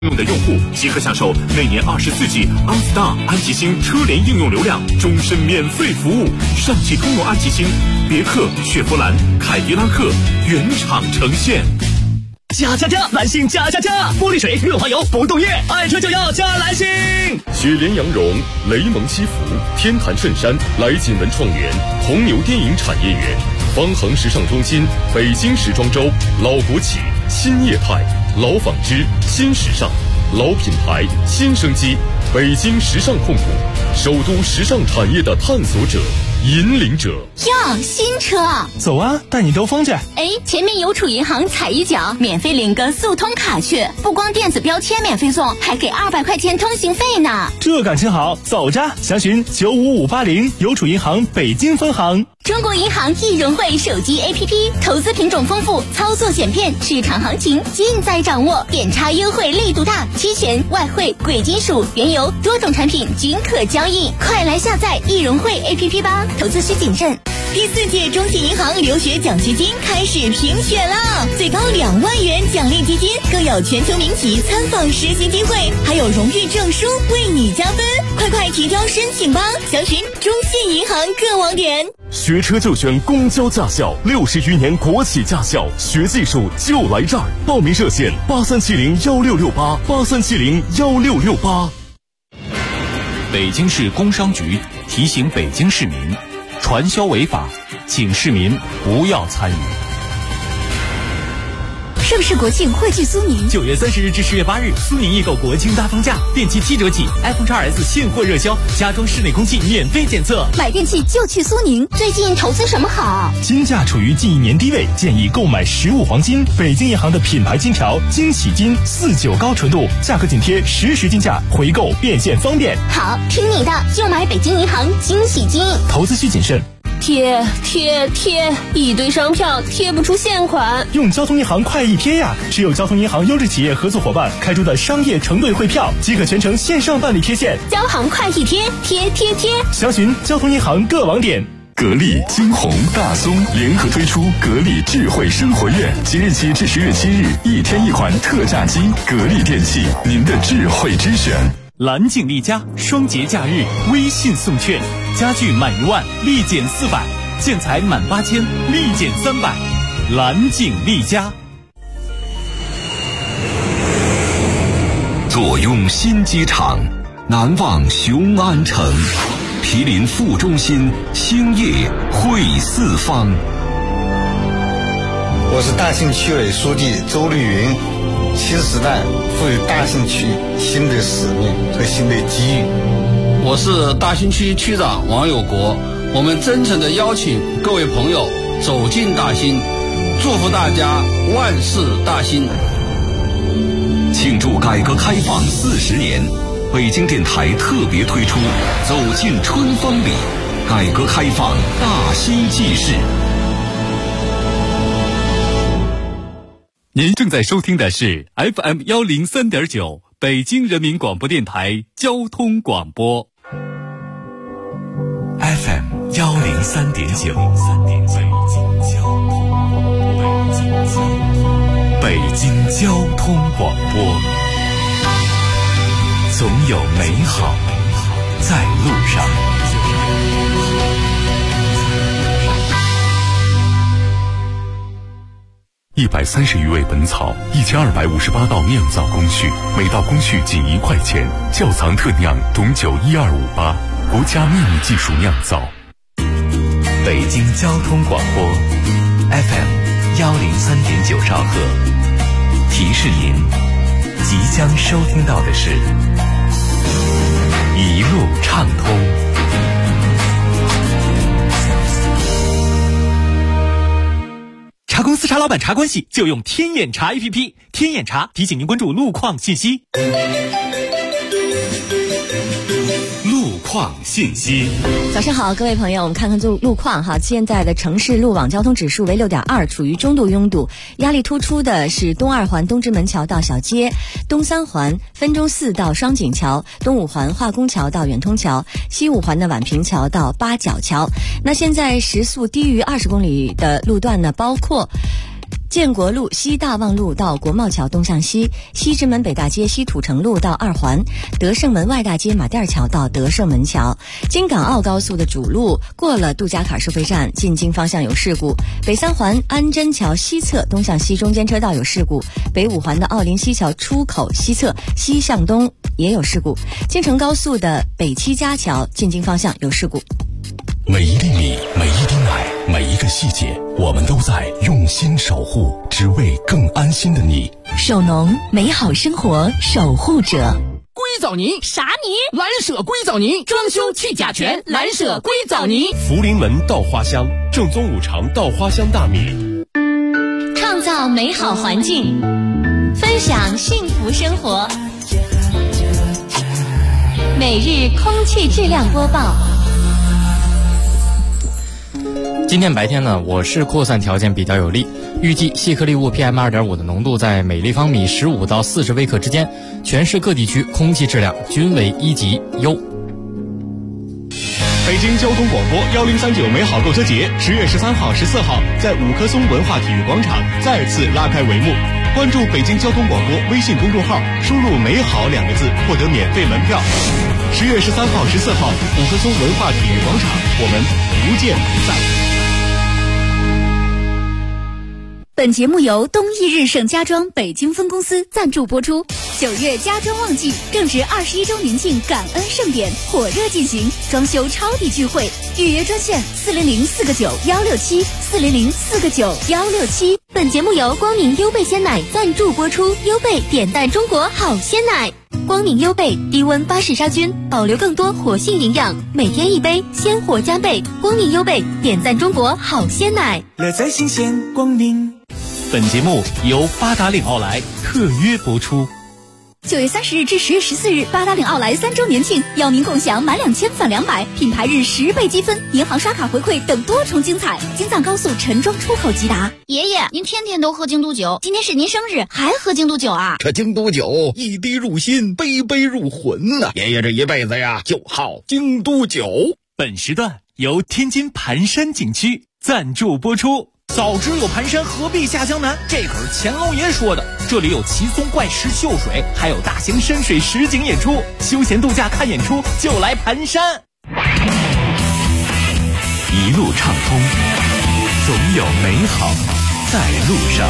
用的用户即可享受每年24G OnStar 安吉星车联应用流量，终身免费服务。上汽通用安吉星、别克、雪佛兰、凯迪拉克原厂呈现。 加！蓝星加！玻璃水、润滑油、不动液，爱车就要加蓝星。 雪莲羊绒、雷蒙西服、天坛衬衫、来锦文创园、红牛电影产业园、方恒时尚中心、北京时装周、老国企、新业态、老纺织、新时尚、老品牌、新生机，北京时尚控股，首都时尚产业的探索者、引领者。 哟，新车， 走啊，带你兜风去。 哎，前面邮储银行踩一脚，免费领个速通卡去，不光电子标签免费送，还给200块钱通行费呢。 这感情好，走着，详询95580邮储银行北京分行。 中国银行易融汇手机 APP， 投资品种丰富，操作简便，市场行情尽在掌握，点差优惠力度大，期权、外汇、贵金属、原油多种产品均可交易，快来下载易融汇 APP 吧，投资需谨慎。第4届中信银行留学奖学金开始评选了，最高2万元奖励基金，更有全球民企参访实习机会，还有荣誉证书为你加分，快提交申请吧，详询中信银行各网点。 学车就选公交驾校，60余年国企驾校，学技术就来这儿。报名热线83701668，83701668。 北京市工商局提醒北京市民，传销违法，请市民不要参与。 是不是国庆汇聚苏宁 ？9月30日至10月8日，苏宁易购国庆大放价，电器7折起 ，iPhone XS 现货热销，家装室内空气免费检测。 买电器就去苏宁。最近投资什么好？ 金价处于近1年低位，建议购买实物黄金。北京银行的品牌金条金喜金49高纯度，价格紧贴实时金价，回购变现方便。 好，听你的，就买北京银行金喜金。 投资需谨慎。 贴，一堆商票贴不出现款。 用交通银行快易贴呀，持有交通银行优质企业合作伙伴开出的商业承兑汇票，即可全程线上办理贴现。 交行快易贴，贴。 详询交通银行各网点。 格力、金鸿、大松联合推出格力智慧生活院，即日起至10月7日，1天1款特价机。格力电器，您的智慧之选。 蓝景丽家双节假日微信送券，家具满1万立减400，建材满8000立减300。蓝景丽家。 坐拥新机场，难忘雄安城，毗邻副中心，兴业汇四方。 我是大兴区委书记周绿云。新时代赋予大兴区新的使命和新的机遇。 我是大兴区区长王有国，我们真诚地邀请各位朋友走进大兴，祝福大家万事大兴。 庆祝改革开放40年，北京电台特别推出走进春风里，改革开放大兴纪事。 您正在收听的是 FM 103.9北京人民广播电台交通广播。 FM 103.9北京交通广播，总有美好在路上。130余味本草，1258道酿造工序，每道工序仅1块钱。窖藏特酿董酒12588，国家秘密技术酿造。北京交通广播 FM 103.9兆赫，提示您即将收听到的是一路畅通。 茶公司茶老板茶关系就用天眼查 APP， 天眼查提醒您关注路况信息。 路况信息。 早上好，各位朋友，我们看看路况哈。现在的城市路网交通指数为 6.2， 处于中度拥堵。压力突出的是东2环东直门桥到小街，东3环分钟寺到双井桥，东5环化工桥到远通桥，西5环的宛平桥到八角桥。那现在时速低于20公里的路段呢，包括建国路西大望路到国贸桥东向西，西直门北大街西土城路到二环，德胜门外大街马甸桥到德胜门桥。京港澳高速的主路过了杜家坎收费站，进京方向有事故。北三环安贞桥西侧东向西中间车道有事故。北五环的奥林西桥出口西侧西向东也有事故。京承高速的北七家桥进京方向有事故。 每一粒米，每一滴奶，每一个细节，我们都在用心守护，只为更安心的你。 首农，美好生活守护者。 硅藻泥啥泥？ 蓝舍硅藻泥，装修去甲醛，蓝舍硅藻泥。 福临门稻花香，正宗五常稻花香大米。 创造美好环境，分享幸福生活。每日空气质量播报。 今天白天呢，我市扩散条件比较有利，预计细颗粒物 PM2.5 的浓度在每立方米15到40微克之间，全市各地区空气质量均为1级优。 北京交通广播1039美好购车节10月13号、14号在五棵松文化体育广场再次拉开帷幕。关注北京交通广播微信公众号，输入“美好”2个字，获得免费门票。10月13号、14号，五棵松文化体育广场，我们不见不散。 本节目由东易日盛家装北京分公司赞助播出。9月家装旺季，正值21周年庆感恩盛典火热进行，装修超抵聚会，预约专线400-4个9-167，400-4个9-167。 本节目由光明优贝鲜奶赞助播出，优贝点赞中国好鲜奶。光明优贝低温巴氏杀菌，保留更多活性营养，每天一杯，鲜活加倍。光明优贝点赞中国好鲜奶， 乐在新鲜光明。 本节目由八达岭奥莱特约播出。 9月30日至10月14日，八达岭奥莱3周年庆，邀您共享满2000返200，品牌日10倍积分，银行刷卡回馈等多重精彩。京藏高速陈庄出口即达。 爷爷，您天天都喝京都酒，今天是您生日，还喝京都酒啊？ 这京都酒一滴入心，杯杯入魂呐！爷爷这一辈子呀，就好京都酒。 本时段由天津盘山景区赞助播出。 早知有盘山，何必下江南？这可是钱老爷说的。这里有奇松怪石秀水，还有大型深水实景演出，休闲度假看演出就来盘山。 一路畅通，总有美好在路上。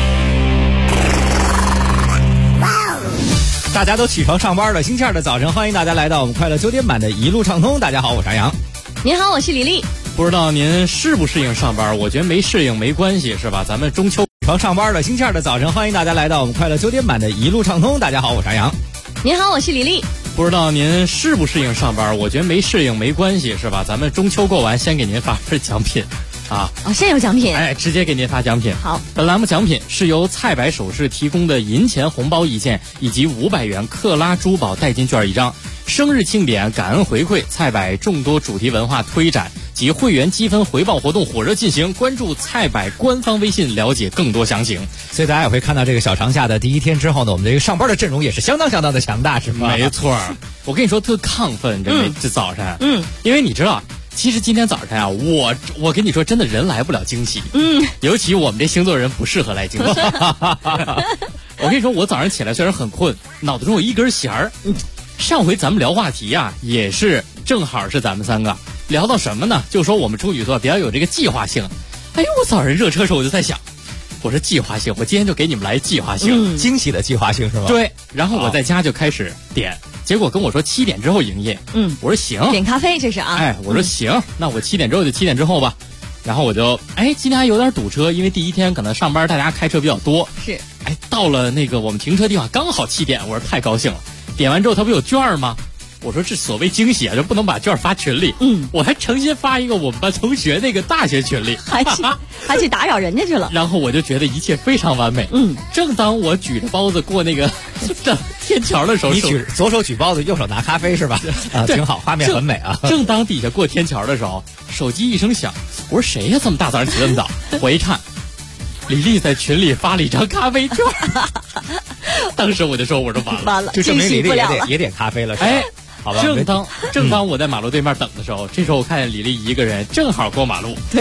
大家都起床上班了，星期二的早晨，欢迎大家来到我们快乐9点版的一路畅通。大家好，我是杨洋。 您好，我是李丽。 不知道您适不适应上班？我觉得没适应没关系，是吧？咱们中秋上班了，星期二的早晨，欢迎大家来到我们快乐9点版的一路畅通。大家好，我是杨。 您好，我是李丽。 不知道您适不适应上班？我觉得没适应没关系，是吧？咱们中秋过完，先给您发份奖品。 现有奖品， 直接给您发奖品。 好， 本栏目奖品是由菜百首饰提供的银钱红包1件，以及500元克拉珠宝代金券1张。生日庆典、感恩回馈，菜百众多主题文化推展及会员积分回报活动火热进行，关注菜百官方微信了解更多详情。 所以大家也会看到这个小长假的第一天之后呢，我们这个上班的阵容也是相当的强大，是吗？ 没错，我跟你说特亢奋，这早晨，因为你知道。其实今天早上啊，我跟你说，真的人来不了惊喜，尤其我们这星座人不适合来惊喜。我跟你说，我早上起来虽然很困，脑袋中有一根弦儿。上回咱们聊话题呀，也是正好是咱们3个聊到什么呢？就说我们处女座比较有这个计划性。哎呦，我早上热车的时候我就在想，我说计划性，我今天就给你们来计划性， 惊喜的计划性是吧？ 对，然后我在家就开始点。结果跟我说7点之后营业，我说行， 点咖啡这是啊， 我说行，那我7点之后就7点之后吧，然后我就今天还有点堵车，因为第一天可能上班大家开车比较多， 是， 到了那个我们停车地方刚好7点，我说太高兴了，点完之后他不有券吗？我说这所谓惊喜啊，就不能把券发群里，我还诚心发一个我们班同学那个大学群里， 还去打扰人家去了， 然后我就觉得一切非常完美，正当我举着包子过那个天桥的时候， 你左手举包子，右手拿咖啡是吧？挺好，画面很美啊。 正当底下过天桥的时候，手机一声响，我说谁呀？这么大早上起这么早？我一看，李丽在群里发了一张咖啡券，当时我就说完了， 就证明李丽也点咖啡了，是吧？好吧。 正当我在马路对面等的时候，这时候我看见李丽一个人正好过马路， 对，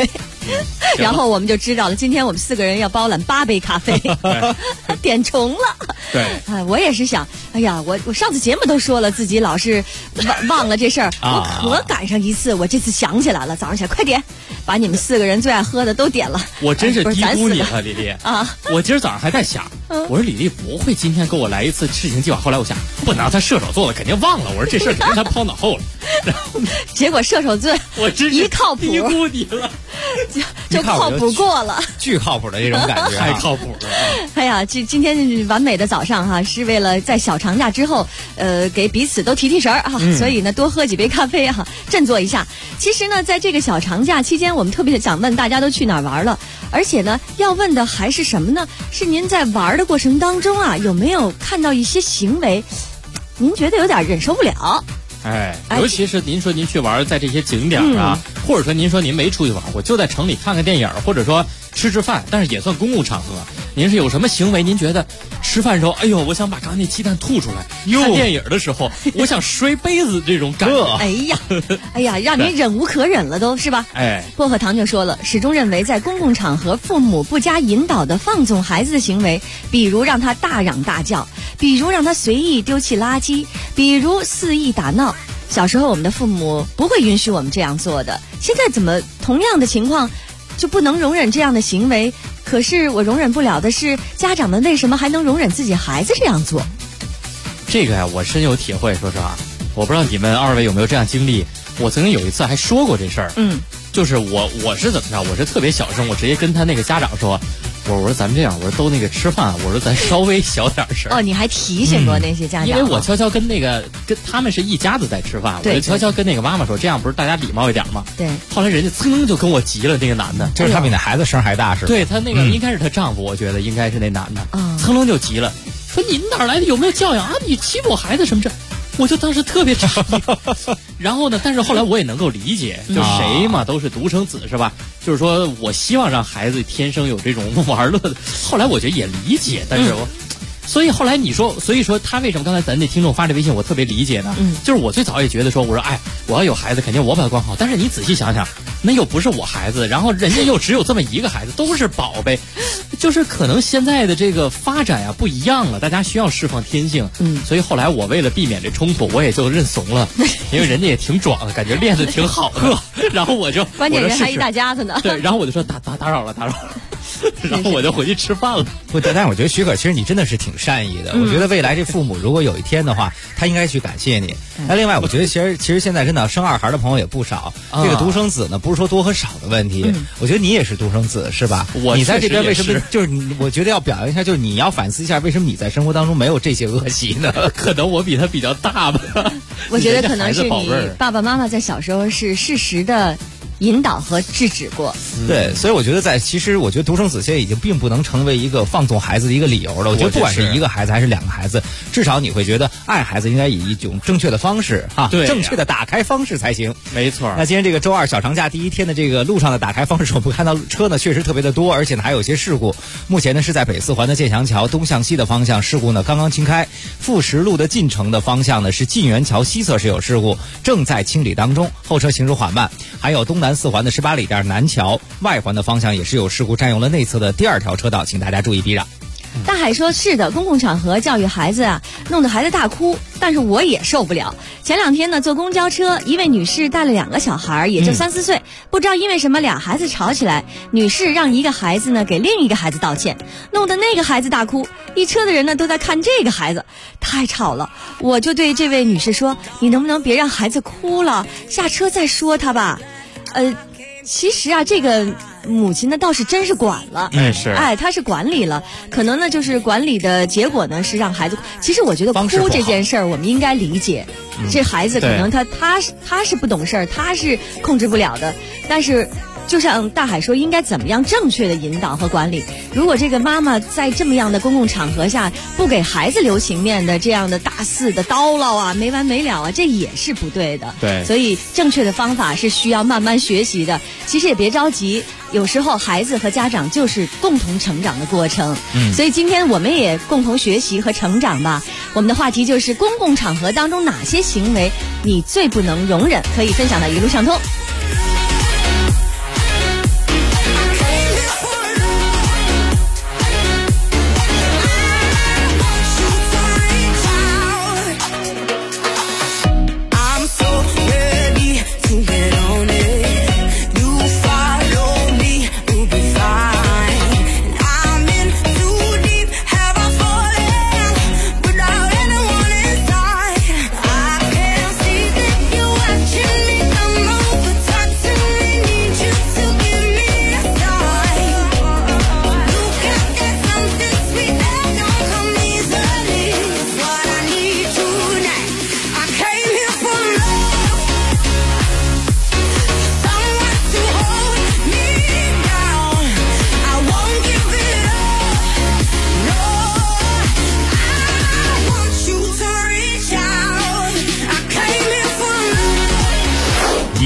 然后我们就知道了，今天我们4个人要包揽8杯咖啡，点重了。 对， 我也是想，哎呀，我上次节目都说了，自己老是忘了这事儿，我可赶上一次，我这次想起来了，早上起来快点，把你们4个人最爱喝的都点了。 我真是低估你了，李丽啊！我今儿早上还在想，我说李丽不会今天给我来一次事情计划，后来我想，不能，他射手座的肯定忘了，我说这事儿肯定他抛脑后了。然后结果射手座我真是一靠谱， 低估你了， 就靠谱过了， 巨靠谱的这种感觉， 太靠谱了。 哎呀，今天完美的早上哈，是为了在小长假之后，给彼此都提神啊，所以呢多喝几杯咖啡啊，振作一下。其实呢，在这个小长假期间，我们特别想问大家都去哪儿玩了，而且呢，要问的还是什么呢？是您在玩的过程当中啊，有没有看到一些行为，您觉得有点忍受不了？ 尤其是您说您去玩，在这些景点啊，或者说您说您没出去玩，我就在城里看看电影，或者说吃饭，但是也算公共场合。您是有什么行为？您觉得吃饭的时候，哎呦，我想把刚才那鸡蛋吐出来；看电影的时候，我想摔杯子，这种感觉。 哎呀，让您忍无可忍了，都是吧？薄荷糖就说了，始终认为在公共场合，父母不加引导的放纵孩子的行为，比如让他大嚷大叫，比如让他随意丢弃垃圾，比如肆意打闹。小时候我们的父母不会允许我们这样做的，现在怎么同样的情况就不能容忍这样的行为？可是我容忍不了的是，家长们为什么还能容忍自己孩子这样做？ 这个呀，我深有体会。说实话，我不知道你们2位有没有这样经历。我曾经有一次还说过这事儿，就是我是怎么着？我是特别小声，我直接跟他那个家长说。我说咱们这样，我说都那个吃饭，我说咱稍微小点声。 你还提醒过那些家长？ 因为我悄悄跟他们是一家子在吃饭，我就悄悄跟那个妈妈说，这样不是大家礼貌一点吗？ 对。 后来人家噌就跟我急了，那个男的， 就是他比那孩子声还大是吧？ 对他那个应该是她丈夫，我觉得应该是那男的，噌就急了，说你哪来的？有没有教养啊？你欺负我孩子什么这？我就当时特别诧异，然后呢，但是后来我也能够理解，就谁嘛都是独生子是吧？就是说我希望让孩子天生有这种玩乐的。后来我觉得也理解，但是所以后来你说，所以说他为什么刚才咱那听众发这微信，我特别理解呢？就是我最早也觉得说，我说我要有孩子，肯定我把他管好。但是你仔细想想，那又不是我孩子，然后人家又只有这么一个孩子，都是宝贝，就是可能现在的这个发展呀不一样了，大家需要释放天性。所以后来我为了避免这冲突，我也就认怂了，因为人家也挺壮的，感觉练得挺好的。然后我就关键人还一大家子呢。 对，然后我就说打扰了。然后我就回去吃饭了。 但是我觉得许可，其实你真的是挺善意的。我觉得未来这父母如果有一天的话，他应该去感谢你。那另外，我觉得其实现在真的生2孩的朋友也不少。这个独生子呢，不是说多和少的问题。我觉得你也是独生子是吧？你在这边为什么就是我觉得要表扬一下，就是你要反思一下，为什么你在生活当中没有这些恶习呢？ 可能我比他比较大吧。 我觉得可能是你爸爸妈妈在小时候是适时的引导和制止过。 对，所以我觉得其实我觉得独生子现在已经并不能成为一个放纵孩子的一个理由了。我觉得不管是一个孩子还是2个孩子，至少你会觉得爱孩子应该以一种正确的方式对， 正确的打开方式才行。 没错。 那今天这个周2小长假第1天的这个路上的打开方式，我们看到车呢确实特别的多，而且呢还有些事故。目前呢是在北4环的建祥桥东向西的方向事故呢刚刚清开，富实路的进城的方向呢是晋元桥西侧是有事故，正在清理当中，后车行驶缓慢。还有东南4环的18里店南桥外环的方向也是有事故，占用了内侧的第2条车道，请大家注意避让。 大海说是的，公共场合教育孩子啊，弄得孩子大哭，但是我也受不了。前2天呢，坐公交车，一位女士带了2个小孩，也就3、4岁，不知道因为什么俩孩子吵起来，女士让一个孩子呢给另一个孩子道歉，弄得那个孩子大哭，一车的人呢都在看这个孩子，太吵了。我就对这位女士说，你能不能别让孩子哭了，下车再说他吧。其实啊，这个母亲呢倒是真是管了，她是管理了，可能呢就是管理的结果呢是让孩子。其实我觉得哭这件事儿我们应该理解，这孩子可能他是不懂事儿，他是控制不了的，但是就像大海说，应该怎么样正确的引导和管理。如果这个妈妈在这么样的公共场合下不给孩子留情面的这样的大肆的叨唠啊，没完没了啊，这也是不对的。 对， 所以正确的方法是需要慢慢学习的。其实也别着急，有时候孩子和家长就是共同成长的过程。所以今天我们也共同学习和成长吧。我们的话题就是公共场合当中哪些行为你最不能容忍，可以分享到一路畅通。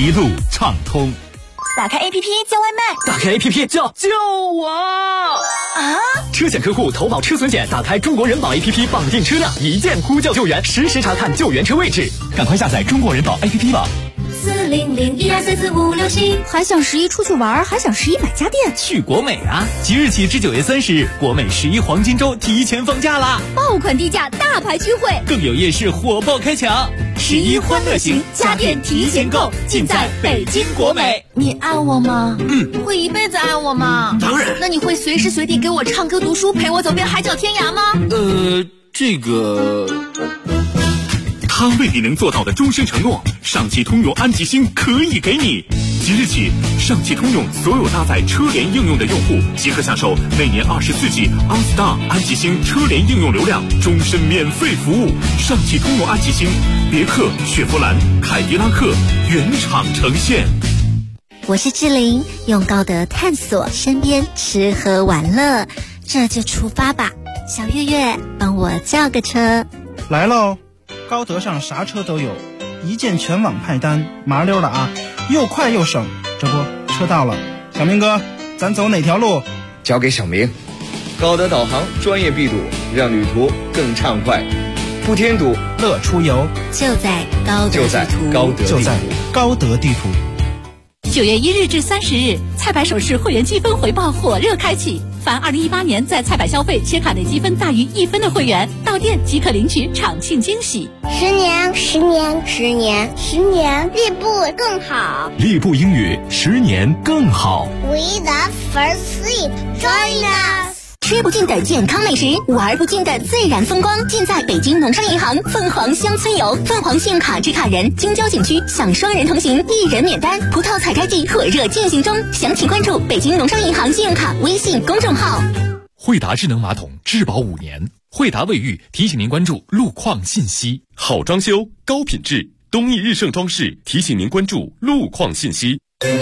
一路畅通。 打开 APP 叫外卖， 打开 APP 叫救我啊！ 车险客户投保车损险，打开中国人保 APP 绑定车辆，一键呼叫救援，实时查看救援车位置。赶快下载中国人保 APP 吧。 40012344567，还想11出去玩，还想11买家电， 去国美啊！即日起至9月30日，国美11黄金周提前放假啦！ 爆款低价，大牌聚会， 更有夜市火爆开抢！11欢乐行，家电提前购，尽在北京国美。 你爱我吗？会一辈子爱我吗？ 当然。 那你会随时随地给我唱歌读书，陪我走遍海角天涯吗？ 这个。 他为你能做到的终身承诺，上汽通用安吉星可以给你。即日起，上汽通用所有搭载车联应用的用户即可享受每年24G OnStar 安吉星车联应用流量，终身免费服务。上汽通用安吉星，别克、雪佛兰、凯迪拉克原厂呈现。 我是志玲，用高德探索身边吃喝玩乐，这就出发吧。小月月，帮我叫个车。 来喽！高德上啥车都有，一键全网派单，麻溜的啊，又快又省。这不，车到了，小明哥，咱走哪条路？ 交给小明。高德导航专业闭堵，让旅途更畅快，不添堵， 乐出游。 就在高德地图。 9月1日至30日，菜百首饰会员积分回报火热开启。凡2018年在菜百消费且卡内积分大于1分的会员，到店即可领取场庆惊喜。 10年，立步更好。 立步英语10年更好。 We love first sleep. Join us. 吃不尽的健康美食，玩不尽的自然风光，尽在北京农商银行凤凰乡村游。凤凰信用卡持卡人京郊景区享双人同行，1人免单。葡萄采摘季火热进行中，详情关注北京农商银行信用卡微信公众号。 惠达智能马桶质保5年，惠达卫浴提醒您关注路况信息。好装修高品质，东义日盛装饰提醒您关注路况信息。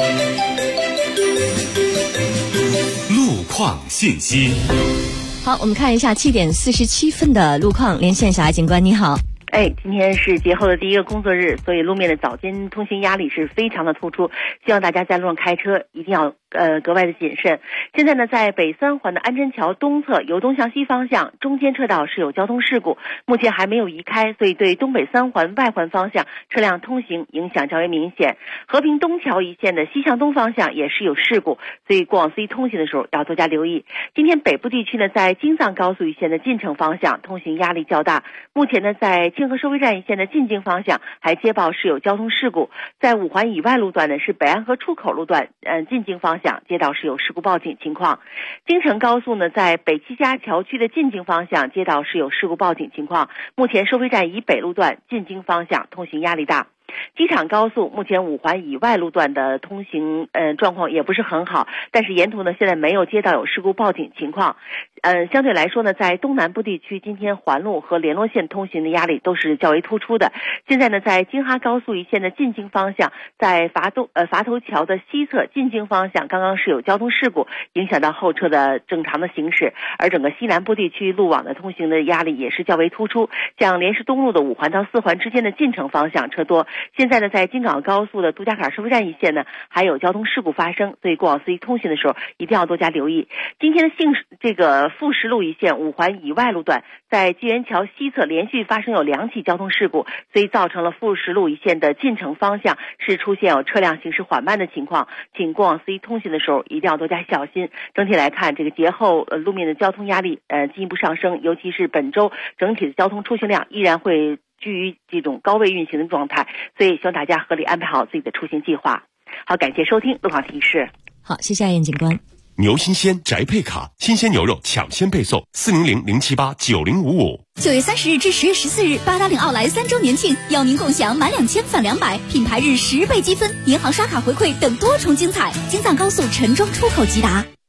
路况信息。 好，我们看一下7点47分的路况，连线小艾警官，你好。 今天是节后的第一个工作日，所以路面的早间通行压力是非常的突出，希望大家在路上开车一定要格外的谨慎。现在呢，在北3环的安贞桥东侧由东向西方向中间车道是有交通事故，目前还没有移开，所以对东北3环外环方向车辆通行影响较为明显。和平东桥一线的西向东方向也是有事故，所以过往司机通行的时候要多加留意。今天北部地区呢，在京藏高速一线的进城方向通行压力较大，目前呢，在清河收费站一线的进京方向还接报是有交通事故，在5环以外路段呢，是北安河出口路段进京方向接到是有事故报警情况。京承高速呢，在北七家桥区的进京方向接到是有事故报警情况，目前收费站以北路段进京方向通行压力大。机场高速目前5环以外路段的通行状况也不是很好，但是沿途呢现在没有接到有事故报警情况。相对来说呢，在东南部地区今天环路和联络线通行的压力都是较为突出的。现在呢，在京哈高速一线的进京方向，在垡头桥的西侧进京方向刚刚是有交通事故，影响到后车的正常的行驶，而整个西南部地区路网的通行的压力也是较为突出。像莲石东路的5环到4环之间的进城方向车多。现在呢，在京港高速的杜家坎收费站一线呢，还有交通事故发生，所以过往司机通行的时候一定要多加留意。今天的富石路一线5环以外路段，在纪元桥西侧连续发生有2起交通事故，所以造成了富石路一线的进城方向是出现有车辆行驶缓慢的情况，请过往司机通行的时候一定要多加小心。整体来看，这个节后路面的交通压力进一步上升，尤其是本周整体的交通出行量依然会居于这种高位运行的状态，所以希望大家合理安排好自己的出行计划。好，感谢收听路况提示。 好，谢谢燕警官。 牛新鲜宅配卡，新鲜牛肉抢先配送，400-078-9055。 9月30日至10月14日，八达岭奥莱3周年庆，邀您共享满2000返200，品牌日10倍积分，银行刷卡回馈等多重精彩。京藏高速陈庄出口即达。 中国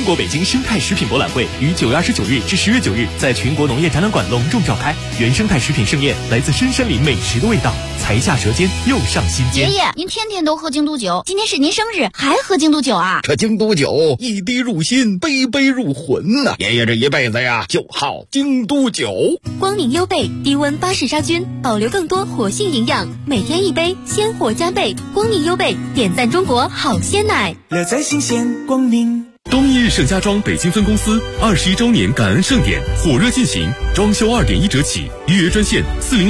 国北京生态食品博览会于9月29日至10月9日在全国农业展览馆隆重召开。原生态食品盛宴，来自深山里美食的味道，才下舌尖，又上心间。 爷爷，您天天都喝京都酒，今天是您生日，还喝京都酒啊？ 这京都酒一滴入心，杯杯入魂呐！爷爷这一辈子呀，就好京都酒。 光明优贝低温巴氏杀菌，保留更多活性营养，每天一杯，鲜活加倍。光明优贝点赞中国好鲜奶， 乐在新鲜光明。 东易日盛家装北京分公司21周年感恩盛典火热进行，装修2.1折起，预约专线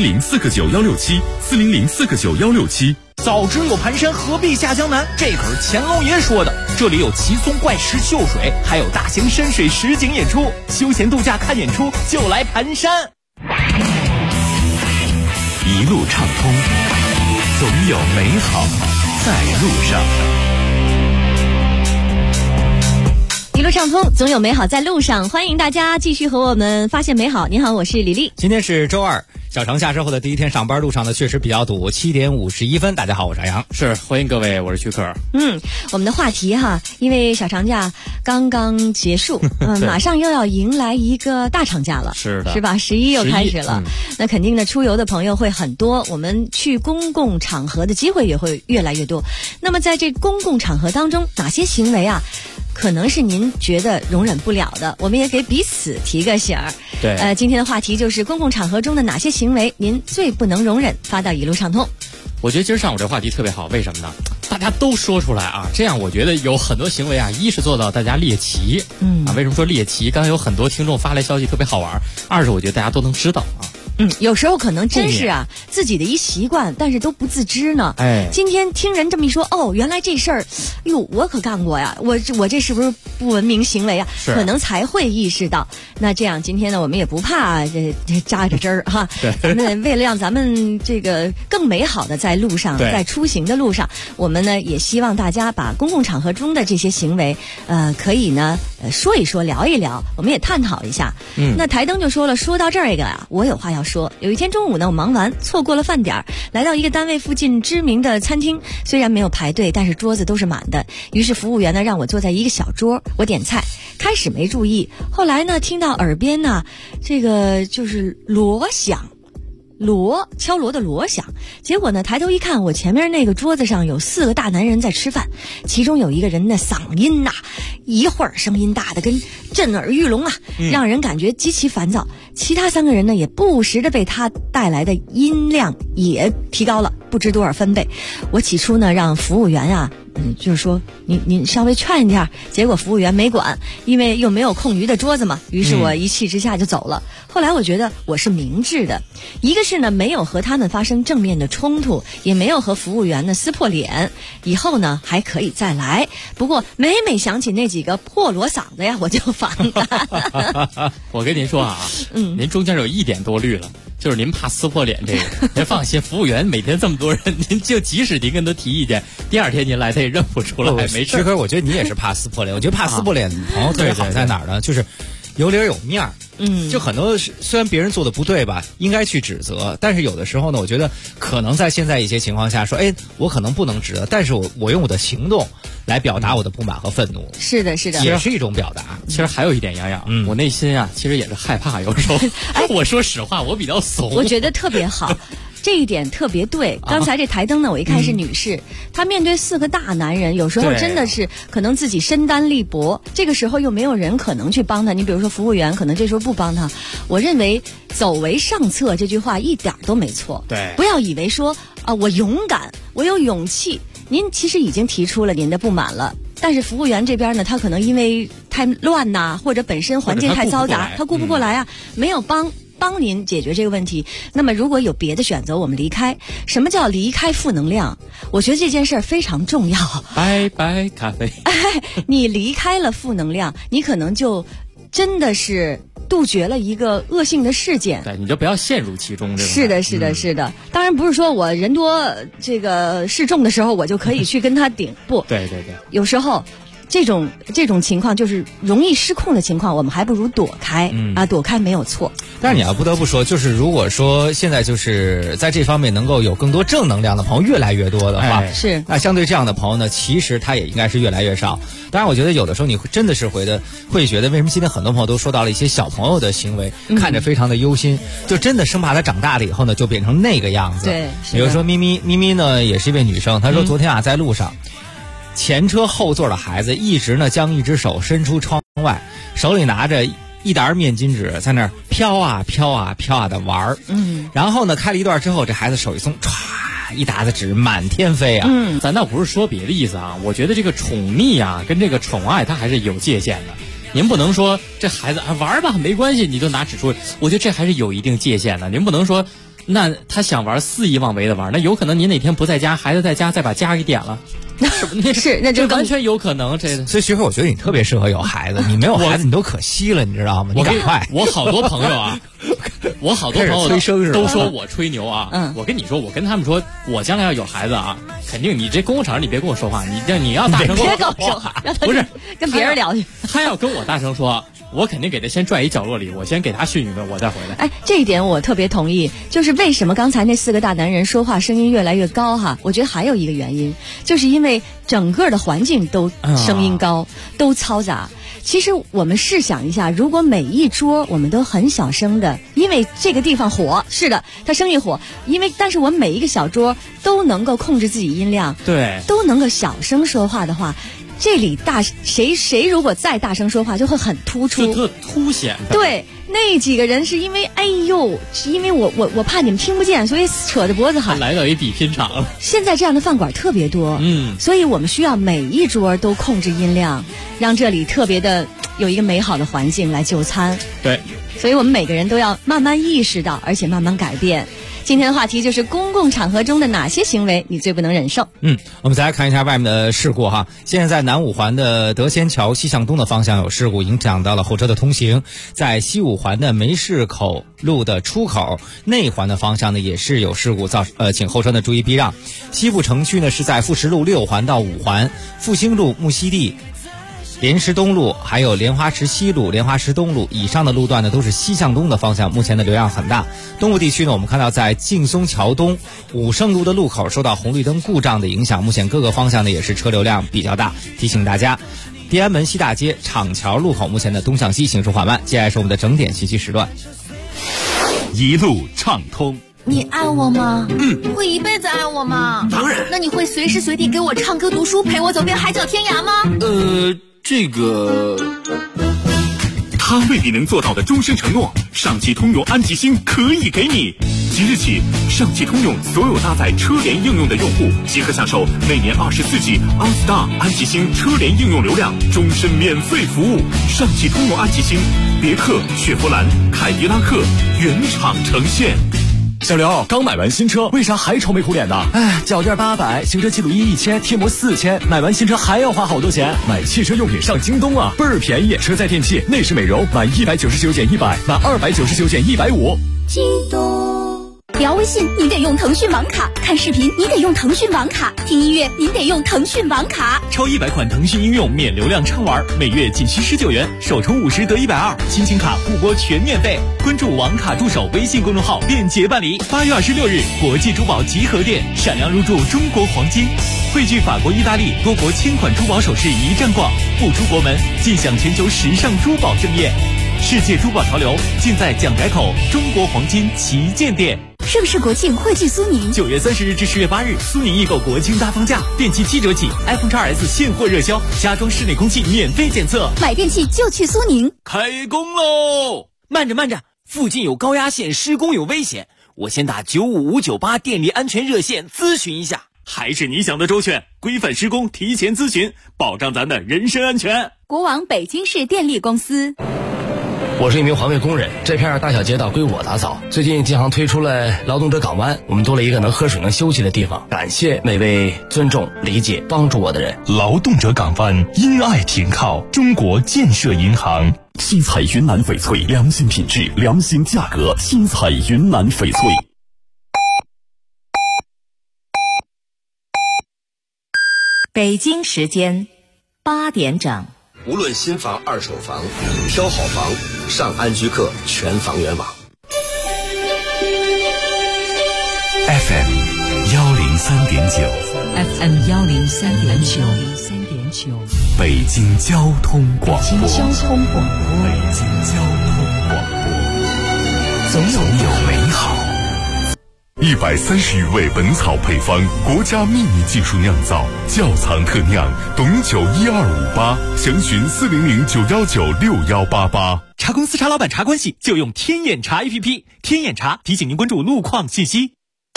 400-49167，400-49167。 早知有盘山，何必下江南？这可是乾隆爷说的。这里有奇松怪石秀水，还有大型深水实景演出。休闲度假看演出就来盘山。 一路畅通，总有美好在路上。 一路畅通，总有美好在路上。欢迎大家继续和我们发现美好。你好，我是李丽。 今天是周二，小长下车后的第一天上班，路上呢确实比较堵，7点51分。大家好，我是杨。 是，欢迎各位，我是徐克。 我们的话题哈，因为小长假刚刚结束，马上又要迎来一个大长假了， 是的， 是吧？11又开始了，那肯定呢，出游的朋友会很多，我们去公共场合的机会也会越来越多。那么在这公共场合当中，哪些行为啊？可能是您觉得容忍不了的，我们也给彼此提个醒儿。 对， 今天的话题就是公共场合中的哪些行为您最不能容忍，发到一路畅通。 我觉得今儿上午这话题特别好，为什么呢？大家都说出来啊，这样我觉得有很多行为啊，一是做到大家猎奇，为什么说猎奇？刚才有很多听众发来消息特别好玩，二是我觉得大家都能知道啊。 有时候可能真是啊自己的一习惯，但是都不自知呢。今天听人这么一说，哦，原来这事儿，哟，我可干过呀，我这是不是不文明行为啊？可能才会意识到。那这样今天呢，我们也不怕这扎着针儿哈。咱们为了让咱们这个更美好的在路上，在出行的路上，我们呢也希望大家把公共场合中的这些行为，可以呢说一说，聊一聊，我们也探讨一下。那台灯就说了，说到这个啊，我有话要说。有一天中午呢，我忙完错过了饭点，来到一个单位附近知名的餐厅，虽然没有排队，但是桌子都是满的。于是服务员呢让我坐在一个小桌，我点菜，开始没注意，后来呢听到耳边呢这个就是锣响。敲锣的锣响，结果呢抬头一看，我前面那个桌子上有4个大男人在吃饭，其中有一个人的嗓音呐，一会儿声音大的跟震耳欲聋啊，让人感觉极其烦躁。其他3个人呢也不时的被他带来的音量也提高了不知多少分贝。我起初呢让服务员啊就是说您稍微劝一点，结果服务员没管，因为又没有空余的桌子嘛，于是我一气之下就走了。后来我觉得我是明智的，一个是呢没有和他们发生正面的冲突，也没有和服务员呢撕破脸，以后呢还可以再来。不过每想起那几个破锣嗓子呀，我就反感。 我跟您说啊，您中间有1点多虑了。就是您怕撕破脸这个，您放心，服务员每天这么多人，您就即使您跟他提意见，第2天您来他也认不出来，没事。 徐哥，我觉得你也是怕撕破脸。我觉得怕撕破脸朋友特别好在哪儿呢？就是有理有面儿。就很多虽然别人做的不对吧，应该去指责，但是有的时候呢，我觉得可能在现在一些情况下说，我可能不能指责，但是我用我的行动来表达我的不满和愤怒。是的，也是一种表达。 其实还有一点，洋洋，我内心啊，其实也是害怕，有时候。我说实话，我比较怂。 我觉得特别好。这一点特别对。刚才这台灯呢，我一看是女士，她面对4个大男人，有时候真的是可能自己身单力薄，这个时候又没有人可能去帮她。你比如说服务员，可能这时候不帮她。我认为走为上策这句话一点都没错。 对， 不要以为说我勇敢，我有勇气。您其实已经提出了您的不满了，但是服务员这边呢，他可能因为太乱呐，或者本身环境太嘈杂，他顾不过来啊，没有帮您解决这个问题。那么如果有别的选择，我们离开。什么叫离开负能量？我觉得这件事儿非常重要。 拜拜咖啡。 你离开了负能量，你可能就真的是杜绝了一个恶性的事件。 对，你就不要陷入其中。 是的。当然不是说我人多这个势众的时候，我就可以去跟他顶。不， 对。 有时候这种情况就是容易失控的情况，我们还不如躲开躲开没有错。 但是你要不得不说，就是如果说现在就是在这方面能够有更多正能量的朋友越来越多的话， 是那相对这样的朋友呢，其实他也应该是越来越少。当然，我觉得有的时候你真的是会觉得为什么今天很多朋友都说到了一些小朋友的行为，看着非常的忧心，就真的生怕他长大了以后呢就变成那个样子。 对， 比如说咪咪呢也是一位女生，她说昨天在路上。前车后座的孩子一直呢将一只手伸出窗外，手里拿着一沓面巾纸，在那儿飘啊飘啊飘啊的玩儿。然后呢开了一段之后，这孩子手一松，歘，一沓子纸满天飞啊。 咱倒不是说别的意思啊，我觉得这个宠溺啊跟这个宠爱它还是有界限的。您不能说这孩子玩吧没关系，你就拿纸出来，我觉得这还是有一定界限的。您不能说那他想玩肆意妄为的玩，那有可能您哪天不在家，孩子在家再把家给点了。 是，那就完全有可能。 所以学会，我觉得你特别适合有孩子，你没有孩子你都可惜了，你知道吗？你赶快！ 我好多朋友啊，我好多朋友都说我吹牛啊。我跟你说，我跟他们说，我将来要有孩子啊，肯定你这公共场你别跟我说话，你要大声跟我说话，不是跟别人聊去。 他要跟我大声说，我肯定给他先拽一角落里，我先给他训一顿，我再回来。 哎，这一点我特别同意。就是为什么刚才那4个大男人说话声音越来越高哈？我觉得还有一个原因，就是因为整个的环境都声音高，都嘈杂。其实我们试想一下，如果每一桌我们都很小声的，因为这个地方火，是的，它生意火，但是我们每一个小桌都能够控制自己音量， 对， 都能够小声说话的话。这里谁如果再大声说话，就会很突出， 就特凸显。 对，那几个人是因为因为我怕你们听不见，所以扯着脖子喊。 来到一比拼场了。 现在这样的饭馆特别多，所以我们需要每一桌都控制音量，让这里特别的有一个美好的环境来就餐。 对， 所以我们每个人都要慢慢意识到，而且慢慢改变。今天的话题就是公共场合中的哪些行为你最不能忍受。 我们再来看一下外面的事故哈。现在在南五环的德仙桥西向东的方向有事故，影响到了后车的通行。在西五环的梅市口路的出口内环的方向呢也是有事故，请后车呢注意避让。西部城区呢是在富石路6环到5环、复兴路、木樨地、莲石东路还有莲花池西路、莲花池东路以上的路段呢都是西向东的方向，目前的流量很大。东部地区呢，我们看到在劲松桥东武胜路的路口受到红绿灯故障的影响，目前各个方向呢也是车流量比较大，提醒大家。天安门西大街厂桥路口目前的东向西行驶缓慢。接下来是我们的整点信息时段， 一路畅通。 你爱我吗？会一辈子爱我吗？ 当然。 那你会随时随地给我唱歌读书，陪我走遍海角天涯吗？ 这个他未必能做到的终身承诺，上汽通用安吉星可以给你。即日起，上汽通用所有搭载车联应用的用户即可享受每年24G OnStar 安吉星车联应用流量终身免费服务。上汽通用安吉星，别克、雪佛兰、凯迪拉克原厂呈现。 小刘，刚买完新车，为啥还愁眉苦脸的？脚垫800，行车记录仪1000，贴膜4000，买完新车还要花好多钱。买汽车用品上京东啊，倍儿便宜！车载电器、内饰美容，满199减100，满299减150。 京东。聊微信您得用腾讯网卡，看视频你得用腾讯网卡，听音乐您得用腾讯网卡。 超100款腾讯应用免流量畅玩，每月仅需19元，首充50得120，亲情卡互拨全免费。关注网卡助手微信公众号便捷办理。8月26日，国际珠宝集合店闪亮入驻中国黄金，汇聚法国、意大利多国千款珠宝首饰一站逛，不出国门尽享全球时尚珠宝盛宴。世界珠宝潮流尽在蒋改口中国黄金旗舰店。 盛世国庆汇聚苏宁 ，9月30日至10月8日，苏宁易购国庆大放价，电器7折起 ，iPhone XS 现货热销，家装室内空气免费检测， 买电器就去苏宁。 开工喽！ 慢着，附近有高压线施工有危险，我先打95598电力安全热线咨询一下。 还是你想的周全，规范施工，提前咨询，保障咱的人身安全。 国网北京市电力公司。 我是一名环卫工人，这片大小街道归我打扫。最近建行推出了劳动者港湾，我们多了一个能喝水能休息的地方。感谢每位尊重、理解、帮助我的人。 劳动者港湾，因爱停靠，中国建设银行。新彩云南翡翠，良心品质，良心价格。新彩云南翡翠。 北京时间 8点整。 无论新房、二手房，挑好房，上安居客全房源网。 FM 103.9 FM 103.9， 北京交通广播。 北京交通广播， 总有美好。130余味本草配方，国家秘密技术酿造，窖藏特酿，董酒12588，详询40091961888。 茶公司茶老板茶关系就用天眼茶 APP， 天眼茶提醒您关注路况信息。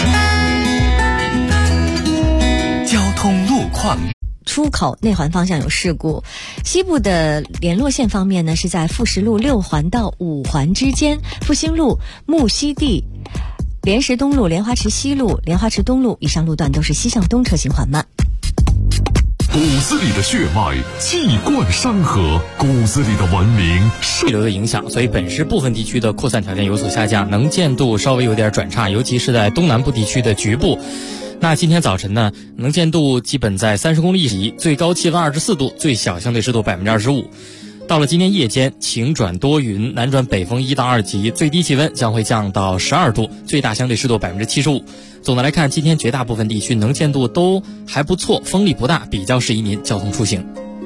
交通路况。 出口内环方向有事故，西部的联络线方面呢，是在富石路6环到5环之间，复兴路、木樨地、莲石东路、莲花池西路、莲花池东路以上路段都是西向东车行缓慢。 骨子里的血脉，气贯山河，骨子里的文明。 气流的影响，所以本市部分地区的扩散条件有所下降，能见度稍微有点转差，尤其是在东南部地区的局部。那今天早晨呢，能见度基本在30公里以及，最高气温24度，最小相对湿度25%。到了今天夜间，晴转多云，南转北风1到2级，最低气温将会降到12度，最大相对湿度75%。总的来看，今天绝大部分地区能见度都还不错，风力不大，比较适宜您交通出行。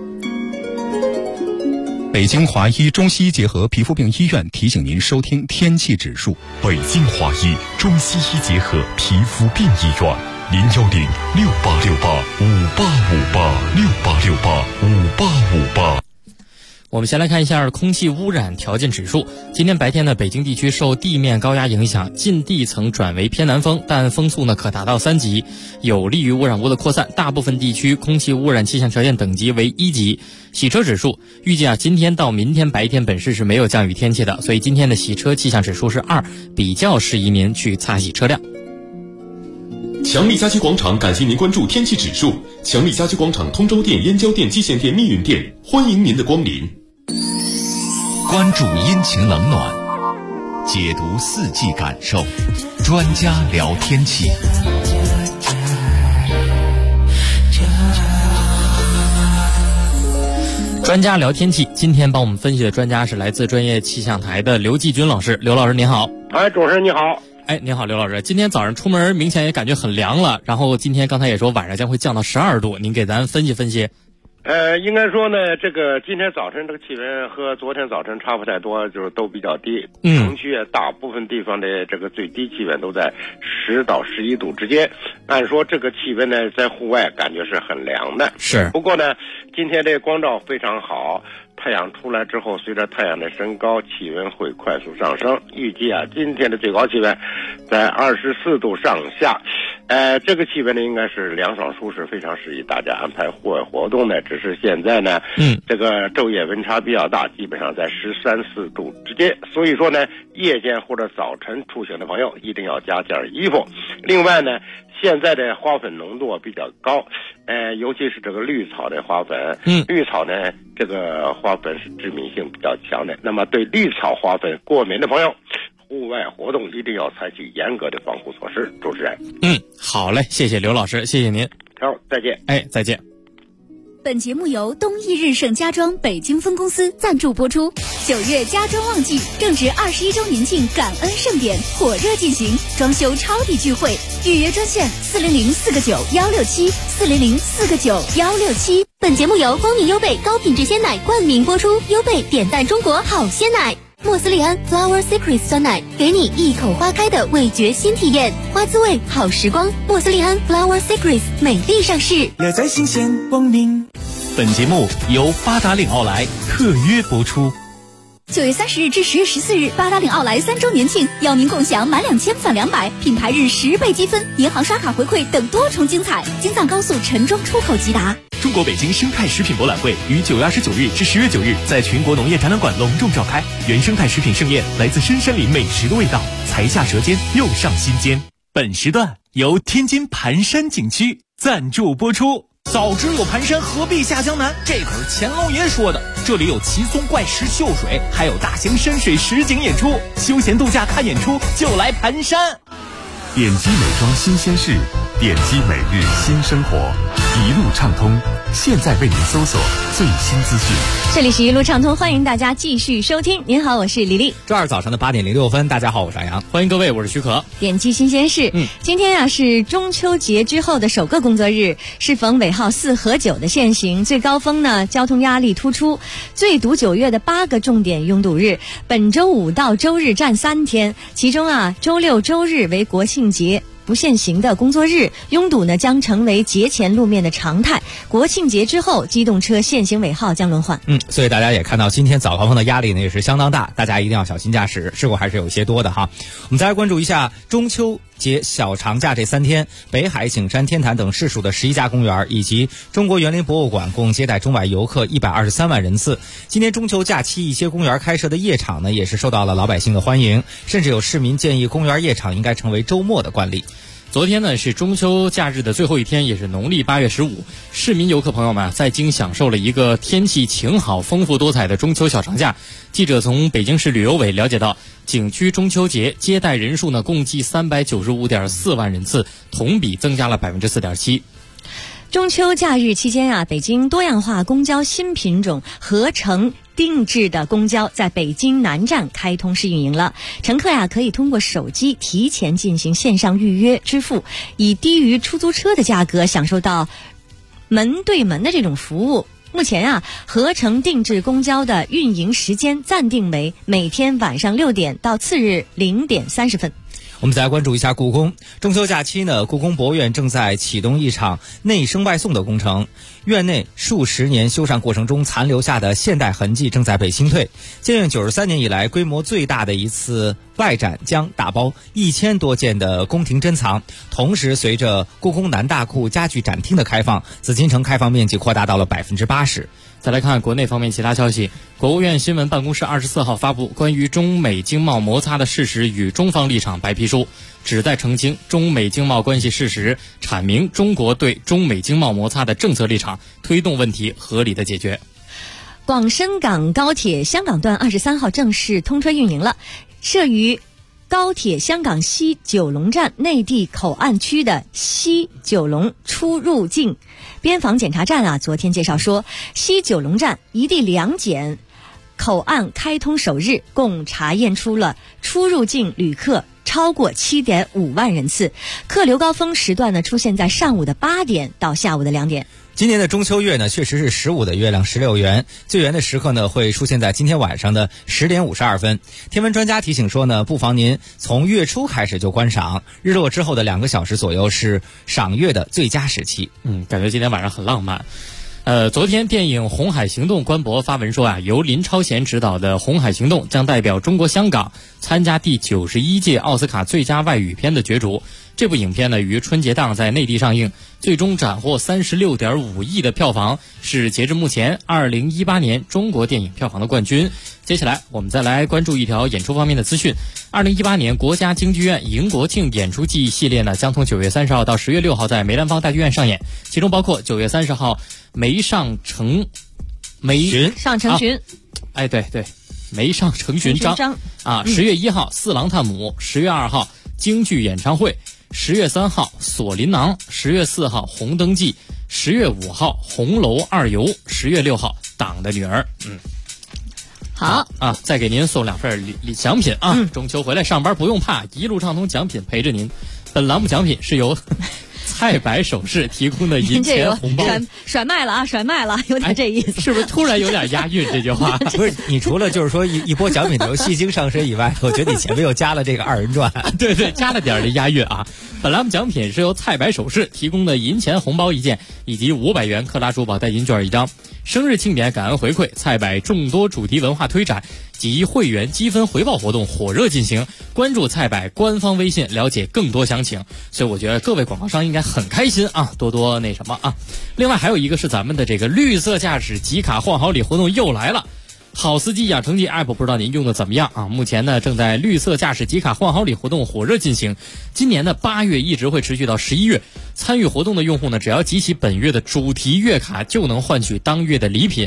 北京华医中西医结合皮肤病医院提醒您收听天气指数。 北京华医中西医结合皮肤病医院，0106868585858，68685858。 我们先来看一下空气污染条件指数。今天白天呢，北京地区受地面高压影响，近地层转为偏南风，但风速呢可达到3级，有利于污染物的扩散。大部分地区空气污染气象条件等级为1级。洗车指数预计今天到明天白天本市是没有降雨天气的，所以今天的洗车气象指数是2，比较适宜您去擦洗车辆。 强力家居广场感谢您关注天气指数。强力家居广场通州店、燕郊店、蓟县店、密云店，欢迎您的光临。 关注阴晴冷暖，解读四季感受，专家聊天气。 专家聊天气，今天帮我们分析的专家是来自专业气象台的刘继军老师。刘老师您好。 主持人你好。 您好，刘老师。今天早上出门明显也感觉很凉了，然后今天刚才也说晚上将会降到12度，您给咱分析分析。 应该说呢，这个今天早晨这个气温和昨天早晨差不太多，就是都比较低。城区大部分地方的这个最低气温都在10到11度之间。按说这个气温呢，在户外感觉是很凉的。 是。 不过呢，今天这个光照非常好。太阳出来之后，随着太阳的升高，气温会快速上升。预计今天的最高气温在24度上下。这个气温呢，应该是凉爽舒适，非常适宜大家安排户外活动的。只是现在呢，这个昼夜温差比较大，基本上在13、14度之间。所以说呢，夜间或者早晨出行的朋友一定要加件衣服。另外呢，现在的花粉浓度比较高，尤其是这个绿草的花粉，绿草呢，这个花粉是致敏性比较强的。那么对绿草花粉过敏的朋友，户外活动一定要采取严格的防护措施。主持人， 好嘞，谢谢刘老师，谢谢您。 好，再见。 再见。 本节目由东易日盛家装北京分公司赞助播出。9月家装旺季，正值21周年庆感恩盛典火热进行，装修超抵聚会，预约专线400-4个9-167，400-4个9-167。 本节目由光明优贝高品质鲜奶冠名播出，优贝点赞中国好鲜奶。莫斯利安 Flower Secret 酸奶，给你一口花开的味觉新体验，花滋味好时光。莫斯利安 Flower Secret 美丽上市， 乐在新鲜光明。 本节目由八达岭奥莱特约播出。 9月30日至10月14日，八达岭奥莱3周年庆，邀您共享满2000返200，品牌日10倍积分，银行刷卡回馈等多重精彩。京藏高速陈庄出口即达。 中国北京生态食品博览会于9月29日至10月9日在全国农业展览馆隆重召开，原生态食品盛宴，来自深山里美食的味道，才下舌尖又上心间。本时段由天津盘山景区赞助播出。早知有盘山，何必下江南？这可是乾隆爷说的。这里有奇松怪石秀水，还有大型山水实景演出，休闲度假看演出就来盘山。 点击美妆新鲜事，点击每日新生活。 一路畅通，现在为您搜索最新资讯。 这里是一路畅通，欢迎大家继续收听。您好，我是李丽。 周二早上的8点06分，大家好，我是安阳， 欢迎各位，我是许可。 点击新鲜事。今天是中秋节之后的首个工作日，适逢尾号4和9的限行，最高峰呢，交通压力突出，最堵9月的8个重点拥堵日，本周5到周日占3天，其中周6、周日为国庆节不限行的工作日，拥堵呢将成为节前路面的常态。国庆节之后，机动车限行尾号将轮换。 所以大家也看到今天早高峰的压力呢也是相当大，大家一定要小心驾驶，事故还是有些多的哈。我们再来关注一下中秋节小长假这3天，北海、景山、天坛等市属的11家公园以及中国园林博物馆共接待中外游客123万人次。今年中秋假期，一些公园开设的夜场呢也是受到了老百姓的欢迎，甚至有市民建议公园夜场应该成为周末的惯例。 昨天呢是中秋假日的最后一天，也是农历8月15。市民游客朋友们在京享受了一个天气晴好、丰富多彩的中秋小长假。记者从北京市旅游委了解到，景区中秋节接待人数呢共计395.4万人次，同比增加了4.7%。 中秋假日期间北京多样化公交新品种合成定制的公交在北京南站开通试运营了，乘客可以通过手机提前进行线上预约支付，以低于出租车的价格享受到门对门的这种服务。目前合成定制公交的运营时间暂定为每天晚上6点到次日0点30分。 我们再来关注一下故宫。中秋假期呢，故宫博物院正在启动一场内生外送的工程，院内数十年修缮过程中残留下的现代痕迹正在被清退。建院93年以来规模最大的一次外展将打包1000多件的宫廷珍藏，同时随着故宫南大库家具展厅的开放，紫禁城开放面积扩大到了80%。 再来看国内方面其他消息，国务院新闻办公室24号发布关于中美经贸摩擦的事实与中方立场白皮书，旨在澄清中美经贸关系事实，阐明中国对中美经贸摩擦的政策立场，推动问题合理的解决。 广深港高铁香港段23号正式通车运营了，设于高铁香港西九龙站内地口岸区的西九龙出入境边防检查站昨天介绍说，西九龙站一地两检口岸开通首日，共查验出了出入境旅客超过7.5万人次，客流高峰时段呢出现在上午的8点到下午的2点。 今年的中秋月呢，确实是15的月亮16圆，最圆的时刻呢会出现在今天晚上的10点52分。天文专家提醒说呢，不妨您从月初开始就观赏，日落之后的2个小时左右是赏月的最佳时期。 感觉今天晚上很浪漫。昨天电影《红海行动》官博发文说由林超贤执导的《红海行动》将代表中国香港参加第91届奥斯卡最佳外语片的角逐。这部影片呢于春节档在内地上映，最终斩获36.5亿的票房，是截至目前2018年中国电影票房的冠军。接下来我们再来关注一条演出方面的资讯。2018年国家京剧院迎国庆演出季系列呢将从9月30号到10月6号在梅兰芳大剧院上演，其中包括9月30号梅上成巡章10月1号四郎探母，10月2号京剧演唱会，10月3号锁麟囊，10月4号红灯记，10月5号红楼二游，10月6号党的女儿。 好再给您送2份奖品中秋回来上班不用怕，一路畅通奖品陪着您。本栏目奖品是由蔡白首饰提供的银钱红包。 甩卖了，有点这意思。 是不是突然有点押韵这句话？ 不是，你除了就是说一波奖品的戏精上身以外，我觉得你前面又加了这个2人转。 对，加了点的押韵本栏目奖品是由蔡白首饰提供的银钱红包1件，以及500元克拉珠宝代金券1张。生日庆典感恩回馈，蔡百众多主题文化推展及会员积分回报活动火热进行，关注蔡百官方微信了解更多详情。所以我觉得各位广告商应该很开心多多那什么另外还有一个是咱们的这个绿色驾驶集卡换好礼活动又来了。好司机养成记 app 不知道您用的怎么样目前呢正在绿色驾驶集卡换好礼活动火热进行，今年的8月一直会持续到11月。参与活动的用户呢，只要集齐本月的主题月卡就能换取当月的礼品。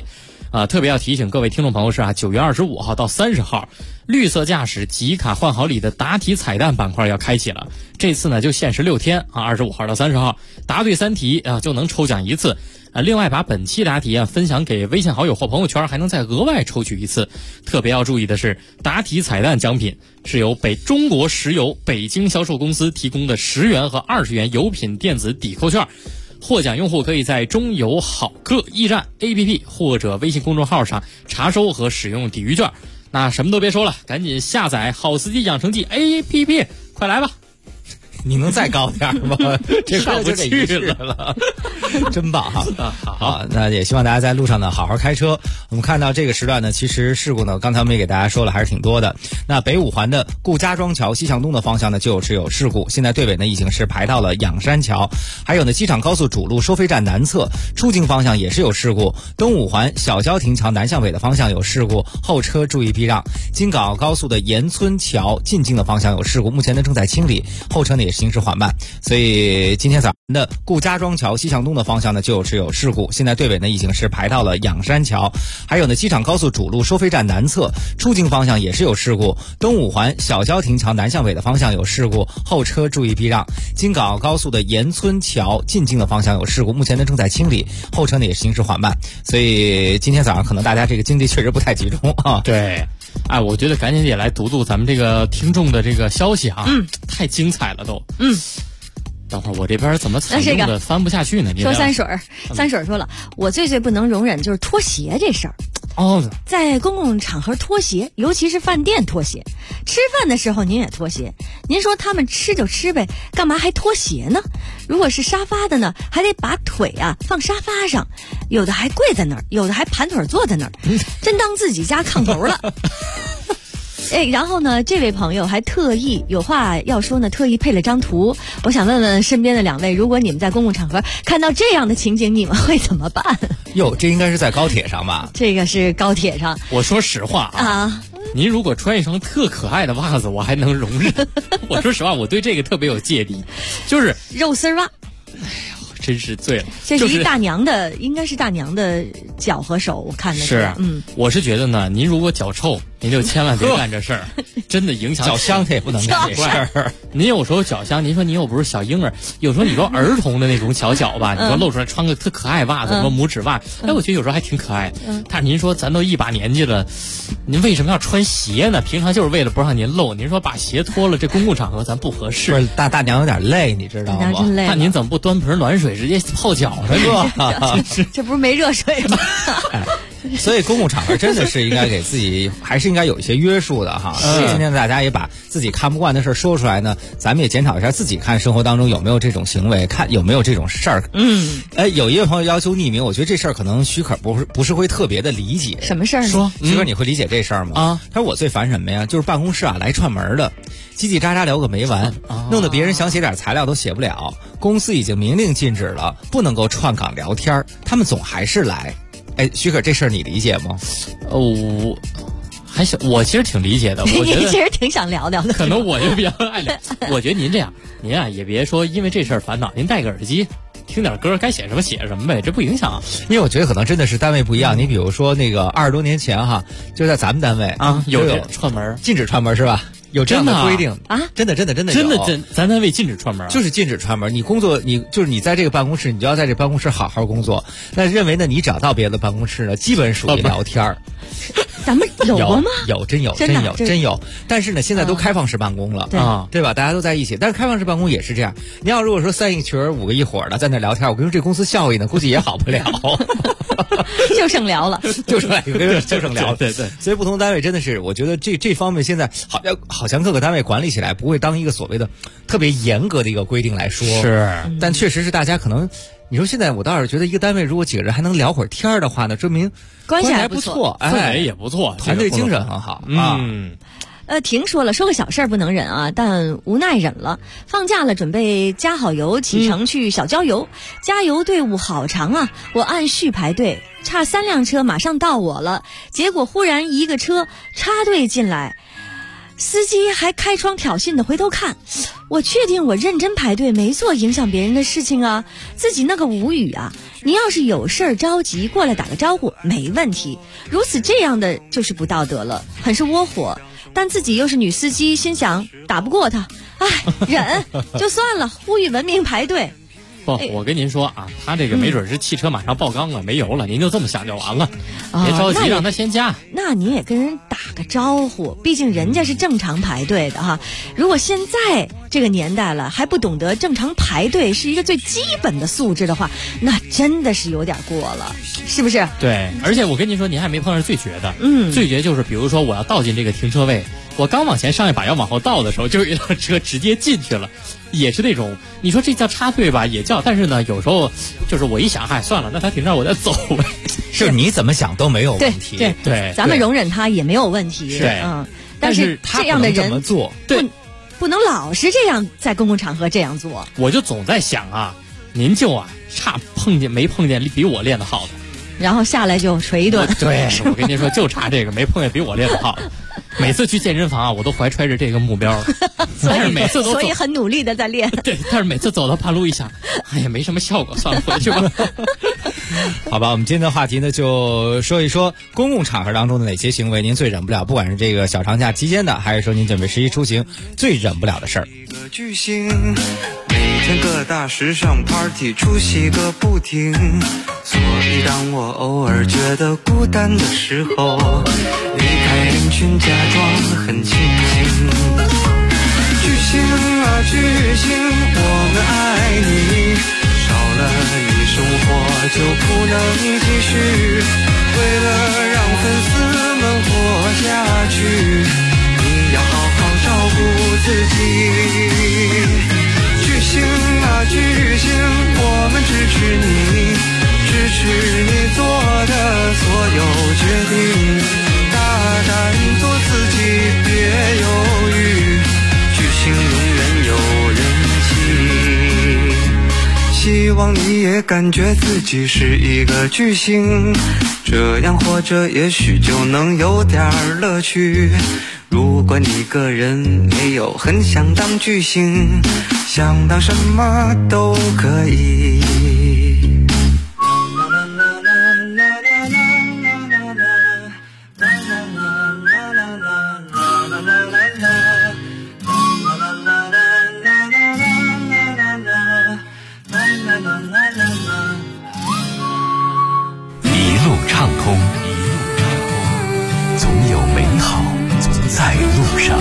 特别要提醒各位听众朋友是9月25号到30号，绿色驾驶集卡换好礼的答题彩蛋板块要开启了。这次呢就限时6天25号到30号，答对3题就能抽奖1次。另外把本期答题分享给微信好友或朋友圈，还能再额外抽取1次。特别要注意的是，答题彩蛋奖品是由中国石油北京销售公司提供的10元和20元油品电子抵扣券。获奖用户可以在中油好客驿站 APP 或者微信公众号上查收和使用抵御券。那什么都别说了，赶紧下载好司机养成记 APP， 快来吧。 你能再高点吗？这上不去了，真棒哈！好，那也希望大家在路上呢好好开车。我们看到这个时段呢，其实事故呢，刚才我们也给大家说了，还是挺多的。那北五环的顾家庄桥西向东的方向呢，就是有事故，现在队尾呢已经是排到了仰山桥。还有呢，机场高速主路收费站南侧出境方向也是有事故，东五环小交亭桥南向北的方向有事故，后车注意避让。京港澳高速的沿村桥进京的方向有事故，目前呢正在清理，后车呢也是行驶缓慢，所以今天早上的顾家庄桥西向东的方向呢就是有事故，现在队尾呢已经是排到了仰山桥。还有呢，机场高速主路收费站南侧出境方向也是有事故，东五环小交亭桥南向北的方向有事故，后车注意避让。京港澳高速的沿村桥进京的方向有事故，目前呢正在清理，后车呢也是行驶缓慢，所以今天早上可能大家这个精力确实不太集中啊。 对。我觉得赶紧也来读咱们这个听众的这个消息太精彩了都。等会儿我这边怎么采用的翻不下去呢？ 说三水说了，我最不能容忍就是脱鞋这事儿。在公共场合脱鞋，尤其是饭店脱鞋，吃饭的时候您也脱鞋。您说他们吃就吃呗，干嘛还脱鞋呢？如果是沙发的呢，还得把腿放沙发上，有的还跪在那儿，有的还盘腿坐在那儿，真当自己家炕头了。然后呢，这位朋友还特意有话要说呢，特意配了张图。我想问问身边的2位，如果你们在公共场合看到这样的情景，你们会怎么办？ 这应该是在高铁上吧？ 这个是高铁上。 我说实话您如果穿一双特可爱的袜子，我还能容忍。我说实话，我对这个特别有芥蒂，就是肉丝袜。 真是醉了。 这是一大娘的，应该是大娘的脚和手，我看的是。我是觉得呢，您如果脚臭，您就千万别干这事儿，真的影响脚香，他也不能干这事儿。 您有时候脚香，您说您又不是小婴儿，有时候你说儿童的那种小脚吧，你说露出来穿个特可爱袜子，什么拇指袜，我觉得有时候还挺可爱。但是您说咱都一把年纪了，您为什么要穿鞋呢？平常就是为了不让您露。您说把鞋脱了，这公共场合咱不合适。 不是大娘有点累，你知道吗？ 真累。 那您怎么不端盆暖水直接泡脚呢？ 这不是没热水吗？ 所以公共场合真的是应该给自己，还是应该有一些约束的哈。今天大家也把自己看不惯的事说出来呢，咱们也检讨一下自己，看生活当中有没有这种行为，看有没有这种事儿。有一位朋友要求匿名，我觉得这事儿可能许可不是会特别的理解。 什么事儿呢？ 说许可你会理解这事儿吗？他说我最烦什么呀？就是办公室来串门的，叽叽喳喳聊个没完，弄得别人想写点材料都写不了。公司已经明令禁止了，不能够串岗聊天，他们总还是来。许可这事儿你理解吗？ 我其实挺理解的。我觉得你其实挺想聊聊的。 可能我就比较爱聊。我觉得您这样，您也别说因为这事儿烦恼，您戴个耳机听点歌，该写什么写什么呗，这不影响。 因为我觉得可能真的是单位不一样。你比如说那个20多年前就在咱们单位有串门， 禁止串门是吧？有这样的规定真的咱单位禁止串门， 就是禁止串门。你工作，你在这个办公室，你就要在这办公室好好工作。那认为呢，你找到别的办公室呢，基本属于聊天。 咱们有过吗？ 有，真有。但是呢，现在都开放式办公了对吧？大家都在一起，但是开放式办公也是这样。你要如果说3个群5个一伙的在那聊天，我跟你说这公司效益呢，估计也好不了。 就剩聊了， 就剩聊。对。所以不同单位真的是，我觉得这方面现在好像各个单位管理起来不会当一个所谓的特别严格的一个规定来说， 是， 但确实是大家可能，你说现在我倒是觉得一个单位如果几个人还能聊会儿天的话呢，证明关系还不错， 氛围也不错， 团队精神很好婷说了，说个小事儿不能忍但无奈忍了。放假了，准备加好油，启程去小郊游。加油队伍好长我按序排队，差3辆车马上到我了。结果忽然一个车插队进来， 司机还开窗挑衅的回头看，我确定我认真排队没做影响别人的事情啊，自己那个无语啊。你要是有事儿着急过来打个招呼没问题，如此这样的就是不道德了，很是窝火。但自己又是女司机，心想打不过他，忍就算了，呼吁文明排队。 不，我跟您说啊，他这个没准是汽车马上爆缸了，没油了，您就这么想就完了，别着急，让他先加。 那你也跟人打个招呼，毕竟人家是正常排队的哈。如果现在这个年代了还不懂得正常排队是一个最基本的素质的话，那真的是有点过了，是不是？ 对，而且我跟您说，您还没碰上最绝的。最绝就是比如说我要倒进这个停车位，我刚往前上一把要往后倒的时候，就有一辆车直接进去了，也是那种你说这叫插队吧，也叫，但是呢，有时候就是我一想，算了，那他停这儿我再走呗。 是你怎么想都没有问题， 对， 咱们容忍他也没有问题， 对， 但是这样的人不能老是这样在公共场合这样做。 我就总在想啊，您就差没碰见比我练得好的， 然后下来就捶一顿。 对，我跟您说，就差这个没碰见比我练得好的。每次去健身房我都怀揣着这个目标， 所以很努力的在练。 对，但是每次走到半路一想，没什么效果，算了，回去吧。 好吧，我们今天的话题呢，就说一说公共场合当中的哪些行为您最忍不了，不管是这个小长假期间的，还是说您准备十一出行最忍不了的事儿。 巨星每天各大时尚 party 出席个不停，所以当我偶尔觉得孤单的时候，离开人群假装很清醒。巨星啊巨星，我们爱你，少了你生活就不能继续，为了让粉丝们活下去，你要好好照顾自己。巨星啊巨星，我们支持你，支持你做的所有决定，大胆做自己，别犹豫，巨星永远有人气。希望你也感觉自己是一个巨星，这样活着也许就能有点乐趣。如果你个人没有很想当巨星，想当什么都可以。 一路畅通，总有美好在路上，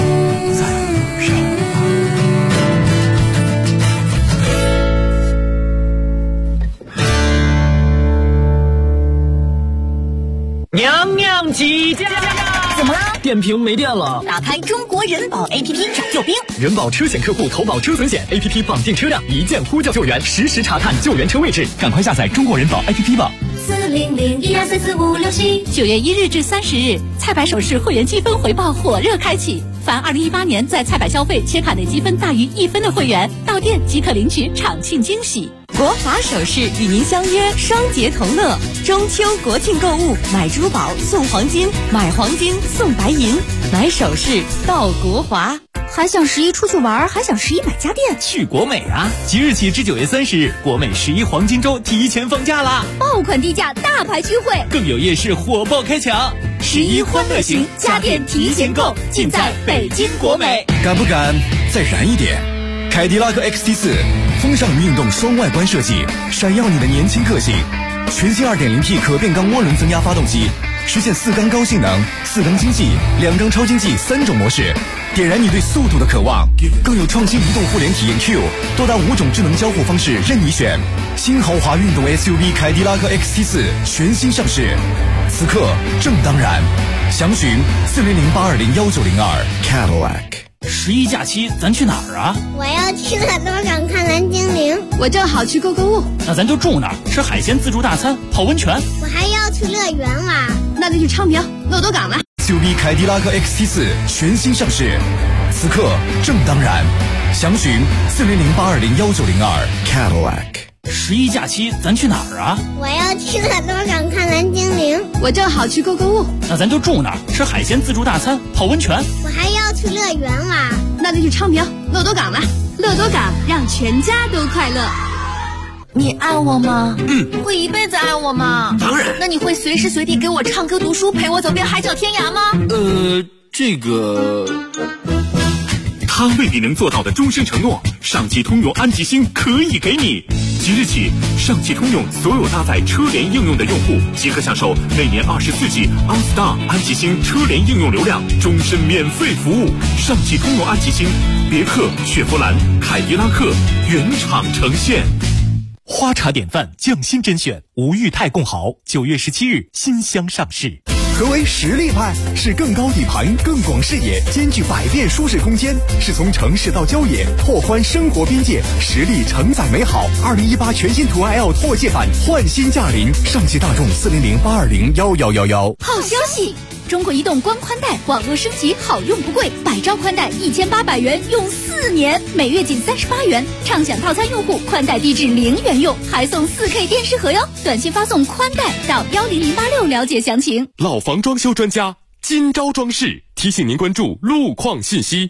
娘娘起驾！ 怎么了？ 电瓶没电了。 打开中国人保 APP 找救兵。 人保车险客户投保车损险 APP 绑定车辆，一键呼叫救援，实时查看救援车位置。赶快下载中国人保 APP 吧。 40012345679月1日至30日，菜百首饰会员积分回报火热开启。凡2018年在菜百消费且卡内积分大于1分的会员，到店即可领取场庆惊喜。 国华首饰与您相约双节同乐，中秋国庆购物，买珠宝送黄金，买黄金送白银，买首饰到国华。 还想11出去玩，还想11买家电， 去国美啊！即日起至9月30日，国美11黄金周提前放假啦！ 爆款低价大牌聚会， 更有夜市火爆开抢！11欢乐行家电提前购，尽在北京国美。 敢不敢再燃一点？凯迪拉克 XT4 风尚与运动双外观设计，闪耀你的年轻个性。全新 2.0T 可变缸涡轮增压发动机，实现4缸高性能、4缸经济、2缸超经济3种模式，点燃你对速度的渴望。更有创新移动互联体验 Q， 多达5种智能交互方式任你选。新豪华运动 SUV 凯迪拉克 XT4 全新上市，此刻正当然。详询4008201902 Cadillac。 11假期咱去哪儿啊？ 我要去海东港看蓝精灵。 我正好去购物。 那咱就住那儿，吃海鲜自助大餐，泡温泉。 我还要去乐园玩。 那就去昌平、乐多港了。 SUV 凯迪拉克 XT4 全新上市，此刻正当然。详询4008201902 Cadillac。 11假期咱去哪儿啊？ 我要去乐多场看蓝精灵。 我正好去购物。 那咱就住那儿，吃海鲜自助大餐，泡温泉。 我还要去乐园玩。 那就去昌平乐多港了。乐多港让全家都快乐。 你爱我吗？会一辈子爱我吗？ 当然。 那你会随时随地给我唱歌读书，陪我走遍海角天涯吗？ 这个。 他未必能做到的终身承诺，上汽通用安吉星可以给你。即日起，上汽通用所有搭载车联应用的用户即可享受每年24G OnStar 安吉星车联应用流量终身免费服务。上汽通用安吉星，别克、雪佛兰、凯迪拉克原厂呈现。 花茶典范匠心甄选吴裕泰共豪9月17日新箱上市。 何为实力派？是更高底盘、更广视野，兼具百变舒适空间，是从城市到郊野，拓宽生活边界，实力承载美好。2018全新途安 L 拓界版焕新驾临，上汽大众400-820-1111。 好消息！中国移动光宽带网络升级好用不贵，100兆宽带1800元用4年，每月仅38元。畅享套餐用户宽带低至0元用，还送4K 电视盒哟。短信发送宽带到10086了解详情。 老房装修专家金招装饰提醒您关注路况信息。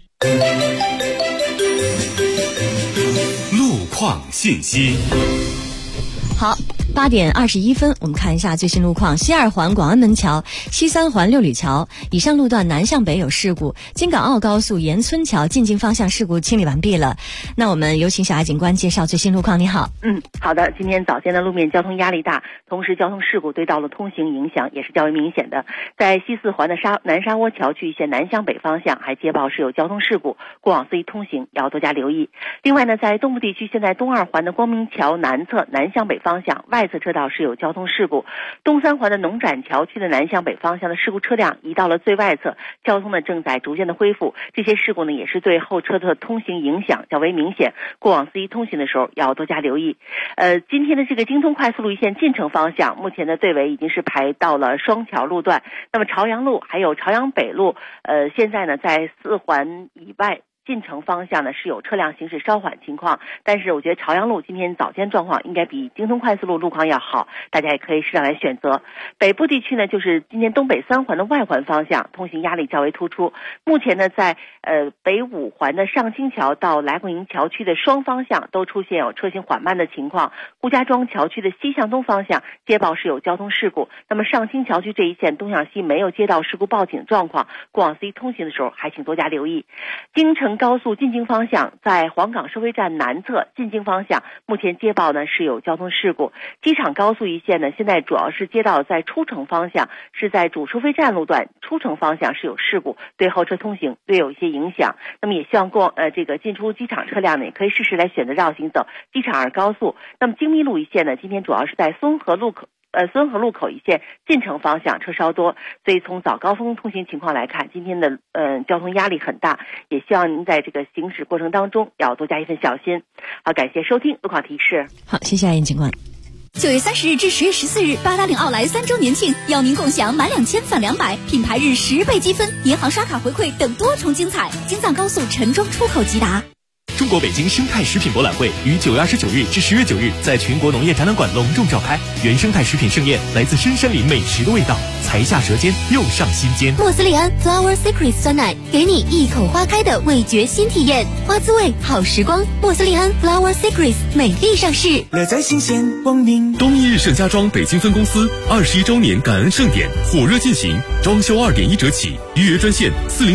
路况信息。 好，8点21分，我们看一下最新路况。西2环广安门桥、西3环六里桥以上路段南向北有事故，京港澳高速沿村桥进京方向事故清理完毕了。那我们有请小艾警官介绍最新路况。你好。 好的。今天早间的路面交通压力大，同时交通事故对道路通行影响也是较为明显的。在西4环的南沙窝桥区线南向北方向还接报是有交通事故，过往司机通行要多加留意。另外呢，在东部地区，现在东2环的光明桥南侧南向北方向外侧车道是有交通事故，东3环的农展桥区的南向北方向的事故车辆移到了最外侧，交通呢正在逐渐的恢复。这些事故呢也是对后车的通行影响较为明显，过往司机通行的时候要多加留意。今天的这个京通快速路一线进城方向，目前的队尾已经是排到了双桥路段。那么朝阳路还有朝阳北路，现在呢在4环以外进城方向呢是有车辆行驶稍缓情况，但是我觉得朝阳路今天早间状况应该比京通快速路路况要好，大家也可以适当来选择。北部地区呢，就是今天东北3环的外环方向通行压力较为突出，目前呢在北5环的上清桥到来广营桥区的双方向都出现有车行缓慢的情况，顾家庄桥区的西向东方向接报是有交通事故，那么上清桥区这一线东向西没有接到事故报警状况，过往司机通行的时候还请多加留意。京承高速进京方向在黄岗收费站南侧进京方向目前接报呢是有交通事故，机场高速一线呢现在主要是接到在出城方向是在主收费站路段出城方向是有事故，对后车通行略有一些影响。那么也希望这个进出机场车辆呢也可以适时来选择绕行走机场2高速。那么京密路一线呢今天主要是在孙河路口一线进城方向车稍多，所以从早高峰通行情况来看，今天的交通压力很大，也希望您在这个行驶过程当中要多加一份小心。好，感谢收听路况提示。 好，谢谢艾燕警官。 9月30日至10月14日，八达岭奥莱3周年庆，邀您共享满2000返200，品牌日10倍积分，银行刷卡回馈等多重精彩。京藏高速陈庄出口即达。 中国北京生态食品博览会于9月29日至10月9日在全国农业展览馆隆重召开，原生态食品盛宴，来自深山林美食的味道，才下舌尖又上心间。 莫斯利安 Flower Secret 酸奶，给你一口花开的味觉新体验，花滋味好时光。莫斯利安 Flower Secret 美丽上市， 乐在新鲜光明。 东一日盛家庄北京分公司21周年感恩盛典火热进行，装修2.1折起，预约专线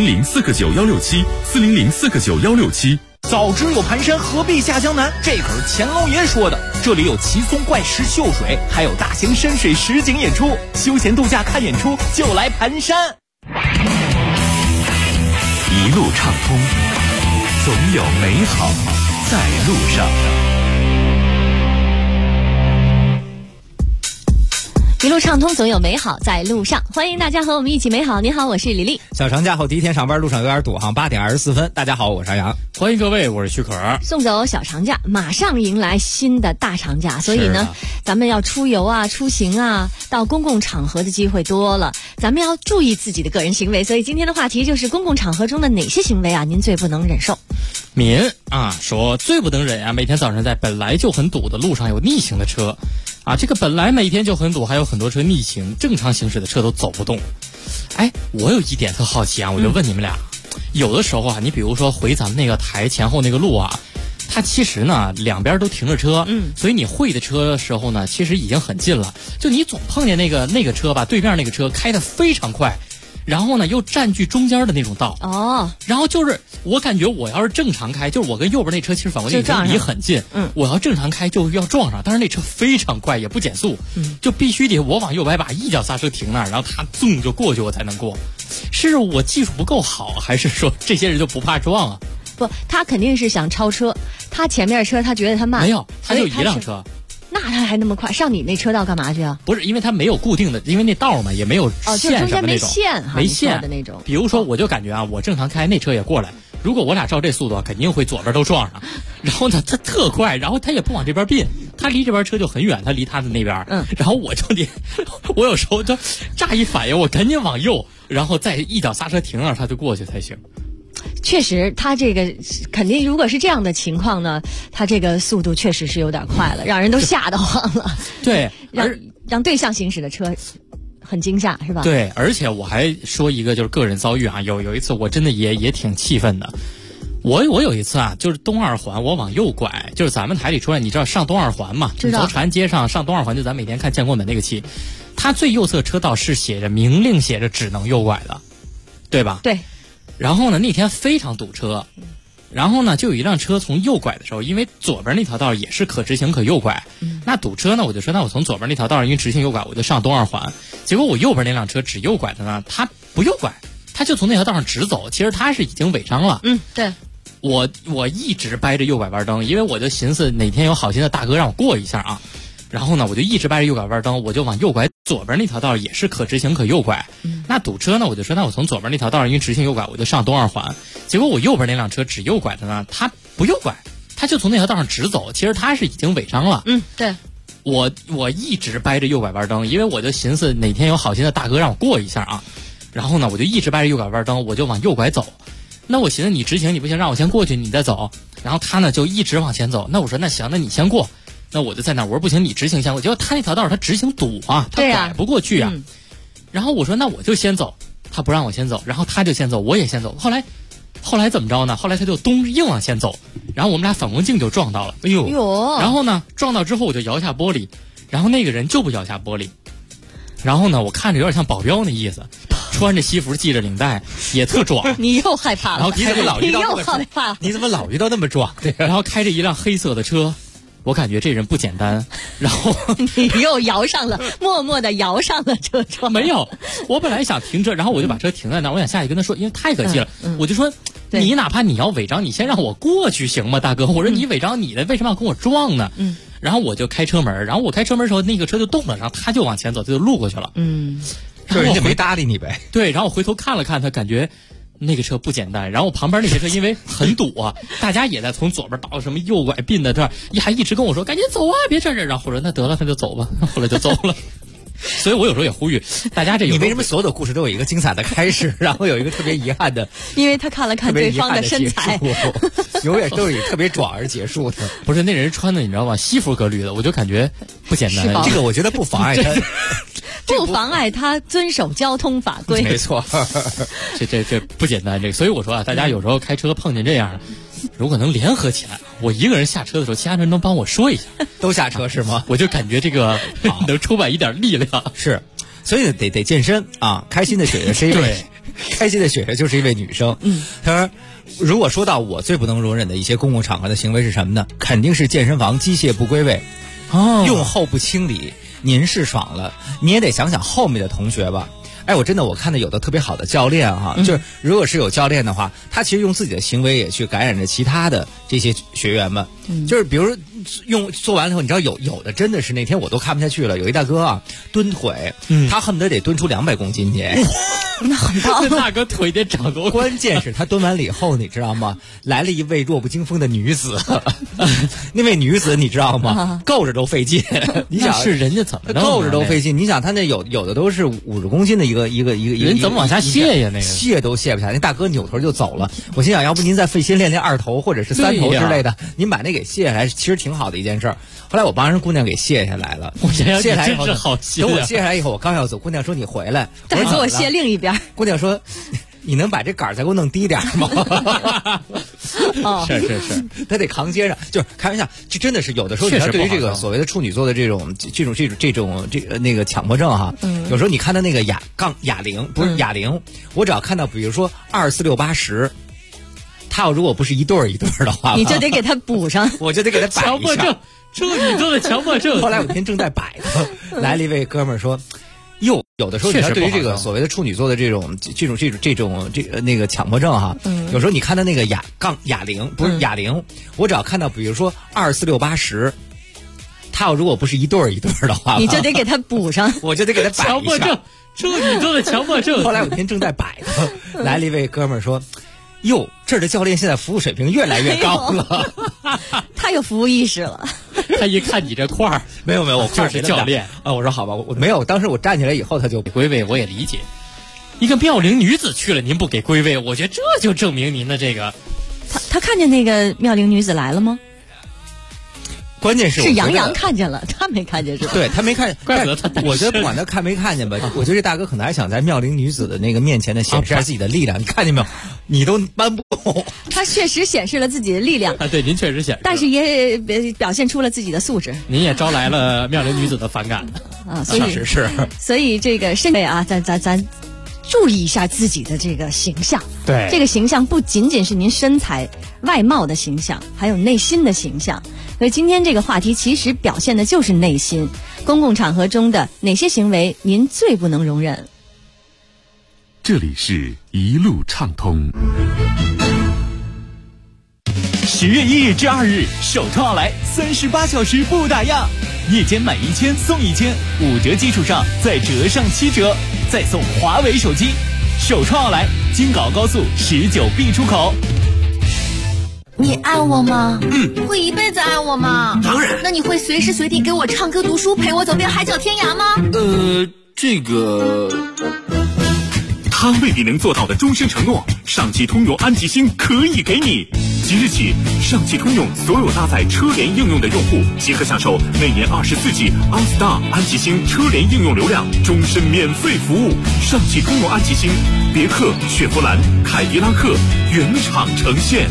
400-49167，400-49167。 早知有盘山，何必下江南？这可是乾隆爷说的。这里有奇松怪石秀水，还有大型深水实景演出，休闲度假看演出就来盘山。 一路畅通，总有美好在路上。 一路畅通，总有美好在路上。欢迎大家和我们一起美好。你好，我是李丽。 小长假后第一天上班，路上有点堵，8点24分。大家好，我是杨洋。 欢迎各位，我是许可。 送走小长假，马上迎来新的大长假，所以呢，咱们要出游啊、出行啊，到公共场合的机会多了，咱们要注意自己的个人行为。所以今天的话题就是公共场合中的哪些行为啊，您最不能忍受？ 敏啊说最不能忍啊，每天早上在本来就很堵的路上有逆行的车。啊，这个本来每天就很堵，还有很多车逆行，正常行驶的车都走不动。哎，我有一点特好奇啊，我就问你们俩，有的时候啊，你比如说回咱们那个台前后那个路啊，它其实呢两边都停着车，所以你会的车的时候呢，其实已经很近了，就你总碰见那个车吧，对面那个车开得非常快。然后呢，又占据中间的那种道然后就是我感觉我要是正常开，就是我跟右边那车其实反过来已经离很近，我要正常开就要撞上，但是那车非常快，也不减速，就必须得我往右摆把一脚刹车停那儿，然后他就过去我才能过。是我技术不够好，还是说这些人就不怕撞啊？ 不，他肯定是想超车，他前面车他觉得他慢， 没有，他就一辆车。 那他还那么快，上你那车道干嘛去啊？ 不是，因为他没有固定的，因为那道嘛也没有线什么那种，没线的那种。 比如说，我就感觉啊，我正常开，那车也过来，如果我俩照这速度，肯定会左边都撞上。然后呢，他特快，然后他也不往这边并，他离这边车就很远，他离他的那边，然后我就得，我有时候就乍一反应，我赶紧往右，然后再一脚刹车停那儿，他就过去才行。 确实，他这个肯定，如果是这样的情况呢，他这个速度确实是有点快了，让人都吓得慌了。 对， 让对向行驶的车很惊吓，是吧？ 对，而且我还说一个就是个人遭遇啊，有一次我真的也挺气愤的。我有一次啊，就是东二环我往右拐，就是咱们台里出来，你知道上东二环嘛？ 知道。 走长安街上上东二环，就咱每天看建国门那个期，它最右侧车道是明令写着只能右拐的，对吧？ 对。 然后呢，那天非常堵车，然后呢，就有一辆车从右拐的时候，因为左边那条道也是可直行可右拐，那堵车呢，我就说那我从左边那条道因为直行右拐，我就上东二环。结果我右边那辆车只右拐的呢，他不右拐，他就从那条道上直走。其实他是已经违章了。 对。 我一直掰着右拐弯灯，因为我就寻思哪天有好心的大哥让我过一下啊。然后呢，我就一直掰着右拐弯灯，我就往右拐，左边那条道也是可直行可右拐。那堵车呢，我就说那我从左边那条道因为直行右拐，我就上东二环。结果我右边那辆车只右拐的呢，他不右拐，他就从那条道上直走。其实他是已经违章了。 对。 我一直掰着右拐弯灯，因为我就寻思哪天有好心的大哥让我过一下啊。然后呢，我就一直掰着右拐弯灯，我就往右拐走。那我寻思你直行你不行，让我先过去你再走。然后他呢就一直往前走。那我说那行，那你先过。那我就在那，我说不行，你直行先过。结果他那条道他直行堵啊，他拐不过去啊。然后我说那我就先走，他不让我先走，然后他就先走，我也先走。后来怎么着呢？后来他就硬往前走，然后我们俩反光镜就撞到了。哎呦！然后呢，撞到之后我就摇下玻璃，然后那个人就不摇下玻璃。然后呢，我看着有点像保镖那意思，穿着西服系着领带，也特壮。 你又害怕了？ 然后你怎么老遇那么壮？ 然后开着一辆黑色的车。我感觉这人不简单，然后你又默默的摇上了车窗。 没有，我本来想停车，然后我就把车停在那儿，我想下去跟他说，因为太可惜了，我就说你哪怕你要违章，你先让我过去行吗，大哥？我说你违章，你的为什么要跟我撞呢？然后我就开车门，然后我开车门的时候，那个车就动了，然后他就往前走，他就路过去了。 就人家没搭理你呗。 对，然后我回头看了看，他感觉。那个车不简单，然后旁边那些车因为很堵啊，大家也在从左边倒什么右拐并的这儿，还一直跟我说赶紧走啊，别站这儿。然后我说那得了，那就走吧，后来就走了。所以我有时候也呼吁大家， 你为什么所有的故事都有一个精彩的开始，然后有一个特别遗憾的？ 因为他看了看对方的身材， 永远都是以特别壮而结束的。 不是那人穿的你知道吗？西服革履的，我就感觉不简单。 这个我觉得不妨碍他。 不妨碍他遵守交通法规。 没错，这不简单。这个，所以我说啊，大家有时候开车碰见这样的，如果能联合起来，我一个人下车的时候，其他人能帮我说一下， 都下车是吗？ 我就感觉这个能充满一点力量。 是，所以得健身啊。开心的雪雪是一位，开心的雪雪就是一位女生。她说，如果说到我最不能容忍的一些公共场合的行为是什么呢？肯定是健身房机械不归位，用后不清理。您是爽了，你也得想想后面的同学吧。哎，我看到有的特别好的教练哈，就是如果是有教练的话，他其实用自己的行为也去感染着其他的这些学员们。就是比如做完了以后，你知道有的真的是那天我都看不下去了。有一大哥啊，蹲腿，他恨不得蹲出200公斤去， 那很大。 那大哥腿得长多。 关键是他蹲完了以后，你知道吗？来了一位弱不禁风的女子，那位女子你知道吗？够着都费劲。你想是人家怎么够着都费劲？你想他那有的都是50公斤的一个人怎么往下卸呀？那个卸都卸不下来。那大哥扭头就走了。我心想，要不您再费心练2头或者是3头之类的，您把那给卸下来，其实挺好的一件事儿。后来我帮人姑娘给卸下来了，卸下来以后， 真是好卸。 等我卸下来以后，我刚要走，姑娘说你回来， 再给我卸另一边。 姑娘说，你能把这杆再给我弄低点吗？ 是， 他得扛肩上，就是开玩笑，这真的是有的时候，你看对于这个所谓的处女座的这种那个强迫症哈，有时候你看到那个哑铃，不是哑铃，我只要看到比如说24、6、8、10。他要如果不是一对一对的话， 你就得给他补上， 我就得给他摆一下。 强迫症，处女座的强迫症。 后来我那天正在摆呢，来了一位哥们儿说：“哟，有的时候你看对于这个所谓的处女座的这那个强迫症哈，有时候你看到那个哑铃，不是哑铃，我只要看到比如说24、6、8、10。他要如果不是一对一对的话， 你就得给他补上， 我就得给他摆一下。 强迫症，处女座的强迫症。 后来我那天正在摆呢，来了一位哥们儿说。哟，这儿的教练现在服务水平越来越高了， 他有服务意识了。 他一看你这块儿， 没有，我就是教练啊。我说好吧，我没有。当时我站起来以后，他就归位，我也理解。一个妙龄女子去了，您不给归位，我觉得这就证明您的这个。 他看见那个妙龄女子来了吗？ 关键是杨洋看见了，他没看见是吧？ 对他没看见， 怪不得他。 我觉得不管他看没看见吧，我觉得这大哥可能还想在妙龄女子的那个面前呢显示下自己的力量。你看见没有？你都搬不动。 他确实显示了自己的力量啊，对，您确实显示， 但是也表现出了自己的素质。 您也招来了妙龄女子的反感啊，所以是， 所以这个身位啊，咱注意一下自己的这个形象。 对， 这个形象不仅仅是您身材外貌的形象，还有内心的形象。所以今天这个话题其实表现的就是内心。公共场合中的哪些行为您最不能容忍？ 这里是一路畅通。 10月1日至2日，首创奥莱38小时不打烊，夜间买1000送1000，5折基础上再折上7折，再送华为手机。首创奥莱，京港澳高速19B 出口。 你爱我吗？会一辈子爱我吗？ 当然。 那你会随时随地给我唱歌读书，陪我走遍海角天涯吗？ 这个他未必能做到的终身承诺，上汽通用安吉星可以给你。即日起，上汽通用所有搭载车联应用的用户即可享受每年24G OnStar 安吉星车联应用流量终身免费服务。上汽通用安吉星，别克、雪佛兰、凯迪拉克原厂呈现。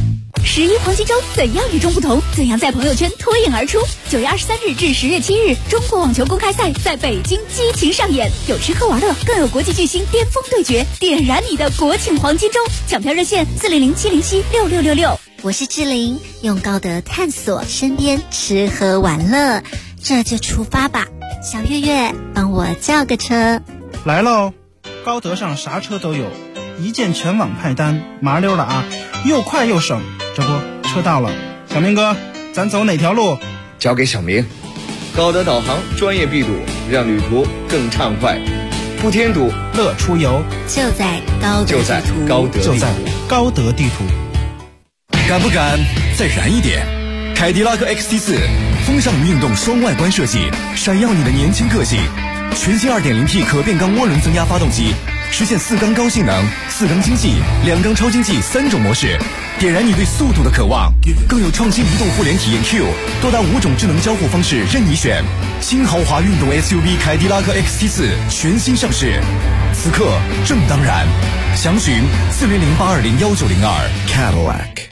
11黄金周怎样与众不同？怎样在朋友圈脱颖而出？9月23日至10月7日，中国网球公开赛在北京激情上演，有吃喝玩乐，更有国际巨星巅峰对决，点燃你的国庆黄金周！抢票热线400-707-6666。 我是志玲，用高德探索身边吃喝玩乐，这就出发吧。小月月，帮我叫个车。 来喽！高德上啥车都有，一键全网派单，麻溜了啊，又快又省。这不，车到了，小明哥，咱走哪条路？ 交给小明。高德导航专业闭堵，让旅途更畅快，不添堵， 乐出游。 就在高德高德地图。 敢不敢再燃一点？凯迪拉克 XT4 风尚运动双外观设计，闪耀你的年轻个性。全新 2.0T 可变缸涡轮增压发动机，实现4缸高性能、4缸经济、2缸超经济3种模式，点燃你对速度的渴望。更有创新移动互联体验 Q， 多达5种智能交互方式任你选。新豪华运动 SUV 凯迪拉克 XT4 全新上市，此刻正当然。详询400-820-1902 Cadillac。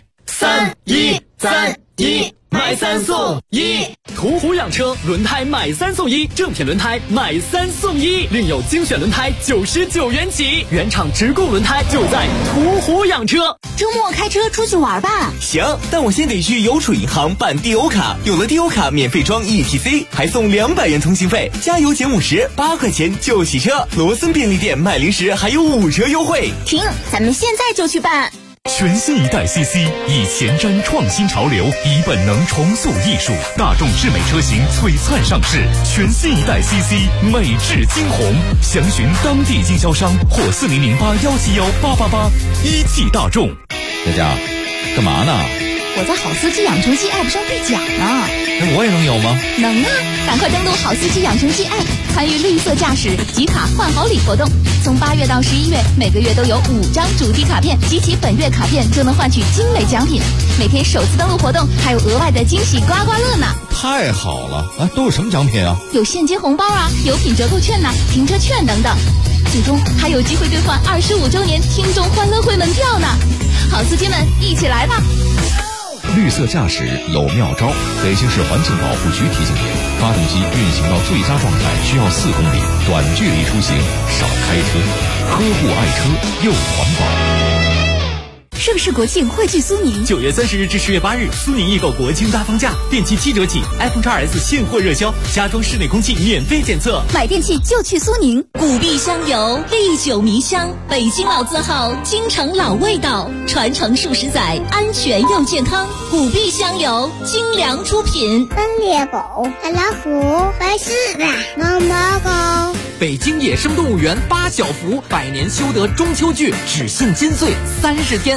3-1-3-1买3送1，途虎养车轮胎买3送1，正品轮胎买3送1，另有精选轮胎99元起，原厂直供轮胎就在途虎养车。 周末开车出去玩吧。 行，但我先得去邮储银行办地欧卡，有了地欧卡免费装 ETC， 还送200元通信费，加油减50，8块钱就洗车。罗森便利店卖零食还有5折优惠。 停，咱们现在就去办。 全新一代 CC 以前瞻创新潮流，以本能重塑艺术。大众智美车型璀璨上市，全新一代 CC 美质惊鸿。详询当地经销商或4008171888。一汽大众。 佳佳，干嘛呢？ 我在好司机养成记 App 上兑奖呢。 那我也能有吗？ 能啊！赶快登录好司机养成记 App， 参与绿色驾驶集卡换好礼活动。从8月到11月，每个月都有5张主题卡片，集齐本月卡片就能换取精美奖品。每天首次登录活动还有额外的惊喜刮刮乐呢！ 太好了啊！都有什么奖品啊？ 有现金红包啊，有品折扣券呐、停车券等等。最终还有机会兑换25周年听众欢乐会门票呢！好司机们，一起来吧！ 绿色驾驶有妙招，北京市环境保护局提醒您：发动机运行到最佳状态需要4公里，短距离出行少开车，呵护爱车又环保。 盛世国庆汇聚苏宁 ，9月30日至10月8日，苏宁易购国庆大放价，电器7折起 ，iPhone XS 现货热销，家装室内空气免费检测， 买电器就去苏宁。 古碧香油，历久弥香，北京老字号，京城老味道，传承数十载，安全又健康。古碧香油，精良出品。 三猎狗、大老虎、白狮子、毛毛狗。 北京野生动物园8小福，100年修得中秋剧，只信金穗30天。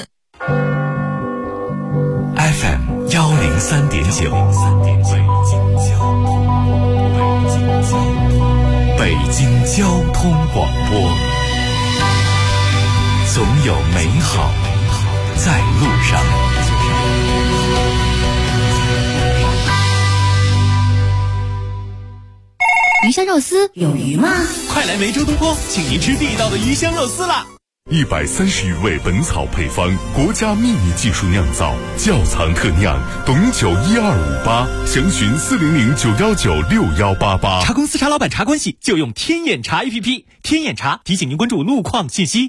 FM 103.9，北京交通广播，总有美好在路上。 鱼香肉丝有鱼吗？ 快来梅州东坡，请您吃地道的鱼香肉丝啦 ！130余味本草配方，国家秘密技术酿造，窖藏特酿，董酒1258，详询40091961188。 茶公司茶老板茶关系就用天眼茶 APP， 天眼茶提醒您关注路况信息。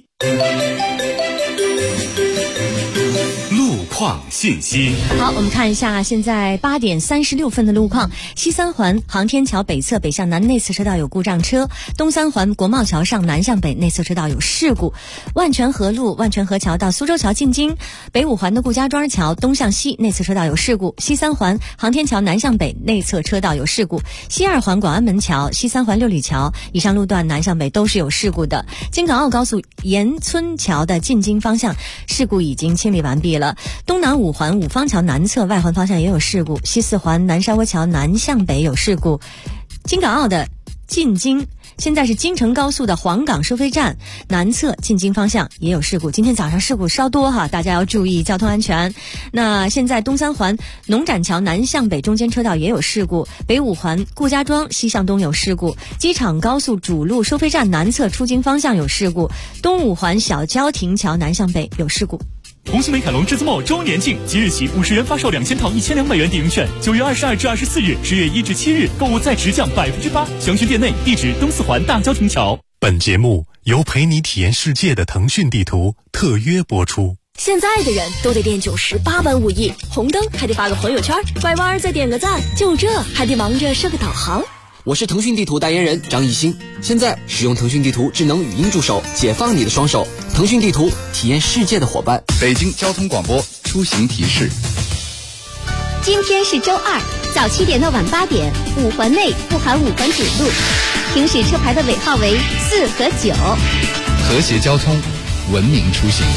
况信息。 好，我们看一下现在8点36分的路况。西三环航天桥北侧北向南内侧车道有故障车，东三环国贸桥上南向北内侧车道有事故，万泉河路万泉河桥到苏州桥进京，北五环的顾家庄桥东向西内侧车道有事故，西三环航天桥南向北内侧车道有事故，西二环广安门桥西三环六里桥以上路段南向北都是有事故的。京港澳高速沿村桥的进京方向事故已经清理完毕了，东南五环五方桥南侧外环方向也有事故，西四环南沙窝桥南向北有事故。京港澳的进京现在是京承高速的黄岗收费站南侧进京方向也有事故，今天早上事故稍多哈，大家要注意交通安全。那现在东三环农展桥南向北中间车道也有事故，北五环顾家庄西向东有事故，机场高速主路收费站南侧出京方向有事故，东五环小郊亭桥南向北有事故。 红星美凯龙至尊茂周年庆，即日起50元发售2000套1200元抵用券，9月22至24日，10月1至7日购物再直降8%，详询店内，地址东四环大郊亭桥。 本节目由陪你体验世界的腾讯地图特约播出。 现在的人都得练98般武艺，红灯还得发个朋友圈，拐弯再点个赞，就这还得忙着设个导航。 我是腾讯地图代言人张艺兴，现在使用腾讯地图智能语音助手，解放你的双手。腾讯地图，体验世界的伙伴。 北京交通广播出行提示： 今天是周二，早7点到晚8点，5环内不含5环主路，行驶车牌的尾号为4和9。 和谐交通，文明出行。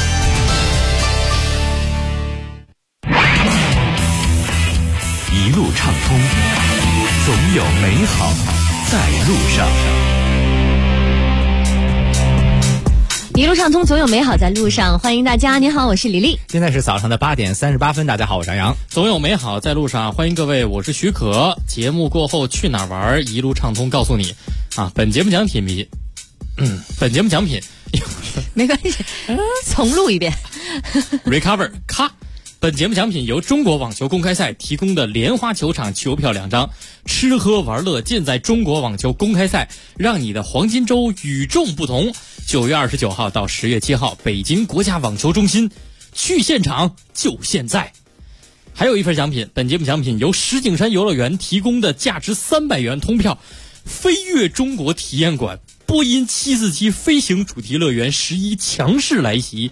一路畅通，总有美好在路上。 一路畅通，总有美好在路上。欢迎大家，您好，我是李丽。 现在是早上的8点38分，大家好，我是杨洋。 总有美好在路上，欢迎各位，我是许可。节目过后去哪玩？一路畅通告诉你啊，本节目奖品没关系，重录一遍。 Recover 咔。本节目奖品由中国网球公开赛提供的莲花球场球票2张，吃喝玩乐尽在中国网球公开赛，让你的黄金周与众不同。9月29号到10月7号，北京国家网球中心，去现场就现在。还有一份奖品，本节目奖品由石景山游乐园提供的价值300元通票，飞跃中国体验馆，波音747飞行主题乐园11强势来袭。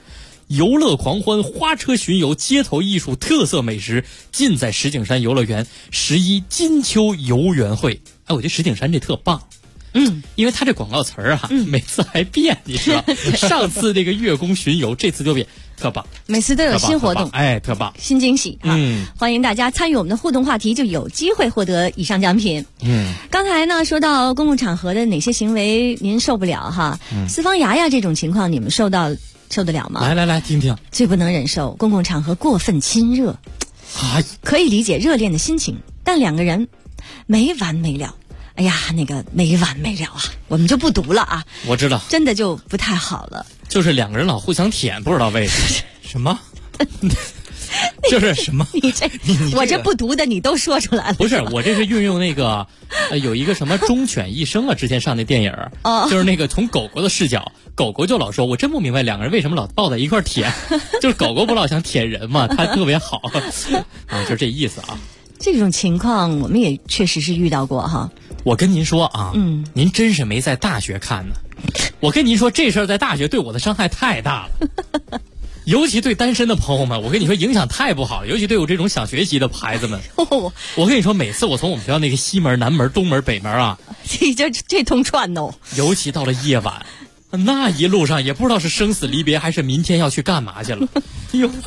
游乐狂欢、花车巡游、街头艺术、特色美食，尽在石景山游乐园11金秋游园会。哎，我觉得石景山这特棒。因为他这广告词儿每次还变，你知道，上次那个月宫巡游，这次就变，特棒， 每次都有新活动， 哎，特棒， 新惊喜啊！欢迎大家参与我们的互动话题，就有机会获得以上奖品。刚才呢说到公共场合的哪些行为您受不了哈？四方牙牙这种情况，你们受得了吗？ 来听听。 最不能忍受公共场合过分亲热，可以理解热恋的心情，但两个人没完没了。哎呀，那个没完没了啊，我们就不读了啊。 我知道， 真的就不太好了。 就是两个人老互相舔，不知道为什么。 什么？ 就是什么？ 我这不读的你都说出来了。 不是，我这是运用那个有一个什么忠犬一生啊，之前上那电影就是那个从狗狗的视角，狗狗就老说，我真不明白两个人为什么老抱在一块舔，就是狗狗不老想舔人嘛，它特别好啊，就这意思啊。 这种情况我们也确实是遇到过哈。 我跟您说啊，您真是没在大学看呢。我跟您说，这事儿在大学对我的伤害太大了，尤其对单身的朋友们，我跟你说影响太不好，尤其对我这种想学习的孩子们。我跟你说，每次我从我们学校那个西门、南门、东门、北门啊， 这通串哦， 尤其到了夜晚，那一路上也不知道是生死离别还是明天要去干嘛去了。哎呦，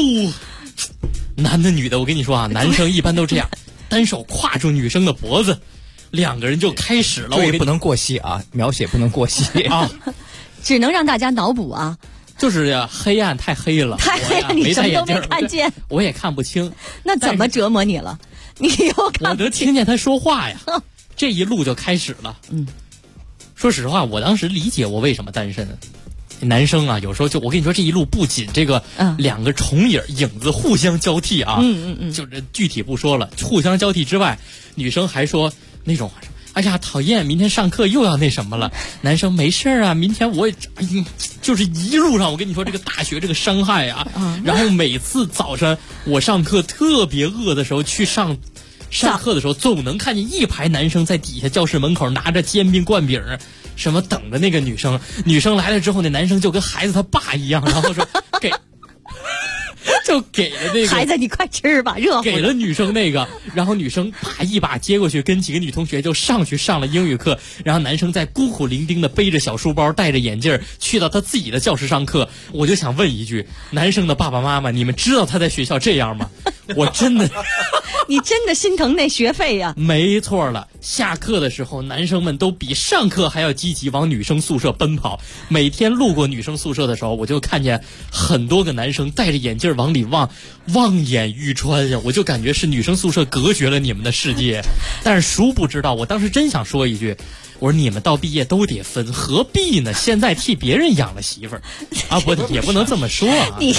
男的女的，我跟你说啊，男生一般都这样，单手挎住女生的脖子，两个人就开始了。 对，不能过细啊，描写不能过细啊， 只能让大家脑补啊。 就是黑暗太黑了， 太黑了，你什么都没看见， 我也看不清。 那怎么折磨你了？你又看不清， 我能听见他说话呀。这一路就开始了。说实话，我当时理解我为什么单身。男生啊，有时候就我跟你说，这一路不仅这个两个重影子互相交替啊，就是具体不说了，互相交替之外，女生还说那种，哎呀讨厌，明天上课又要那什么了。男生没事啊，明天我也，就是一路上我跟你说这个大学这个伤害啊，然后每次早上我上课特别饿的时候去上课的时候，总能看见一排男生在底下教室门口拿着煎饼灌饼什么等着那个女生来了之后，那男生就跟孩子他爸一样，然后说就给了那个孩子，你快吃吧，热乎。 给了女生那个，然后女生一把接过去，跟几个女同学就上去上了英语课，然后男生在孤苦伶仃的背着小书包，戴着眼镜去到他自己的教室上课。我就想问一句，男生的爸爸妈妈，你们知道他在学校这样吗？我真的你真的心疼那学费呀？ 没错了，下课的时候男生们都比上课还要积极往女生宿舍奔跑。每天路过女生宿舍的时候，我就看见很多个男生戴着眼镜往里望眼欲穿呀，我就感觉是女生宿舍隔绝了你们的世界。但是殊不知道，我当时真想说一句，我说你们到毕业都得分，何必呢？现在替别人养了媳妇儿啊，不也不能这么说啊。 你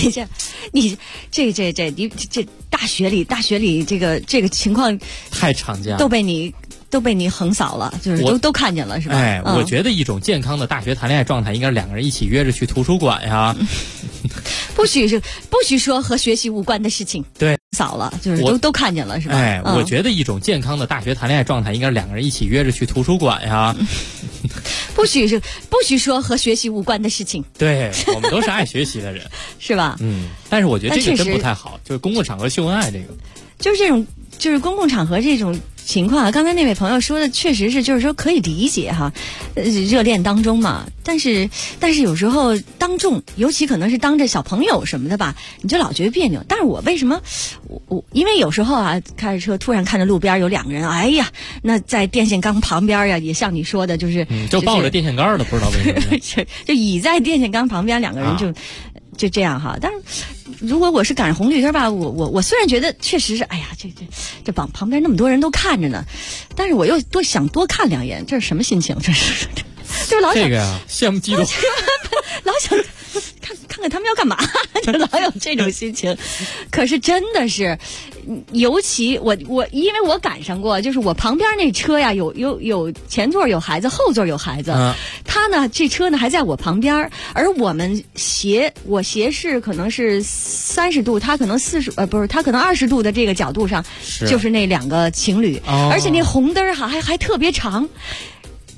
这大学里这个情况太常见了， 都被你横扫了，就是都看见了是吧？ 哎，我觉得一种健康的大学谈恋爱状态应该是两个人一起约着去图书馆呀。 不许说和学习无关的事情。 对， 扫了，就是都看见了是吧？ 哎，我觉得一种健康的大学谈恋爱状态应该是两个人一起约着去图书馆呀。 不许说和学习无关的事情。 对，我们都是爱学习的人， 是吧？ 但是我觉得这个真不太好，就是公共场合秀恩爱这个， 就是这种，就是公共场合这种情况啊。刚才那位朋友说的确实是，就是说可以理解哈，热恋当中嘛。但是有时候当众，尤其可能是当着小朋友什么的吧，你就老觉得别扭。但是我为什么因为有时候啊，开着车突然看着路边有两个人，哎呀，那在电线杆旁边呀，也像你说的，就是就抱着电线杆的，不知道为什么就倚在电线杆旁边，两个人就这样哈。但是如果我是赶上红绿灯吧，我虽然觉得确实是，哎呀，这旁边那么多人都看着呢，但是我又想多看两眼，这是什么心情？这是就老想这个呀，羡慕嫉妒， 老想看看他们要干嘛，就老有这种心情。可是真的是，尤其我因为我赶上过，就是我旁边那车呀，有前座有孩子，后座有孩子，他呢这车呢还在我旁边，而我们我斜视可能是30度，他可能他可能20度的这个角度上，就是那两个情侣，而且那红灯还特别长。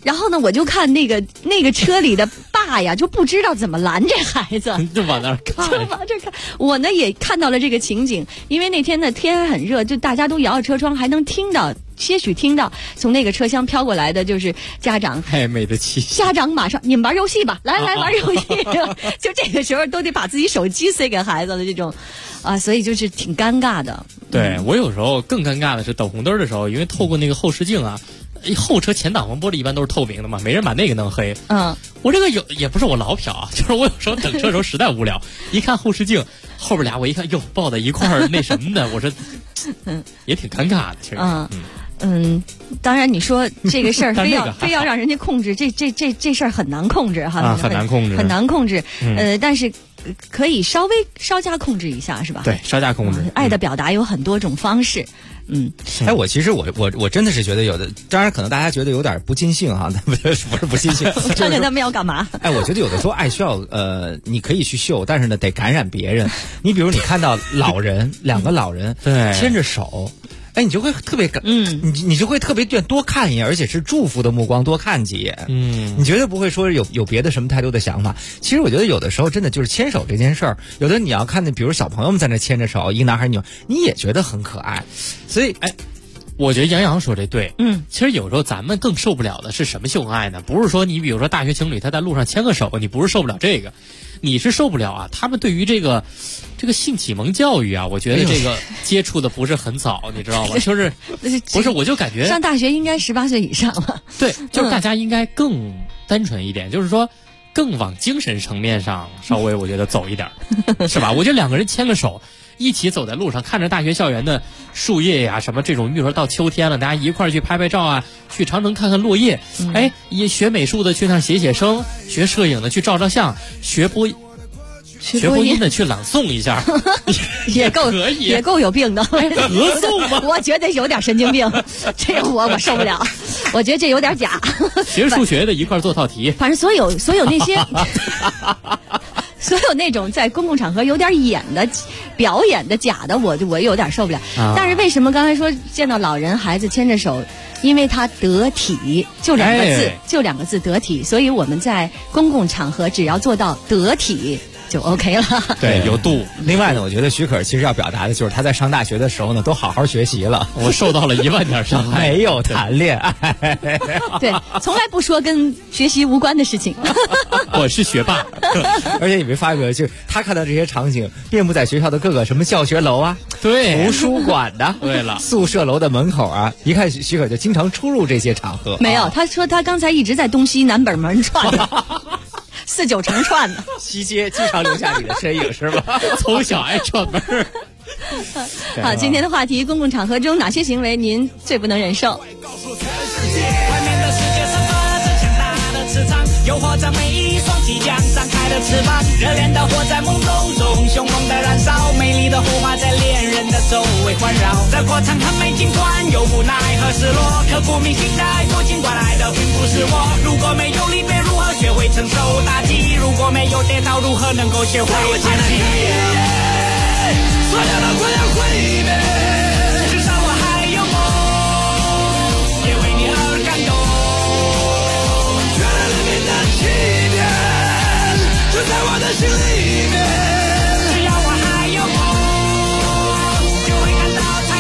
然后呢，我就看那个车里的爸呀，就不知道怎么拦这孩子， 就往那儿看， 就往这看。我呢也看到了这个情景，因为那天呢天很热，就大家都摇着车窗，还能些许听到从那个车厢飘过来的就是家长太美的气息。 家长马上你们玩游戏吧，来玩游戏，就这个时候都得把自己手机塞给孩子的这种，所以就是挺尴尬的。 对，我有时候更尴尬的是等红灯的时候，因为透过那个后视镜啊。后车前挡风玻璃一般都是透明的嘛，没人把那个弄黑。我这个也不是我老瞟啊，就是我有时候等车的时候实在无聊，一看后视镜后边俩，我一看哟抱在一块儿那什么的，我说，也挺尴尬的，其实。 当然你说这个事儿非要让人家控制，这事儿很难控制哈， 很难控制， 很难控制。但是可以稍加控制一下，是吧？ 对，稍加控制。 爱的表达有很多种方式。 我其实我真的是觉得有的，当然可能大家觉得有点不尽兴哈，不是不尽兴。 看看他们要干嘛？ 我觉得有的时候爱需要你可以去秀，但是呢得感染别人。你比如你看到两个老人牵着手。你就会特别你就会特别多看一眼，而且是祝福的目光多看几眼。你绝对不会说有别的什么太多的想法。其实我觉得有的时候真的就是牵手这件事儿，有的你要看比如小朋友们在那牵着手，一个男孩女孩，你也觉得很可爱。所以我觉得杨洋说这对。其实有时候咱们更受不了的是什么秀恩爱呢？不是说你比如说大学情侣他在路上牵个手，你不是受不了这个，你是受不了啊他们对于这个性启蒙教育啊，我觉得这个接触的不是很早，你知道吗？就是不是我就感觉上大学应该18岁以上了。 对，就是大家应该更单纯一点，就是说更往精神层面上稍微我觉得走一点，是吧？我觉得两个人牵个手一起走在路上，看着大学校园的树叶呀，什么这种，比如说到秋天了，大家一块儿去拍拍照啊，去长城看看落叶，也学美术的去那儿写生，学摄影的去照相，学播音的去朗诵一下， 也够有病的。 合诵吗？ 我觉得有点神经病，这我受不了，我觉得这有点假。 学数学的一块做套题， 反正所有那些。所有那种在公共场合有点表演的假的，我有点受不了。但是为什么刚才说见到老人孩子牵着手，因为他得体，就两个字得体，所以我们在公共场合只要做到得体就 OK 了。 对，有度。 另外呢，我觉得许可其实要表达的就是他在上大学的时候呢，都好好学习了。 我受到了1万点伤害， 没有谈恋爱。 对，从来不说跟学习无关的事情。 我是学霸。 而且你没发觉，就是他看到这些场景遍布在学校的各个什么教学楼啊， 对， 图书馆的， 对了， 宿舍楼的门口啊，一看许可就经常出入这些场合。 没有，他说他刚才一直在东西南北门串的。4、9成串的西街经常留下你的身影是吧？ 从小爱串门儿。 好，今天的话题：公共场合中哪些行为您最不能忍受？ 诱惑着每一双即将张开的翅膀，热恋的火在梦中中凶猛的燃烧，美丽的火花在恋人的周围环绕。这过程很美，尽管有无奈和失落，刻骨铭心的爱过，尽管爱的并不是我。如果没有离别，如何学会承受打击？如果没有跌倒，如何能够学会爬起？所有的快要毁灭，至少我还有梦，也为你而感动。就在我的心里面，只要我还有梦，就会看到彩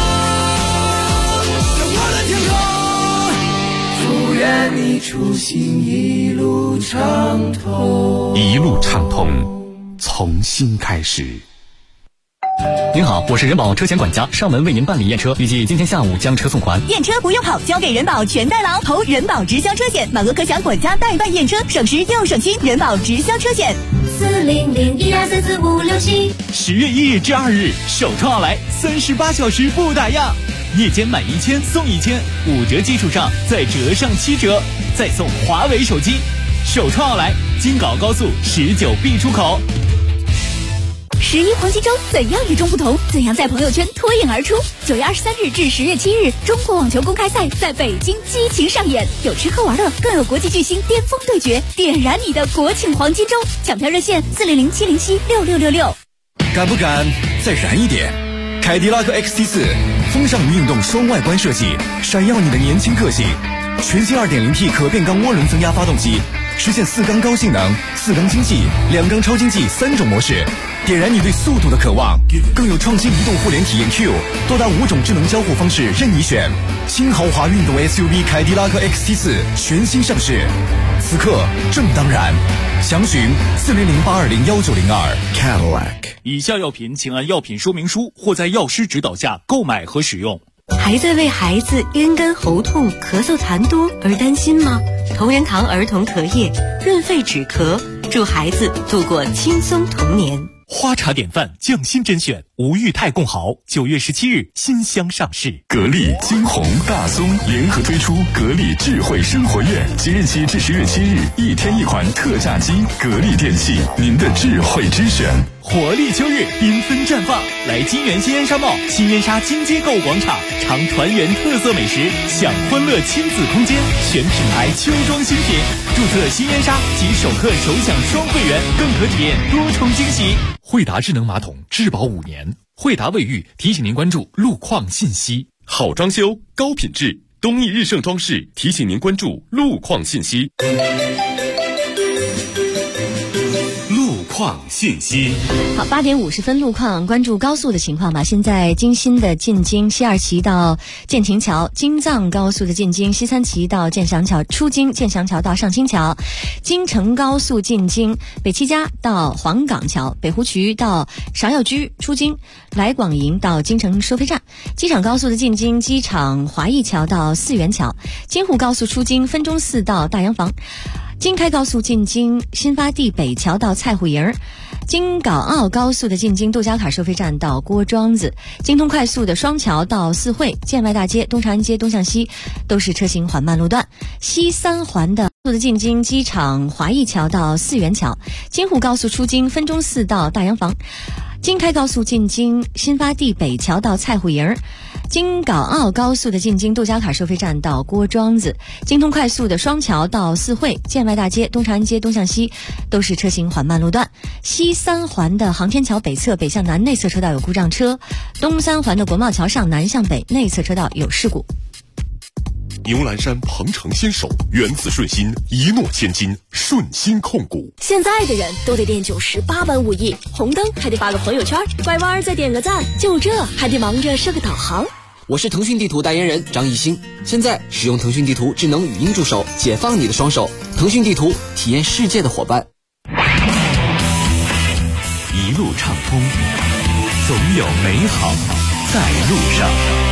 虹，有我的天空。祝愿你出行一路畅通， 一路畅通，从新开始。 您好，我是人保车险管家，上门为您办理验车，预计今天下午将车送还。 验车不用跑，交给人保全代劳，投人保直销车险，满额可享管家代办验车，省时又省心。人保直销车险，40012445677。 10月1日至2日，首创奥莱38小时不打烊，夜间满1000送1000，5折基础上再折上7折，再送华为手机。首创奥莱，京港高速19B 出口。 11黄金周怎样与众不同？怎样在朋友圈脱颖而出？9月23日至10月7日，中国网球公开赛在北京激情上演，有吃喝玩乐，更有国际巨星巅峰对决，点燃你的国庆黄金周！抢票热线400-707-6666。 敢不敢再燃一点？凯迪拉克 XT4 风尚与运动双外观设计，闪耀你的年轻个性。 全新 2.0T 可变缸涡轮增压发动机，实现4缸高性能、4缸经济、2缸超经济3种模式，点燃你对速度的渴望。更有创新移动互联体验 Q， 多达5种智能交互方式任你选。新豪华运动 SUV 凯迪拉克 XT4 全新上市，此刻正当然。详询4008201902 Cadillac。 以下药品请按药品说明书或在药师指导下购买和使用。 还在为孩子咽干喉痛、咳嗽痰多而担心吗？同仁堂儿童咳液润肺止咳，助孩子度过轻松童年。 花茶典范匠心甄选吴裕泰共好9月17日新箱上市。 格力、金鸿、大松联合推出格力智慧生活月，即日起至10月7日，1天1款特价机。格力电器，您的智慧之选。 活力秋日，缤纷绽放，来金源新燕莎 mall 新燕莎金街购物广场，尝团圆特色美食，享欢乐亲子空间，选品牌秋装新品，注册新燕莎及首课首享双会员，更可体验多重惊喜。 惠达智能马桶质保5年。惠达卫浴提醒您关注路况信息。好装修，高品质，东义日盛装饰提醒您关注路况信息。 况信息。 好，8点50分路况，关注高速的情况吧。现在京新的进京西2旗到建亭桥，京藏高速的进京西3旗到建祥桥，出京建祥桥到上清桥，京承高速进京北七家到黄岗桥，北湖渠到芍药居出京，来广营到京城收费站，机场高速的进京机场华谊桥到四元桥，京沪高速出京分钟寺到大洋房，京开高速进京新发地北桥到菜户营，京港澳高速的进京杜家坎收费站到郭庄子，京通快速的双桥到四惠、建外大街、东长安街东向西都是车行缓慢路段。西三环的速的进京机场华谊桥到四元桥，京沪高速出京分钟寺到大洋房，京开高速进京新发地北桥到菜户营，京港澳高速的进京杜家坎收费站到郭庄子，京通快速的双桥到四惠、建外大街、东长安街东向西都是车行缓慢路段。西三环的航天桥北侧北向南内侧车道有故障车，东三环的国贸桥上南向北内侧车道有事故。 牛栏山鹏程牵手，原子顺心，一诺千金，顺心控股。 现在的人都得练98般武艺，红灯还得发个朋友圈，拐弯再点个赞，就这还得忙着设个导航。 我是腾讯地图代言人张艺兴，现在使用腾讯地图智能语音助手，解放你的双手。腾讯地图，体验世界的伙伴。 一路畅通，总有美好在路上。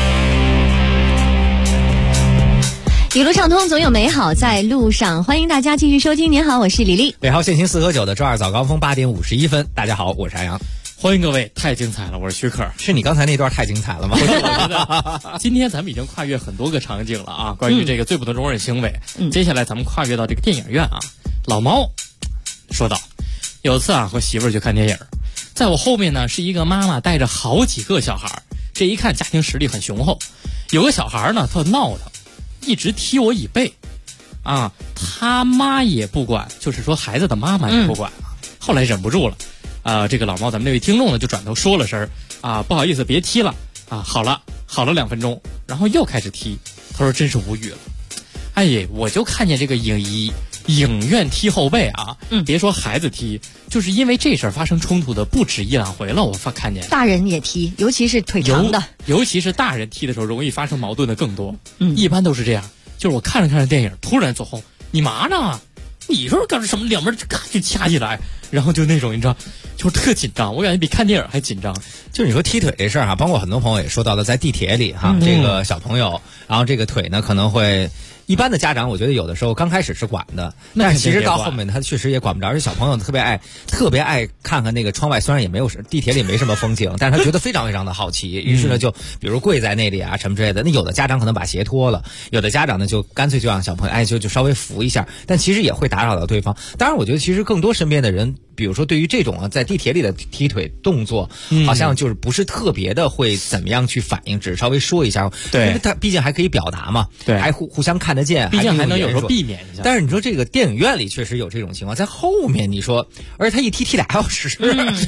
一路畅通，总有美好在路上。欢迎大家继续收听。您好，我是李丽。 尾号限行4和9的周二早高峰8点51分。大家好，我是安阳。 欢迎各位，太精彩了，我是徐可。 是你刚才那段太精彩了吗？ 我觉得今天咱们已经跨越很多个场景了啊，关于这个最不能容忍行为。接下来咱们跨越到这个电影院啊。老猫说道，有次啊和媳妇儿去看电影，在我后面呢是一个妈妈带着好几个小孩，这一看家庭实力很雄厚。有个小孩呢特闹腾，一直踢我椅背啊，他妈也不管，就是说孩子的妈妈也不管。后来忍不住了这个老猫咱们这位听众呢就转头说了声不好意思别踢了啊，好了2分钟，然后又开始踢。他说真是无语了，哎，我就看见这个影院踢后背啊，别说孩子踢，就是因为这事儿发生冲突的不止1-2回了，我看见大人也踢，尤其是腿长的， 尤其是大人踢的时候容易发生矛盾的更多。一般都是这样，就是我看着电影突然走后，你嘛呢？你说干什么？两边咔就掐起来，然后就那种你知道，就是特紧张，我感觉比看电影还紧张。 就是你说踢腿这事儿哈，包括很多朋友也说到了，在地铁里哈，这个小朋友，然后这个腿呢可能会。一般的家长，我觉得有的时候刚开始是管的，但是其实到后面他确实也管不着。而且小朋友特别爱看看那个窗外，虽然也没有地铁里没什么风景，但是他觉得非常非常的好奇。于是呢，就比如跪在那里啊什么之类的。那有的家长可能把鞋脱了，有的家长呢就干脆就让小朋友就稍微扶一下，但其实也会打扰到对方。当然，我觉得其实更多身边的人，比如说对于这种在地铁里的踢腿动作，好像就是不是特别的会怎么样去反应，只是稍微说一下。 对， 因为他毕竟还可以表达嘛， 对， 还互相看得见， 毕竟还能有时候避免一下。 但是你说这个电影院里确实有这种情况，在后面你说，而且他一踢2小时，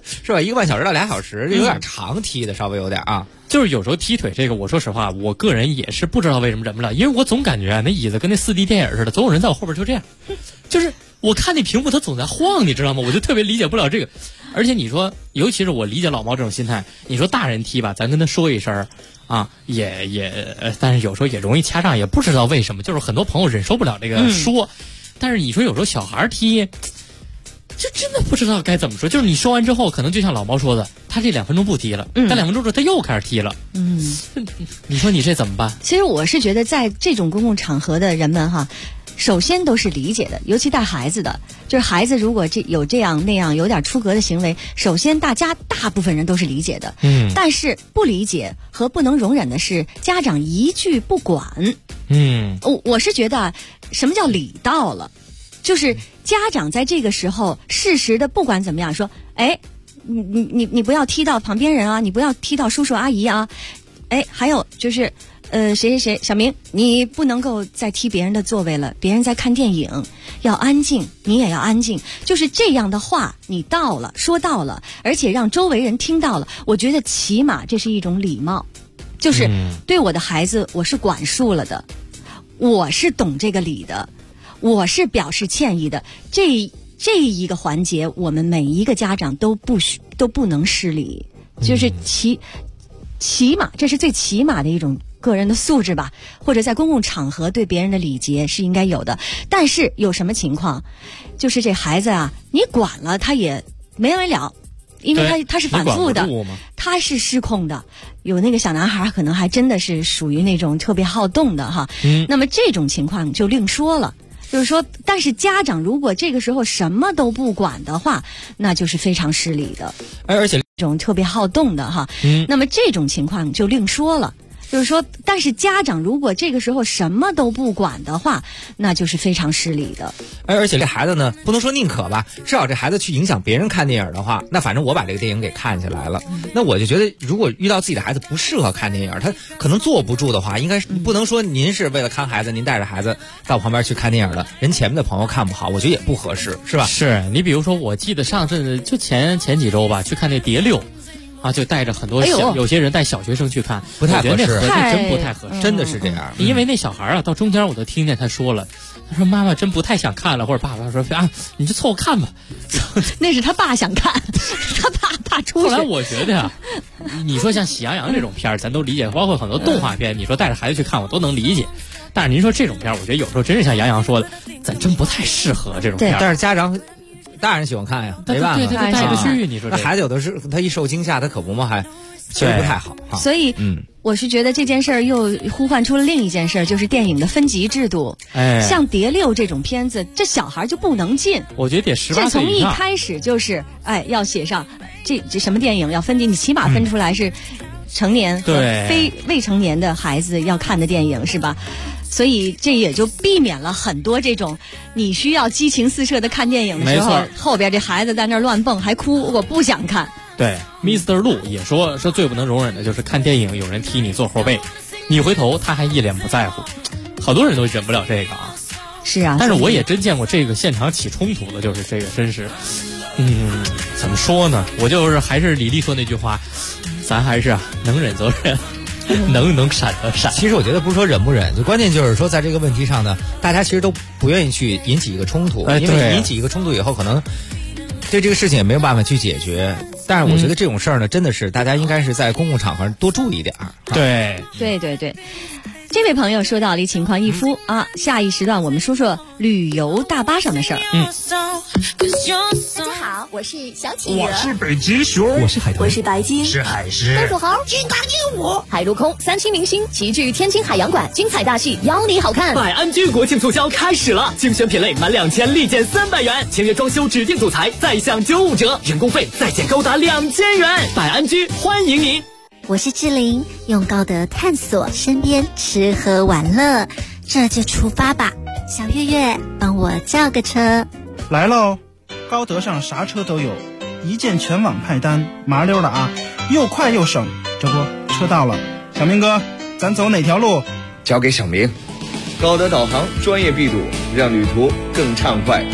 是吧？1个半小时到2小时，有点长踢的，稍微有点啊。 就是有时候踢腿这个，我说实话，我个人也是不知道为什么忍不了，因为我总感觉那椅子跟那4D 电影似的，总有人在我后边就这样，就是我看那屏幕它总在晃，你知道吗？我就特别理解不了这个。而且你说，尤其是我理解老毛这种心态，你说大人踢吧，咱跟他说一声啊，但是有时候也容易掐账，也不知道为什么，就是很多朋友忍受不了这个说，但是你说有时候小孩踢。就真的不知道该怎么说，就是你说完之后，可能就像老毛说的，他这2分钟不踢了，但2分钟之后他又开始踢了。你说你这怎么办？ 其实我是觉得，在这种公共场合的人们哈，首先都是理解的，尤其带孩子的，就是孩子如果有这样那样有点出格的行为，首先大部分人都是理解的。但是不理解和不能容忍的是家长一句不管。我是觉得什么叫礼到了，就是家长在这个时候适时的不管怎么样说，哎，你不要踢到旁边人啊，你不要踢到叔叔阿姨啊，哎，还有就是谁小明，你不能够再踢别人的座位了，别人在看电影，要安静，你也要安静。就是这样的话你到了，说到了，而且让周围人听到了，我觉得起码这是一种礼貌，就是对我的孩子我是管束了的，我是懂这个理的，我是表示歉意的，这一个环节，我们每一个家长都不能失礼，就是起码这是最起码的一种个人的素质吧，或者在公共场合对别人的礼节是应该有的。但是有什么情况，就是这孩子啊，你管了他也没完了，因为他是反复的，他是失控的。有那个小男孩可能还真的是属于那种特别好动的哈，那么这种情况就另说了。就是说，但是家长如果这个时候什么都不管的话，那就是非常失礼的。 而且这种特别好动的哈，那么这种情况就另说了。就是说，但是家长如果这个时候什么都不管的话，那就是非常失礼的。 而且这孩子呢，不能说宁可吧，至少这孩子去影响别人看电影的话，那反正我把这个电影给看下来了，那我就觉得，如果遇到自己的孩子不适合看电影，他可能坐不住的话，应该是不能说您是为了看孩子，您带着孩子到旁边去看电影的，人前面的朋友看不好，我觉得也不合适，是吧？ 是你比如说，我记得上阵就前几周吧，去看那《蝶六》。啊，就带着很多有些人带小学生去看， 不太合适， 真不太合适， 真的是这样。 因为那小孩啊，到中间我都听见他说了，他说妈妈真不太想看了，或者爸爸说啊，你就凑合看吧。 那是他爸想看，他怕出去。 后来我觉得啊，你说像《喜羊羊》这种片儿，咱都理解，包括很多动画片，你说带着孩子去看，我都能理解。但是您说这种片儿，我觉得有时候真是像杨洋说的，咱真不太适合这种片儿。 但是家长。大人喜欢看呀，没办法， 对带着去，你说那孩子有的是他一受惊吓，他可不嘛，还其实不太好。 所以，我是觉得这件事儿又呼唤出了另一件事儿，就是电影的分级制度。像《蝶六》这种片子，这小孩就不能进。 我觉得得18岁以上。 这从一开始就是要写上这什么电影要分级，你起码分出来是成年和未成年的孩子要看的电影，是吧？所以这也就避免了很多这种你需要激情四射的看电影的时候，后边这孩子在那儿乱蹦还哭，我不想看。 对 ，Mr. 陆也说最不能容忍的就是看电影有人踢你坐后背，你回头他还一脸不在乎，好多人都忍不了这个啊。 是啊， 但是我也真见过这个现场起冲突的，就是这个真是，怎么说呢？我就是还是李丽说那句话，咱还是能忍则忍。能闪的闪。 其实我觉得不是说忍不忍，就关键就是说在这个问题上呢，大家其实都不愿意去引起一个冲突，因为引起一个冲突以后，可能对这个事情也没有办法去解决。但是我觉得这种事儿呢，真的是大家应该是在公共场合多注意一点。 对。 这位朋友说到离情况一夫啊，下一时段我们说说旅游大巴上的事儿。 大家好，我是小企鹅， 我是北极熊， 我是海豚，我是白鲸， 是海狮， 松鼠猴，金刚鹦鹉，海陆空3期明星齐聚天津海洋馆，精彩大戏邀你好看。 百安居国庆促销开始了，精选品类满2000立减300元，签约装修指定组材再享95折，人工费再减高达2000元。百安居欢迎您。 我是志玲，用高德探索身边吃喝玩乐，这就出发吧。小月月，帮我叫个车。 来喽，高德上啥车都有，一键全网派单，麻溜的啊，又快又省。这不，车到了，小明哥，咱走哪条路？ 交给小明。高德导航专业闭堵，让旅途更畅快。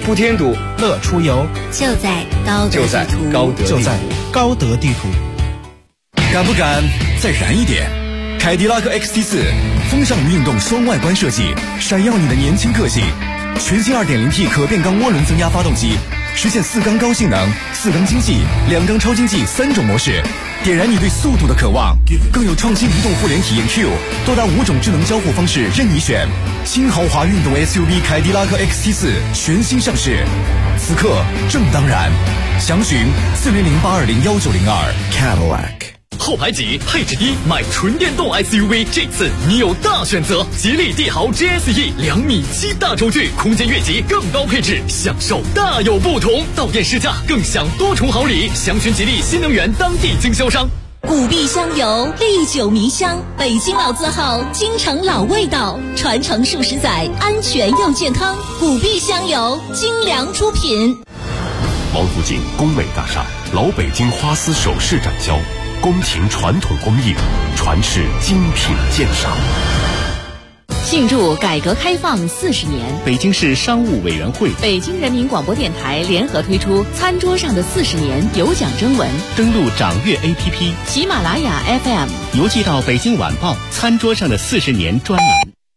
铺天堵， 乐出游， 就在高德地图。 敢不敢再燃一点？凯迪拉克 XT4 风尚运动双外观设计，闪耀你的年轻个性。全新 2.0T 可变缸涡轮增压发动机，实现4缸高性能、4缸经济、2缸超经济3种模式，点燃你对速度的渴望。更有创新移动互联体验 Q， 多达5种智能交互方式任你选。新豪华运动 SUV 凯迪拉克 XT4 全新上市，此刻正当然。详询4008201902 Cadillac。 后排挤，配置低，买纯电动 SUV， 这次你有大选择。吉利帝豪 GSE 2.7米大轴距，空间越级，更高配置，享受大有不同。到店试驾，更享多重好礼。详询吉利新能源当地经销商。 古碧香油，历久弥香，北京老字号，京城老味道，传承数十载，安全又健康。古碧香油，精良出品。 王府井工美大厦老北京花丝首饰展销，宫廷传统工艺，传世精品鉴赏。 庆祝改革开放40年， 北京市商务委员会、 北京人民广播电台联合推出餐桌上的40年有奖征文， 登录掌阅 APP、 喜马拉雅 FM， 邮寄到北京晚报餐桌上的40年专栏。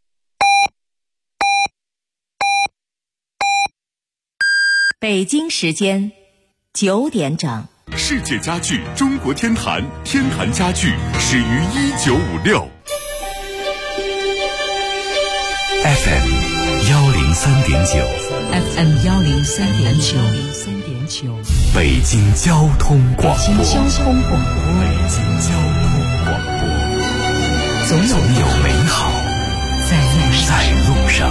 北京时间9点整。 世界家具中国天坛，天坛家具始于1956。 FM 103.9 FM 103.9， 北京交通广播。 北京交通广播，总有美好在路上。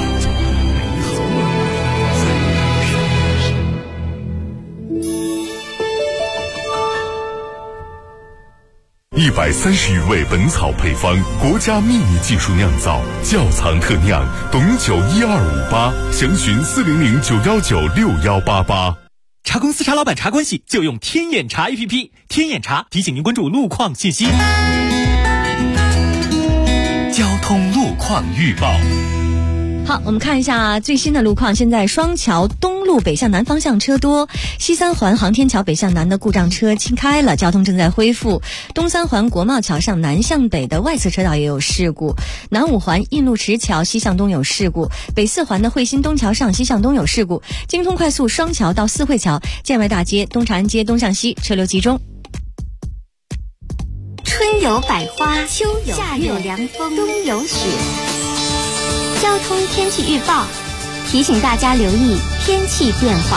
130余味本草配方，国家秘密技术酿造，窖藏特酿，董酒12588，详询40091961888。 茶公司茶老板茶关系就用天眼茶 APP， 天眼茶提醒您关注路况信息。 交通路况预报。 好，我们看一下最新的路况。现在双桥东路北向南方向车多，西三环航天桥北向南的故障车清开了，交通正在恢复。东三环国贸桥上南向北的外侧车道也有事故，南五环印路池桥西向东有事故，北四环的汇鑫东桥上西向东有事故，京通快速双桥到四惠桥、建外大街、东长安街东向西车流集中。 春有百花，秋有夏有凉风，冬有雪。交通天气预报提醒大家留意天气变化。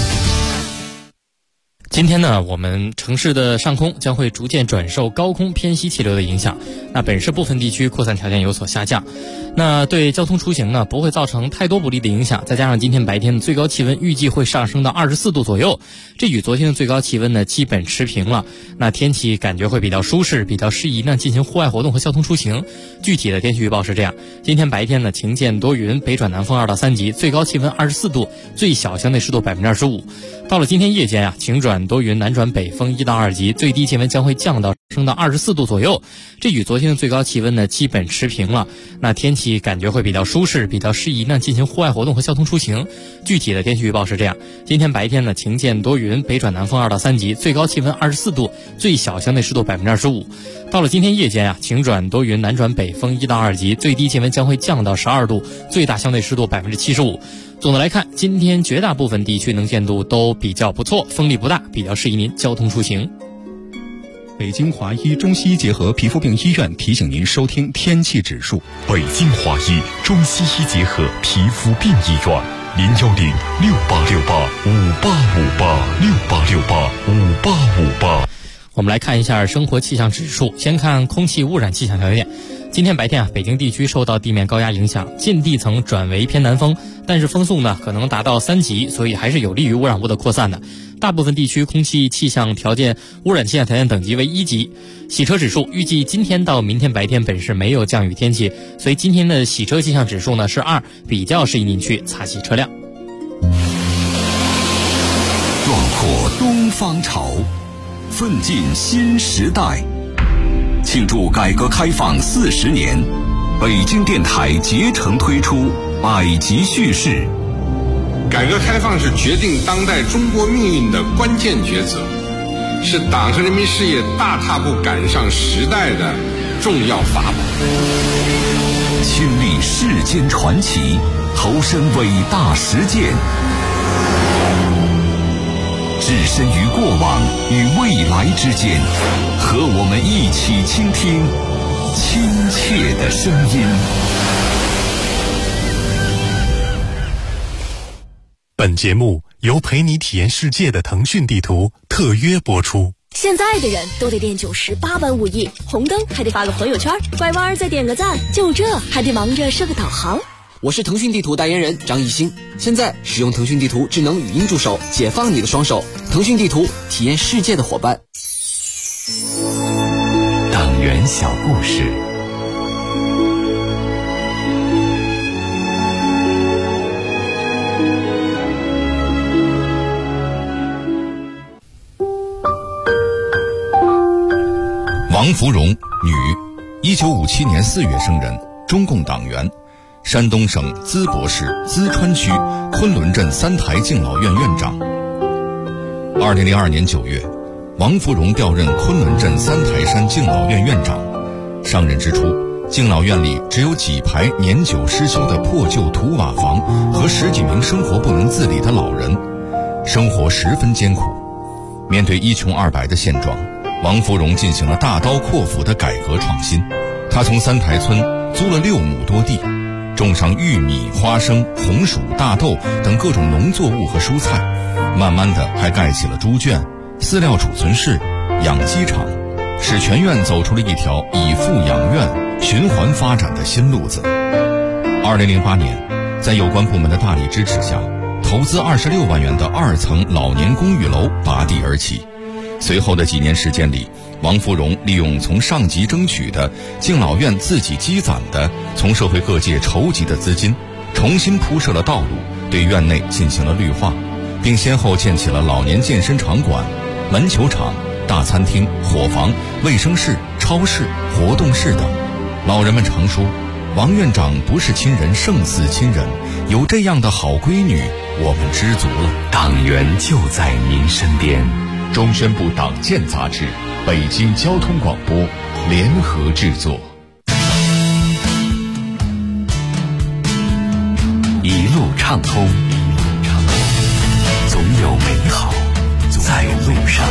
今天呢，我们城市的上空将会逐渐转受高空偏西气流的影响，那本市部分地区扩散条件有所下降，那对交通出行呢不会造成太多不利的影响。再加上今天白天的最高气温预计会上升到24度左右，这与昨天的最高气温呢基本持平了，那天气感觉会比较舒适，比较适宜呢进行户外活动和交通出行。具体的天气预报是这样：今天白天呢晴间多云，北转南风2到3级，最高气温24度，最小相对湿度25%。到了今天夜间晴转多云，南转北风1到2级，最低气温将会降到升到24度左右，这与昨天的最高气温呢基本持平了，那天气感觉会比较舒适，比较适宜呢进行户外活动和交通出行。具体的天气预报是这样：今天白天呢晴间多云，北转南风2到3级，最高气温24度，最小相对湿度25%。到了今天夜间晴转多云，南转北风1到2级，最低气温将会降到12度，最大相对湿度75%。总的来看，今天绝大部分地区能见度都比较不错，风力不大，比较适宜您交通出行。 北京华医中西医结合皮肤病医院提醒您收听天气指数。 北京华医中西医结合皮肤病医院，01068685858，68685858。 我们来看一下生活气象指数，先看空气污染气象条件。今天白天北京地区受到地面高压影响，近地层转为偏南风，但是风速呢可能达到3级，所以还是有利于污染物的扩散的。大部分地区空气气象条件污染气象条件等级为1级。洗车指数预计今天到明天白天本市没有降雨天气，所以今天的洗车气象指数呢是2，比较适宜您去擦洗车辆。 壮阔东方潮，奋进新时代。庆祝改革开放40年，北京电台竭诚推出百集叙事， 改革开放是决定当代中国命运的关键抉择，是党和人民事业大踏步赶上时代的重要法宝。 亲历世间传奇，投身伟大实践，置身于过往与未来之间，和我们一起倾听亲切的声音。 本节目由陪你体验世界的腾讯地图特约播出。 现在的人都得练98般武艺，红灯还得发个朋友圈，拐弯再点个赞，就这还得忙着设个导航。 我是腾讯地图代言人张艺兴，现在使用腾讯地图智能语音助手，解放你的双手。腾讯地图，体验世界的伙伴。 党员小故事。 王芙蓉，女，1957年4月生人，中共党员，山东省淄博市淄川区昆仑镇三台敬老院院长。2002年9月，王芙蓉调任昆仑镇三台山敬老院院长。上任之初，敬老院里只有几排年久失修的破旧土瓦房和10几名生活不能自理的老人，生活十分艰苦。面对一穷二白的现状，王芙蓉进行了大刀阔斧的改革创新。她从三台村租了6亩多地，种上玉米、花生、红薯、大豆等各种农作物和蔬菜，慢慢的还盖起了猪圈、饲料储存室、养鸡场，使全院走出了一条以富养院、循环发展的新路子。2008年，在有关部门的大力支持下，投资26万元的2层老年公寓楼拔地而起。随后的几年时间里，王芙蓉利用从上级争取的、敬老院自己积攒的、从社会各界筹集的资金，重新铺设了道路，对院内进行了绿化，并先后建起了老年健身场馆、门球场、大餐厅、伙房、卫生室、超市、活动室等。老人们常说，王院长不是亲人胜似亲人，有这样的好闺女，我们知足了。 党员就在您身边。 中宣部党建杂志，北京交通广播联合制作。 一路畅通，总有美好在路上。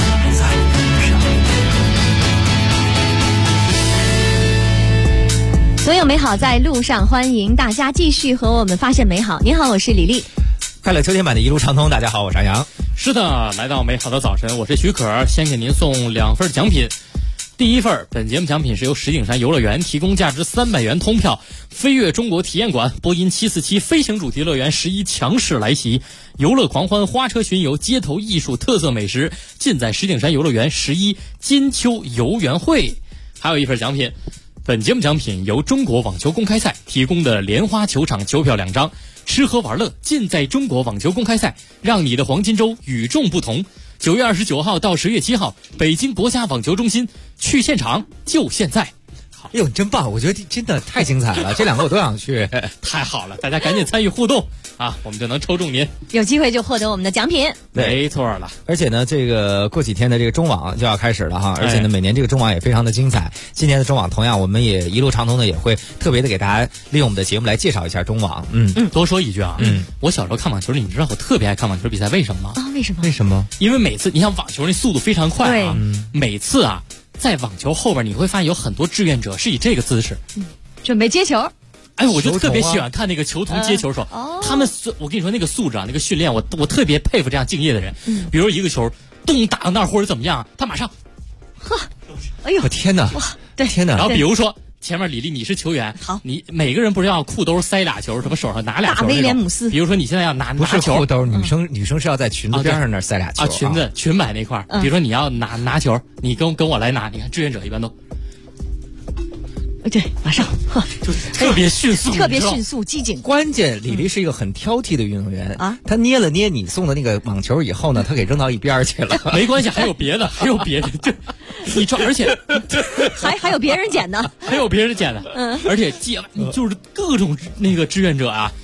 总有美好在路上，欢迎大家继续和我们发现美好。你好，我是李丽。 快乐秋天版的一路畅通，大家好，我是杨洋。 是的，来到美好的早晨，我是许可，先给您送2份奖品。第一份，本节目奖品是由石景山游乐园提供价值300元通票，飞跃中国体验馆波音747飞行主题乐园11强势来袭，游乐狂欢、花车巡游、街头艺术、特色美食，尽在石景山游乐园11金秋游园会。还有一份奖品，本节目奖品由中国网球公开赛提供的莲花球场球票2张，吃喝玩乐尽在中国网球公开赛，让你的黄金周与众不同。9月29号到10月7号，北京国家网球中心，去现场就现在。 哎呦，真棒！我觉得真的太精彩了，这2个我都想去。 太好了，大家赶紧参与互动啊，我们就能抽中您， 有机会就获得我们的奖品。 没错了。 而且呢，这个过几天的这个中网就要开始了哈，而且呢，每年这个中网也非常的精彩。今年的中网同样，我们也一路畅通的也会特别的给大家利用我们的节目来介绍一下中网。 多说一句啊，我小时候看网球，你知道我特别爱看网球比赛，为什么吗？ 啊，为什么？ 为什么？ 因为每次你像网球那速度非常快啊，每次啊。在网球后边你会发现有很多志愿者是以这个姿势， 准备接球。 哎，我就特别喜欢看那个球童接球手，他们我跟你说那个素质啊，那个训练，我特别佩服这样敬业的人。比如一个球咚打到那儿或者怎么样，他马上， 哎呦， 我天哪， 哇，对， 天哪。 然后比如说前面李丽你是球员， 好， 你每个人不是要裤兜塞俩球，什么手上拿俩球， 大威廉姆斯。 比如说你现在要拿不是球， 裤兜，女生是要在裙子边上那塞俩球啊，裙摆那块儿。比如说你要拿球，你跟我来拿，你看志愿者一般都。 对，马上， 就特别迅速， 特别迅速，机警。 关键李丽是一个很挑剔的运动员啊，他捏了捏你送的那个网球以后呢，他给扔到一边去了。 没关系，还有别的，对，你抓，而且还有别人捡的， 还有别人捡的，而且就是各种那个志愿者啊。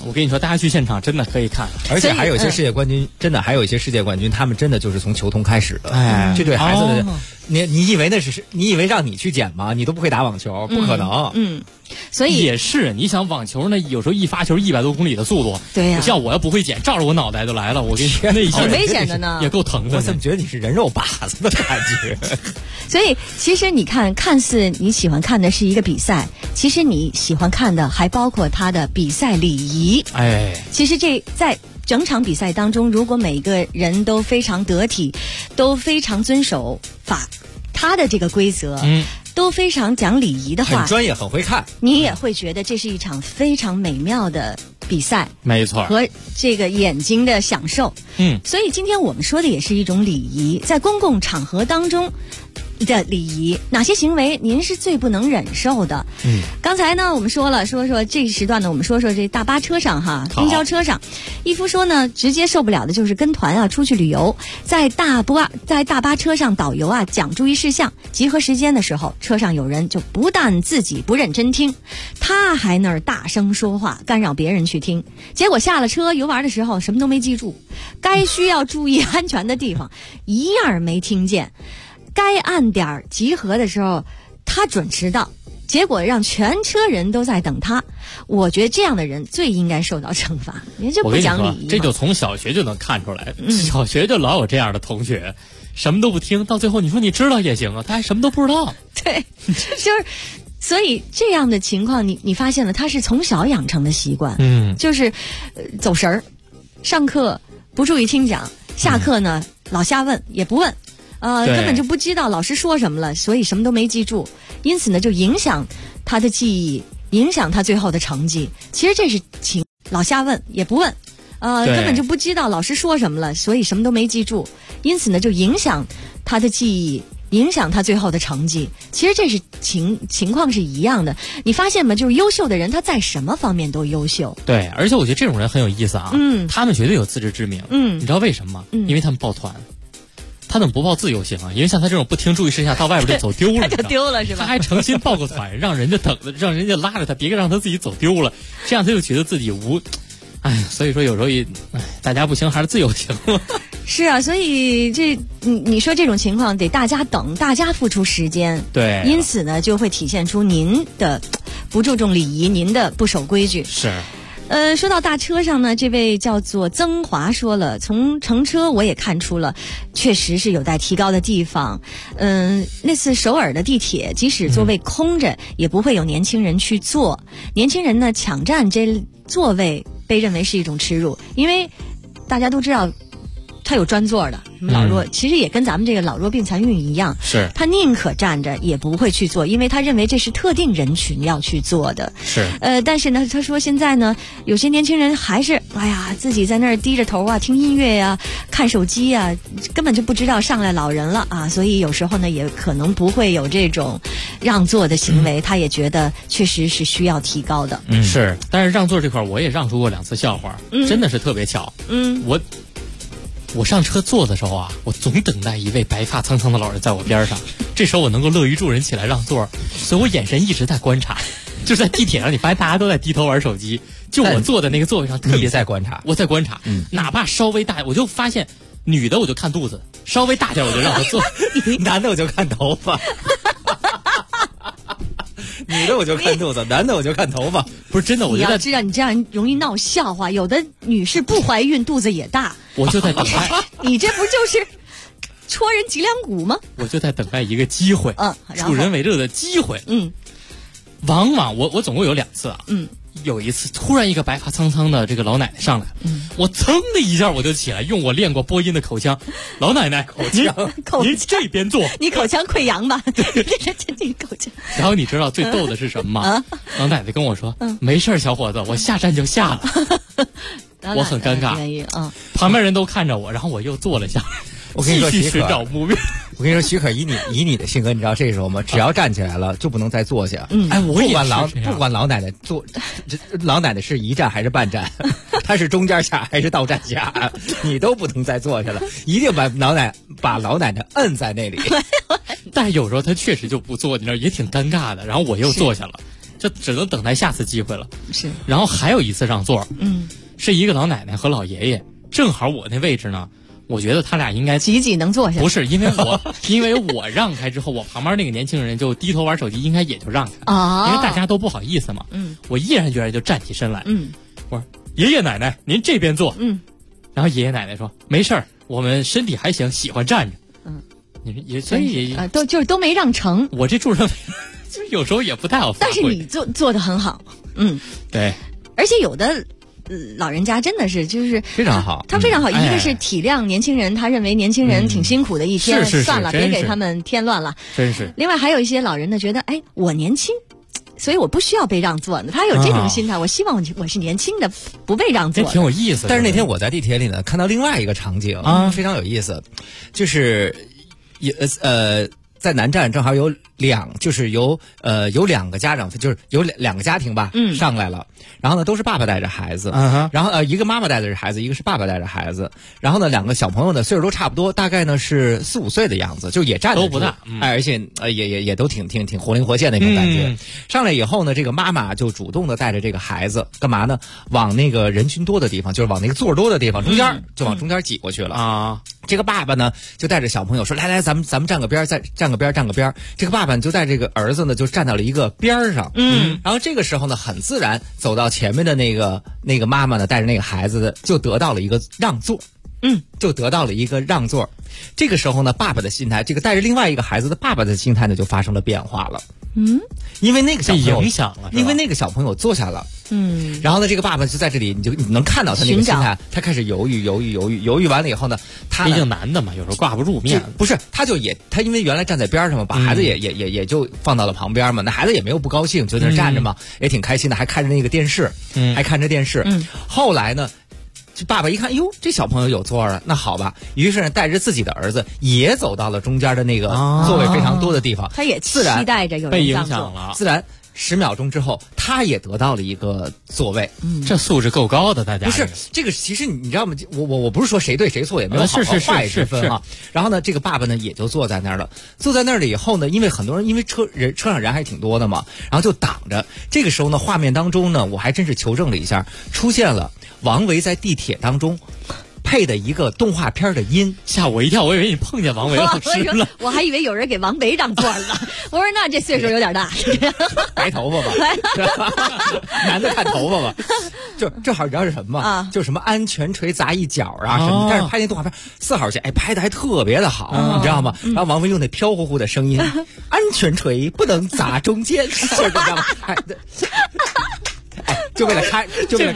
我跟你说，大家去现场真的可以看， 而且还有一些世界冠军，真的还有一些世界冠军，他们真的就是从球童开始的。哎，这对孩子的，你以为那是你以为让你去捡吗？你都不会打网球，不可能。 所以也是，你想网球呢，有时候一发球100多公里的速度， 对呀， 像我要不会捡，照着我脑袋就来了，我跟你说那一下挺危险的呢， 也够疼的。 我怎么觉得你是人肉靶子的感觉？ 所以其实你看，看似你喜欢看的是一个比赛，其实你喜欢看的还包括他的比赛礼仪。 哎， 其实这在整场比赛当中，如果每个人都非常得体，都非常遵守他的这个规则，都非常讲礼仪的话， 很专业，很会看， 你也会觉得这是一场非常美妙的比赛， 没错， 和这个眼睛的享受。所以今天我们说的也是一种礼仪，在公共场合当中的礼仪，哪些行为您是最不能忍受的？刚才呢我们说这时段呢，我们说这大巴车上哈，公交车上，一夫说呢，直接受不了的就是跟团啊出去旅游，在大巴车上导游啊讲注意事项，集合时间的时候，车上有人就不但自己不认真听，他还那儿大声说话，干扰别人去听，结果下了车游玩的时候什么都没记住，该需要注意安全的地方一样没听见。该按点集合的时候，他准迟到，结果让全车人都在等他。我觉得这样的人最应该受到惩罚，人就不讲礼仪。 这就从小学就能看出来，小学就老有这样的同学，什么都不听，到最后你说你知道也行啊，他还什么都不知道。 对，就是所以这样的情况，你发现了，他是从小养成的习惯，就是走神儿，上课不注意听讲，下课呢老瞎问也不问。根本就不知道老师说什么了，所以什么都没记住，因此呢就影响他的记忆，影响他最后的成绩。其实这是老瞎问也不问，根本就不知道老师说什么了，所以什么都没记住，因此呢就影响他的记忆，影响他最后的成绩。其实这是情况是一样的，你发现吗？就是优秀的人他在什么方面都优秀。 对，而且我觉得这种人很有意思啊，他们绝对有自知之明。你知道为什么吗？因为他们抱团。他怎么不报自由行啊？因为像他这种不听注意事项，到外边就走丢了， 他就丢了是吧？ 他还诚心报个团，让人家让人家拉着他，别让他自己走丢了，这样他就觉得自己所以说有时候大家不行还是自由行了。 是啊，所以你说这种情况得大家等，大家付出时间， 对， 因此呢就会体现出您的不注重礼仪，您的不守规矩。 是。 说到大车上呢，这位叫做曾华说了，从乘车我也看出了，确实是有待提高的地方。那次首尔的地铁，即使座位空着，也不会有年轻人去坐。年轻人呢抢占这座位，被认为是一种耻辱，因为大家都知道他有专座的。老弱其实也跟咱们这个老弱病残孕一样， 是他宁可站着也不会去做，因为他认为这是特定人群要去做的。 是但是呢他说现在呢有些年轻人还是自己在那儿低着头啊听音乐呀看手机啊，根本就不知道上来老人了啊，所以有时候呢也可能不会有这种让座的行为，他也觉得确实是需要提高的。 是，但是让座这块我也让出过2次笑话，真的是特别巧。我上车坐的时候啊，我总等待一位白发苍苍的老人在我边上，这时候我能够乐于助人起来让座，所以我眼神一直在观察。就在地铁上，你发现大家都在低头玩手机，就我坐的那个座位上特别在观察， 我在观察，哪怕稍微大，我就发现女的我就看肚子，稍微大点我就让她坐， 男的我就看头发。女的我就看肚子，男的我就看头发。 不是真的，我觉得你要知道你这样容易闹笑话，有的女士不怀孕肚子也大。 我就在等待你这不就是戳人脊梁骨吗？ 我就在等待一个机会，助人为乐的机会。往往我总共有2次啊。有一次突然一个白发苍苍的这个老奶奶上来，我噌的一下我就起来，用我练过播音的口腔，老奶奶您这边坐， 你口腔溃疡吧？对，这口腔。 然后你知道最逗的是什么吗？老奶奶跟我说，没事小伙子，我下站就下了。我很尴尬，旁边人都看着我，然后我又坐了下。 我跟你说， 继续寻找目标。 我跟你说，许可以你的性格，你知道这是什么吗？只要站起来了，就不能再坐下。 我也不管老奶奶坐，老奶奶是一站还是半站，她是中间下还是到站下，你都不能再坐下了，一定把老奶奶摁在那里。 但是有时候她确实就不坐，你知道也挺尴尬的。然后我又坐下了。 这只能等待下次机会了。 是。 然后还有一次让座，是一个老奶奶和老爷爷，正好我那位置呢，我觉得他俩应该挤能坐下。 不是，因为我让开之后，我旁边那个年轻人就低头玩手机，应该也就让开了，因为大家都不好意思嘛。我毅然决然就站起身来，我说爷爷奶奶您这边坐，然后爷爷奶奶说没事儿，我们身体还行，喜欢站着。你说也所以都没让成。 我这助人就有时候也不太好发挥。 但是你做得很好， 对。 而且有的老人家真的是就是非常好， 他非常好。一个是体谅年轻人，他认为年轻人挺辛苦的一天，算了，别给他们添乱了。 真是。 另外还有一些老人呢，觉得我年轻，所以我不需要被让座呢。他有这种心态，我希望我是年轻的，不被让座。 挺有意思。 但是那天我在地铁里呢，看到另外一个场景非常有意思，就是在南站正好有两个家长，就是有两个家庭吧，上来了。然后呢，都是爸爸带着孩子，然后一个妈妈带着孩子，一个是爸爸带着孩子。然后呢，两个小朋友呢岁数都差不多，大概呢是4、5岁的样子，就也站得住， 都不大， 而且也都挺活灵活现的那种感觉。上来以后呢，这个妈妈就主动的带着这个孩子干嘛呢？往那个人群多的地方，就是往那个座多的地方中间，就往中间挤过去了啊。这个爸爸呢就带着小朋友说：“来，咱们站个边，再站个边。”这个爸爸就带这个儿子呢就站到了一个边上，然后这个时候呢很自然走到前面的那个妈妈呢带着那个孩子的就得到了一个让座，就得到了一个让座。这个时候呢，爸爸的心态，这个带着另外一个孩子的爸爸的心态呢就发生了变化了。因为那个小朋友影响了， 因为那个小朋友坐下了，然后呢，这个爸爸就在这里，你能看到他那个心态，他开始犹豫完了以后呢，他毕竟男的嘛，有时候挂不住面， 不是，他因为原来站在边上嘛，把孩子也就放到了旁边嘛，那孩子也没有不高兴，就在那站着嘛，也挺开心的，还看着那个电视，后来呢。这爸爸一看，哎呦，这小朋友有座了，那好吧。于是带着自己的儿子也走到了中间的那个座位非常多的地方， 他也期待着有人被影响了。 自然10秒钟之后，他也得到了一个座位。 这素质够高的，大家不是这个，其实你知道吗？我不是说谁对谁错，也没有好坏之分啊。然后呢，这个爸爸呢也就坐在那儿了。坐在那儿了以后呢，因为很多人因为车上人还挺多的嘛，然后就挡着。这个时候呢，画面当中呢，我还真是求证了一下，出现了王维在地铁当中配的一个动画片的音， 吓我一跳，我以为你碰见王维老师了， 我还以为有人给王维让座了。我说那这岁数有点大， 白头发吧，男的看头发吧，就正好你知道是什么吗？就什么安全锤砸一脚啊什么，但是拍那动画片4号线，拍的还特别的好，你知道吗？然后王维用那飘乎乎的声音，安全锤不能砸中间，就是这样。就为了看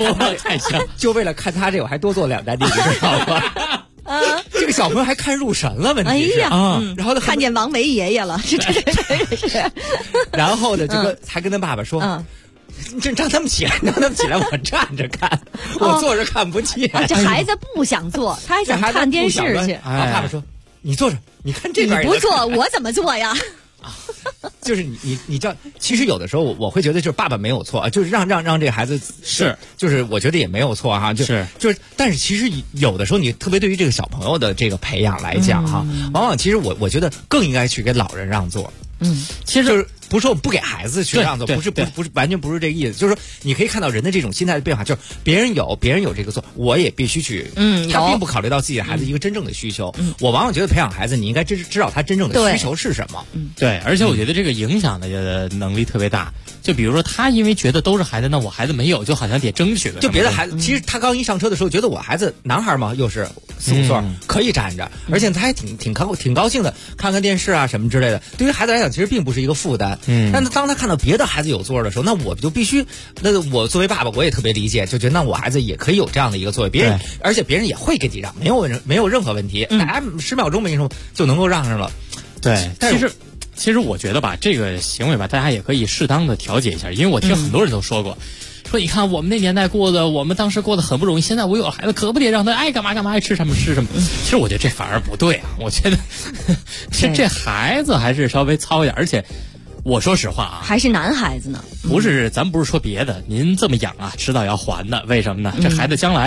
他这，我还多做2站地，你知道吗？这个小朋友还看入神了，问题是然后看见王维爷爷了，是。 然后呢，这个还跟他爸爸说，让他们起来，我站着看，我坐着看不见。 这孩子不想坐，他还想看电视去。 爸爸说：“你坐着，你看这边。” 你不坐，我怎么坐呀？ 就是你知道，其实有的时候我会觉得，就是爸爸没有错，就是让这个孩子就是我觉得也没有错哈，就是，但是其实有的时候你特别对于这个小朋友的这个培养来讲哈，往往其实我觉得更应该去给老人让座。其实就是不是说我不给孩子去让座，不是完全不是这个意思，就是说你可以看到人的这种心态的变化，就是别人有这个座，我也必须去，他并不考虑到自己的孩子一个真正的需求。我往往觉得培养孩子，你应该知道他真正的需求是什么。 对，而且我觉得这个影响的能力特别大。就比如说他因为觉得都是孩子，那我孩子没有，就好像得争取个。 就别的孩子，其实他刚一上车的时候，觉得我孩子男孩嘛，又是4、5岁，可以站着，而且他还挺高兴的，看看电视啊什么之类的。对于孩子来讲，其实并不是一个负担。但是当他看到别的孩子有座的时候，那我就必须，那我作为爸爸，我也特别理解，就觉得那我孩子也可以有这样的一个座位，而且别人也会给你让，没有任何问题，10秒钟没什么就能够让上了。 对，其实我觉得吧，这个行为吧，大家也可以适当的调节一下，因为我听很多人都说过，说你看我们那年代我们当时过得很不容易，现在我有了孩子，可不得让他爱干嘛干嘛，爱吃什么吃什么。其实我觉得这反而不对啊，我觉得这孩子还是稍微糙一点，而且我说实话啊， 还是男孩子呢。 不是，咱不是说别的，您这么养啊，迟早要还的。为什么呢？这孩子将来啊，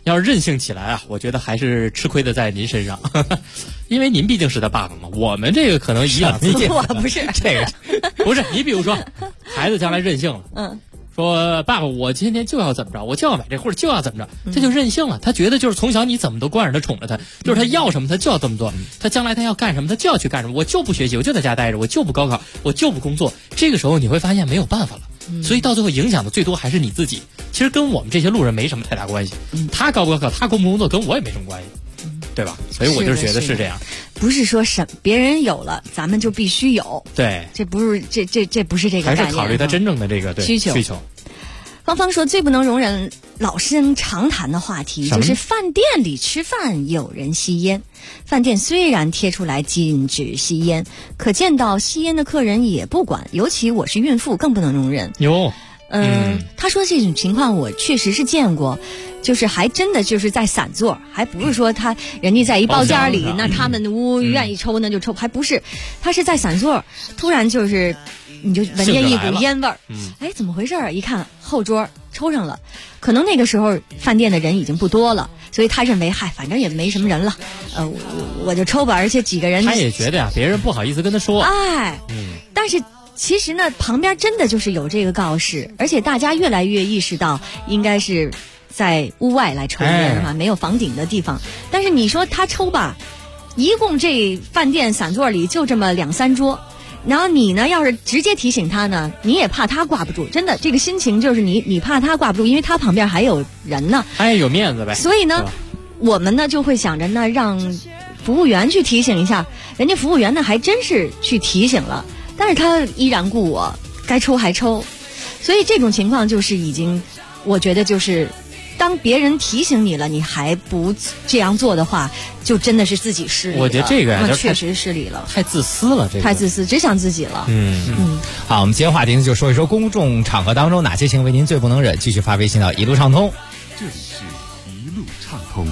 要是任性起来啊，我觉得还是吃亏的在您身上，因为您毕竟是他爸爸嘛。我们这个可能颐养自己， 我不是这个，不是你比如说，孩子将来任性了，说爸爸，我今天就要怎么着，我就要买这或者就要怎么着，他就任性了。他觉得就是从小你怎么都惯着他，宠着他，就是他要什么他就要这么做，他将来他要干什么他就要去干什么。我就不学习，我就在家待着，我就不高考，我就不工作。这个时候你会发现没有办法了。所以到最后影响的最多还是你自己，其实跟我们这些路人没什么太大关系。他高不高考，他工不工作，跟我也没什么关系，对吧？所以我就觉得是这样， 不是说别人有了，咱们就必须有。 对， 这不是这不是这个概念， 还是考虑他真正的这个需求。 芳芳说，最不能容忍老生常谈的话题就是饭店里吃饭有人吸烟。饭店虽然贴出来禁止吸烟，可见到吸烟的客人也不管，尤其我是孕妇更不能容忍。他说这种情况我确实是见过，就是还真的就是在散座，还不是说人家在一包间里，那他们愿意抽那就抽，还不是，他是在散座，突然就是你就闻见一股烟味儿，怎么回事儿？一看后桌抽上了，可能那个时候饭店的人已经不多了，所以他认为反正也没什么人了，我就抽吧，而且几个人， 他也觉得呀，别人不好意思跟他说， 但是其实呢，旁边真的就是有这个告示，而且大家越来越意识到应该是在屋外来抽烟没有房顶的地方。但是你说他抽吧，一共这饭店散座里就这么2-3桌，然后你呢要是直接提醒他呢，你也怕他挂不住，真的这个心情就是你怕他挂不住，因为他旁边还有人呢， 他也有面子呗。 所以呢，我们呢就会想着呢让服务员去提醒一下，人家服务员呢还真是去提醒了，但是他依然顾我，该抽还抽。所以这种情况就是已经，我觉得就是当别人提醒你了，你还不这样做的话，就真的是自己失礼了。 我觉得这个确实失礼了， 太自私了， 太自私，只想自己了。 好，我们今天话题呢就说一说公众场合当中哪些行为您最不能忍，继续发微信到一路畅通。 这里是一路畅通。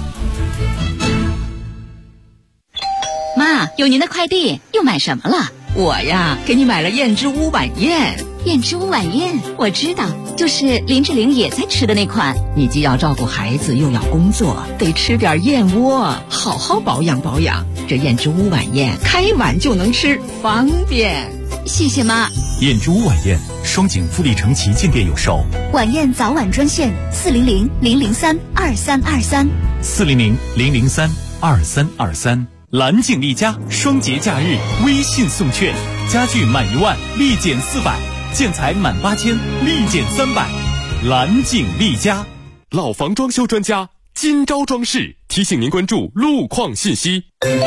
妈，有您的快递，又买什么了？ 我呀，给你买了燕之屋晚宴。 燕之屋晚宴，我知道，就是林志玲也在吃的那款。 你既要照顾孩子，又要工作，得吃点燕窝，好好保养保养。这燕之屋晚宴，开碗就能吃，方便。 谢谢妈。 燕之屋晚宴，双井富力城旗舰店有售。 晚宴早晚专线 400-003-2323，400-003-2323。蓝景丽家双节假日微信送券，家具满1万立减400，建材满8000立减300。蓝景丽家， 老房装修专家金招装饰提醒您关注路况信息。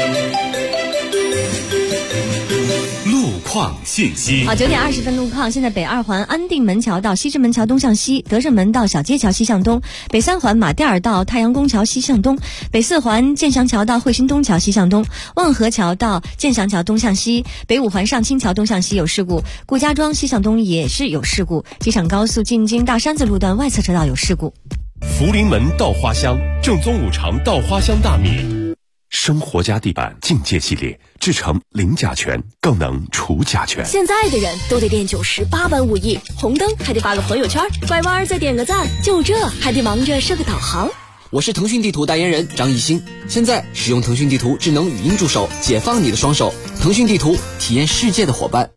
信息。 好，9点20分路况。现在北2环安定门桥到西直门桥东向西，德胜门到小街桥西向东，北3环马甸尔到太阳宫桥西向东，北4环建祥桥到惠新东桥西向东，望河桥到建祥桥东向西，北5环上清桥东向西有事故，顾家庄西向东也是有事故，机场高速进京大山子路段外侧车道有事故。 福临门稻花香，正宗五常稻花香大米。生活家地板境界系列制成零甲醛，更能除甲醛。 现在的人都得练90、8般武艺，红灯还得发个朋友圈，拐弯再点个赞，就这还得忙着设个导航。 我是腾讯地图代言人张艺兴，现在使用腾讯地图智能语音助手，解放你的双手。腾讯地图，体验世界的伙伴。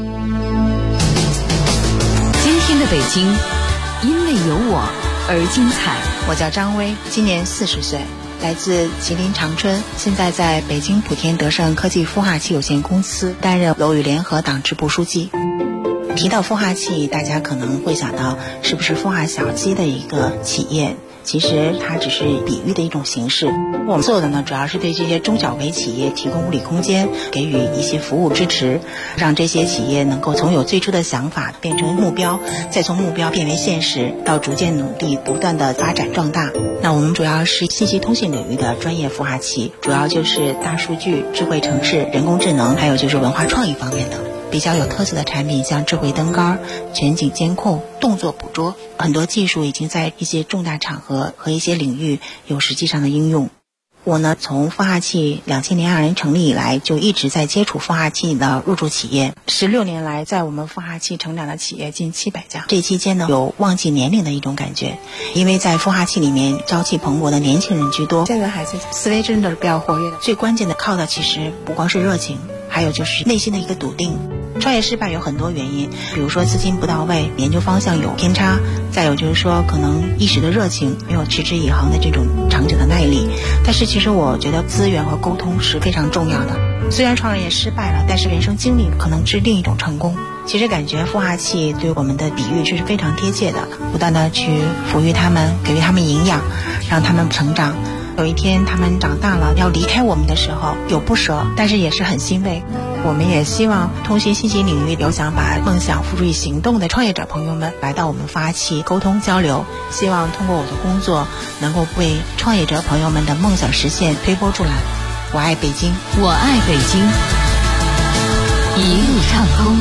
今天的北京，因为有我而精彩。 我叫张薇，今年40岁。来自吉林长春，现在在北京莆田德胜科技孵化器有限公司担任楼宇联合党支部书记。提到孵化器，大家可能会想到是不是孵化小鸡的一个企业，其实它只是比喻的一种形式。我们做的呢，主要是对这些中小微企业提供物理空间，给予一些服务支持，让这些企业能够从有最初的想法变成目标，再从目标变为现实，到逐渐努力不断的发展壮大。那我们主要是信息通信领域的专业孵化器，主要就是大数据、智慧城市、人工智能，还有就是文化创意方面的。比较有特色的产品像智慧灯杆、全景监控、动作捕捉，很多技术已经在一些重大场合和一些领域有实际上的应用。 我呢，从孵化器2002年成立以来，就一直在接触孵化器的入驻企业。16年来，在我们孵化器成长的企业近700家。这期间呢，有忘记年龄的一种感觉，因为在孵化器里面，朝气蓬勃的年轻人居多，这个孩子思维真的是比较活跃的。最关键的靠的其实不光是热情，还有就是内心的一个笃定。创业失败有很多原因，比如说资金不到位，研究方向有偏差，再有就是说可能一时的热情没有持之以恒的这种长久的耐力。但是其实我觉得资源和沟通是非常重要的。虽然创业失败了，但是人生经历可能是另一种成功。其实感觉孵化器对我们的比喻是非常贴切的，不断的去抚育他们，给予他们营养，让他们成长。有一天他们长大了要离开我们的时候，有不舍，但是也是很欣慰。我们也希望通信信息领域有想把梦想付诸于行动的创业者朋友们来到我们孵化器沟通交流，希望通过我的工作能够为创业者朋友们的梦想实现推波助澜。我爱北京， 我爱北京，一路畅通。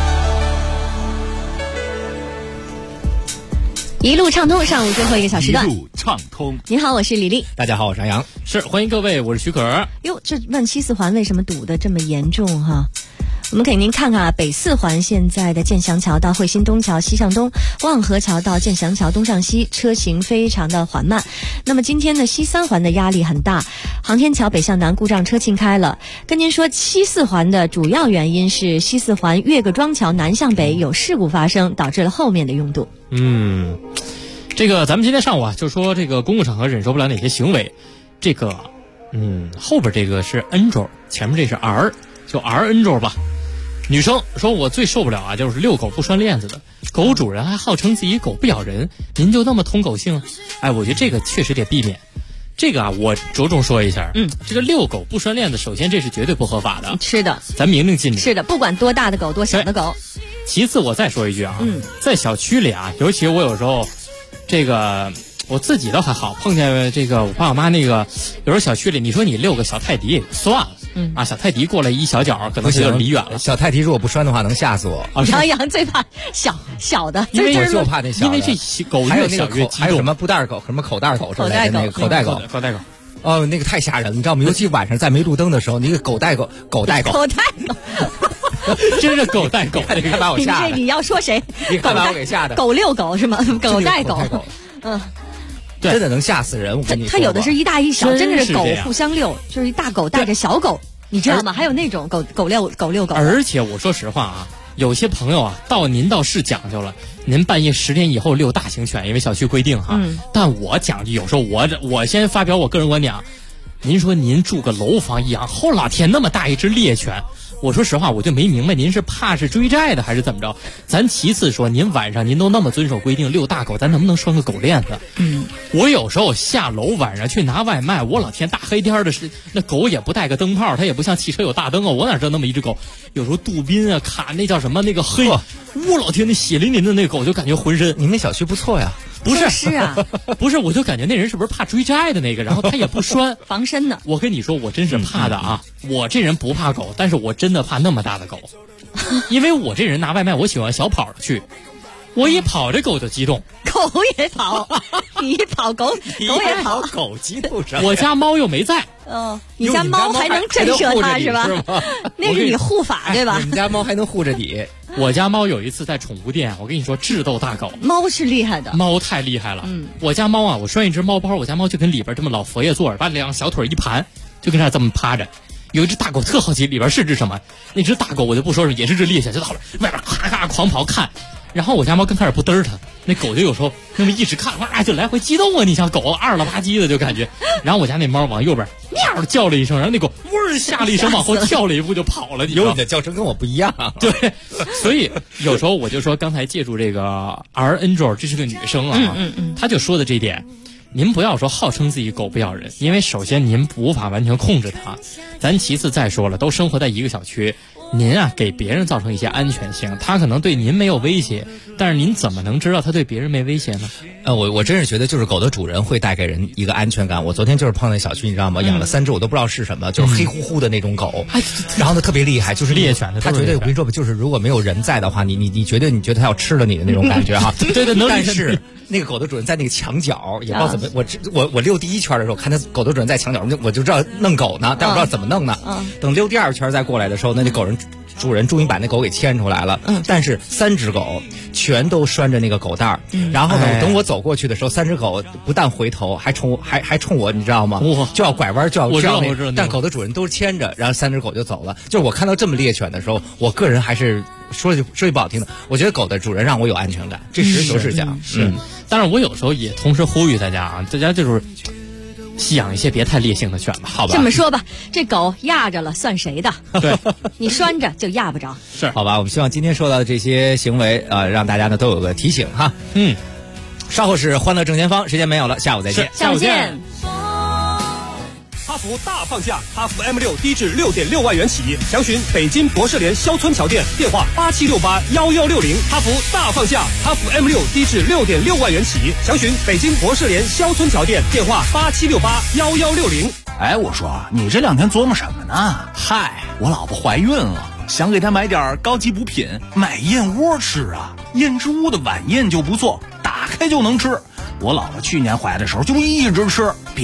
一路畅通，上午最后1个小时段。 一路畅通。 你好，我是李丽。 大家好，我是杨洋。 是，欢迎各位，我是徐可。 哟，这万七四环为什么堵得这么严重哈？我们给您看看啊，北四环现在的建祥桥到汇新东桥西向东，望河桥到建祥桥东向西，车行非常的缓慢。那么今天呢，西三环的压力很大，航天桥北向南故障车清开了。跟您说，西四环的主要原因是西四环岳各庄桥南向北有事故发生，导致了后面的拥堵。 这个咱们今天上午啊，就说这个公共场合忍受不了哪些行为，这个后边这个是 N 轴，前面这是 R， 就 RN 轴吧。女生说，我最受不了啊，就是遛狗不拴链子的狗主人，还号称自己狗不咬人，您就那么通狗性？哎，我觉得这个确实得避免。这个啊，我着重说一下，这个遛狗不拴链子，首先这是绝对不合法的， 是的， 咱明令禁止。 是的，不管多大的狗，多小的狗。 其次，我再说一句啊，在小区里啊，尤其我有时候，这个我自己倒还好，碰见这个我爸我妈那个，有时候小区里，你说你遛个小泰迪也算了。小泰迪过来一小脚，可能有点离远了。 小泰迪如果不拴的话，能吓死我。 杨洋最怕小的， 因为我就怕那小的。 因为这狗越小越激动。 还有什么布袋狗、什么口袋狗之类的那个口袋狗。哦，那个太吓人了，你知道吗？尤其晚上在没路灯的时候，那个狗带狗， 真是狗带狗， 你看把我吓的。 你要说谁？ 你看把我给吓的。 狗遛狗是吗？狗带狗。 真的能吓死人！我跟你说， 它有的是一大一小，真的是狗互相遛，就是一大狗带着小狗，你知道吗？还有那种狗遛狗。 而且我说实话啊，有些朋友啊，您倒是讲究了，您半夜10点以后遛大型犬，因为小区规定哈。但我讲究，有时候我先发表我个人观点啊，您说您住个楼房养后老天那么大一只猎犬。我说实话，我就没明白您是怕是追债的还是怎么着？咱其次说，您晚上您都那么遵守规定遛大狗，咱能不能拴个狗链子？我有时候下楼晚上去拿外卖，我老天大黑天的是那狗也不带个灯泡，它也不像汽车有大灯啊，我哪知道那么一只狗？有时候杜宾啊卡那叫什么那个黑，我老天那血淋淋的那狗就感觉浑身。 你们小区不错呀。 不是啊，不是，我就感觉那人是不是怕追债的那个，然后他也不拴防身的。 我跟你说，我真是怕的啊！我这人不怕狗，但是我真的怕那么大的狗，因为我这人拿外卖，我喜欢小跑着去，我一跑这狗就激动， 狗也跑，你一跑狗也跑， 狗激动什么？ 我家猫又没在。 你家猫还能震慑它是吧？那是你护法对吧？ 你们家猫还能护着你。 我家猫有一次在宠物店，我跟你说智斗大狗。 猫是厉害的， 猫太厉害了。我家猫啊，我拴一只猫包，我家猫就跟里边这么老佛爷坐着，把两小腿一盘，就跟那这么趴着。有一只大狗特好奇里边是只什么，那只大狗我就不说是也是只猎犬，就到了外边咔咔狂跑看。然后我家猫刚开始不嘚儿它，那狗就有时候那么一直看，哇就来回激动啊！你想狗二了吧唧的就感觉，然后我家那猫往右边喵叫了一声，然后那狗嗡吓了一声往后跳了一步就跑了。 有你的叫声跟我不一样。 对，所以有时候我就说，刚才借助这个 RN 轴，这是个女生啊，她就说的这点。您不要说号称自己狗不咬人，因为首先您无法完全控制它，咱其次再说了，都生活在一个小区，您啊给别人造成一些安全性，他可能对您没有威胁，但是您怎么能知道他对别人没威胁呢？ 我真是觉得就是狗的主人会带给人一个安全感。我昨天就是碰见小区，你知道吗？养了3只，我都不知道是什么，就是黑乎乎的那种狗，然后呢特别厉害，就是猎犬的， 它绝对我跟你说，就是如果没有人在的话，你觉得它要吃了你的那种感觉哈。 对，能那个狗的主人在那个墙角，也不知道怎么，我溜第一圈的时候，看那狗的主人在墙角，我就知道弄狗呢，但我不知道怎么弄呢。等溜第二圈再过来的时候，那主人终于把那狗给牵出来了。但是3只狗全都拴着那个狗带儿。然后呢，等我走过去的时候，3只狗不但回头，还冲我，你知道吗？就要拐弯，就要我知道。 但狗的主人都牵着，然后3只狗就走了。就是我看到这么猎犬的时候，我个人还是说句不好听的，我觉得狗的主人让我有安全感，这实事求是讲。 但是我有时候也同时呼吁大家啊，大家就是饲养一些别太烈性的犬吧，好吧？ 这么说吧，这狗压着了算谁的？ 对， 你拴着就压不着。 是， 好吧？我们希望今天说到的这些行为让大家呢都有个提醒哈。稍后是欢乐正前方，时间没有了，下午再见。 下午见。 哈弗大放价，哈弗 M6低至6.6万元起，详询北京博士联肖村桥店，电话87681160。哈弗大放价，哈弗 M6低至6.6万元起，详询北京博士联肖村桥店，电话87681160。 哎，我说你这2天琢磨什么呢？嗨，我老婆怀孕了，想给她买点高级补品，买燕窝吃啊。燕之屋的晚宴就不错，打开就能吃。我老婆去年怀的时候就一直吃。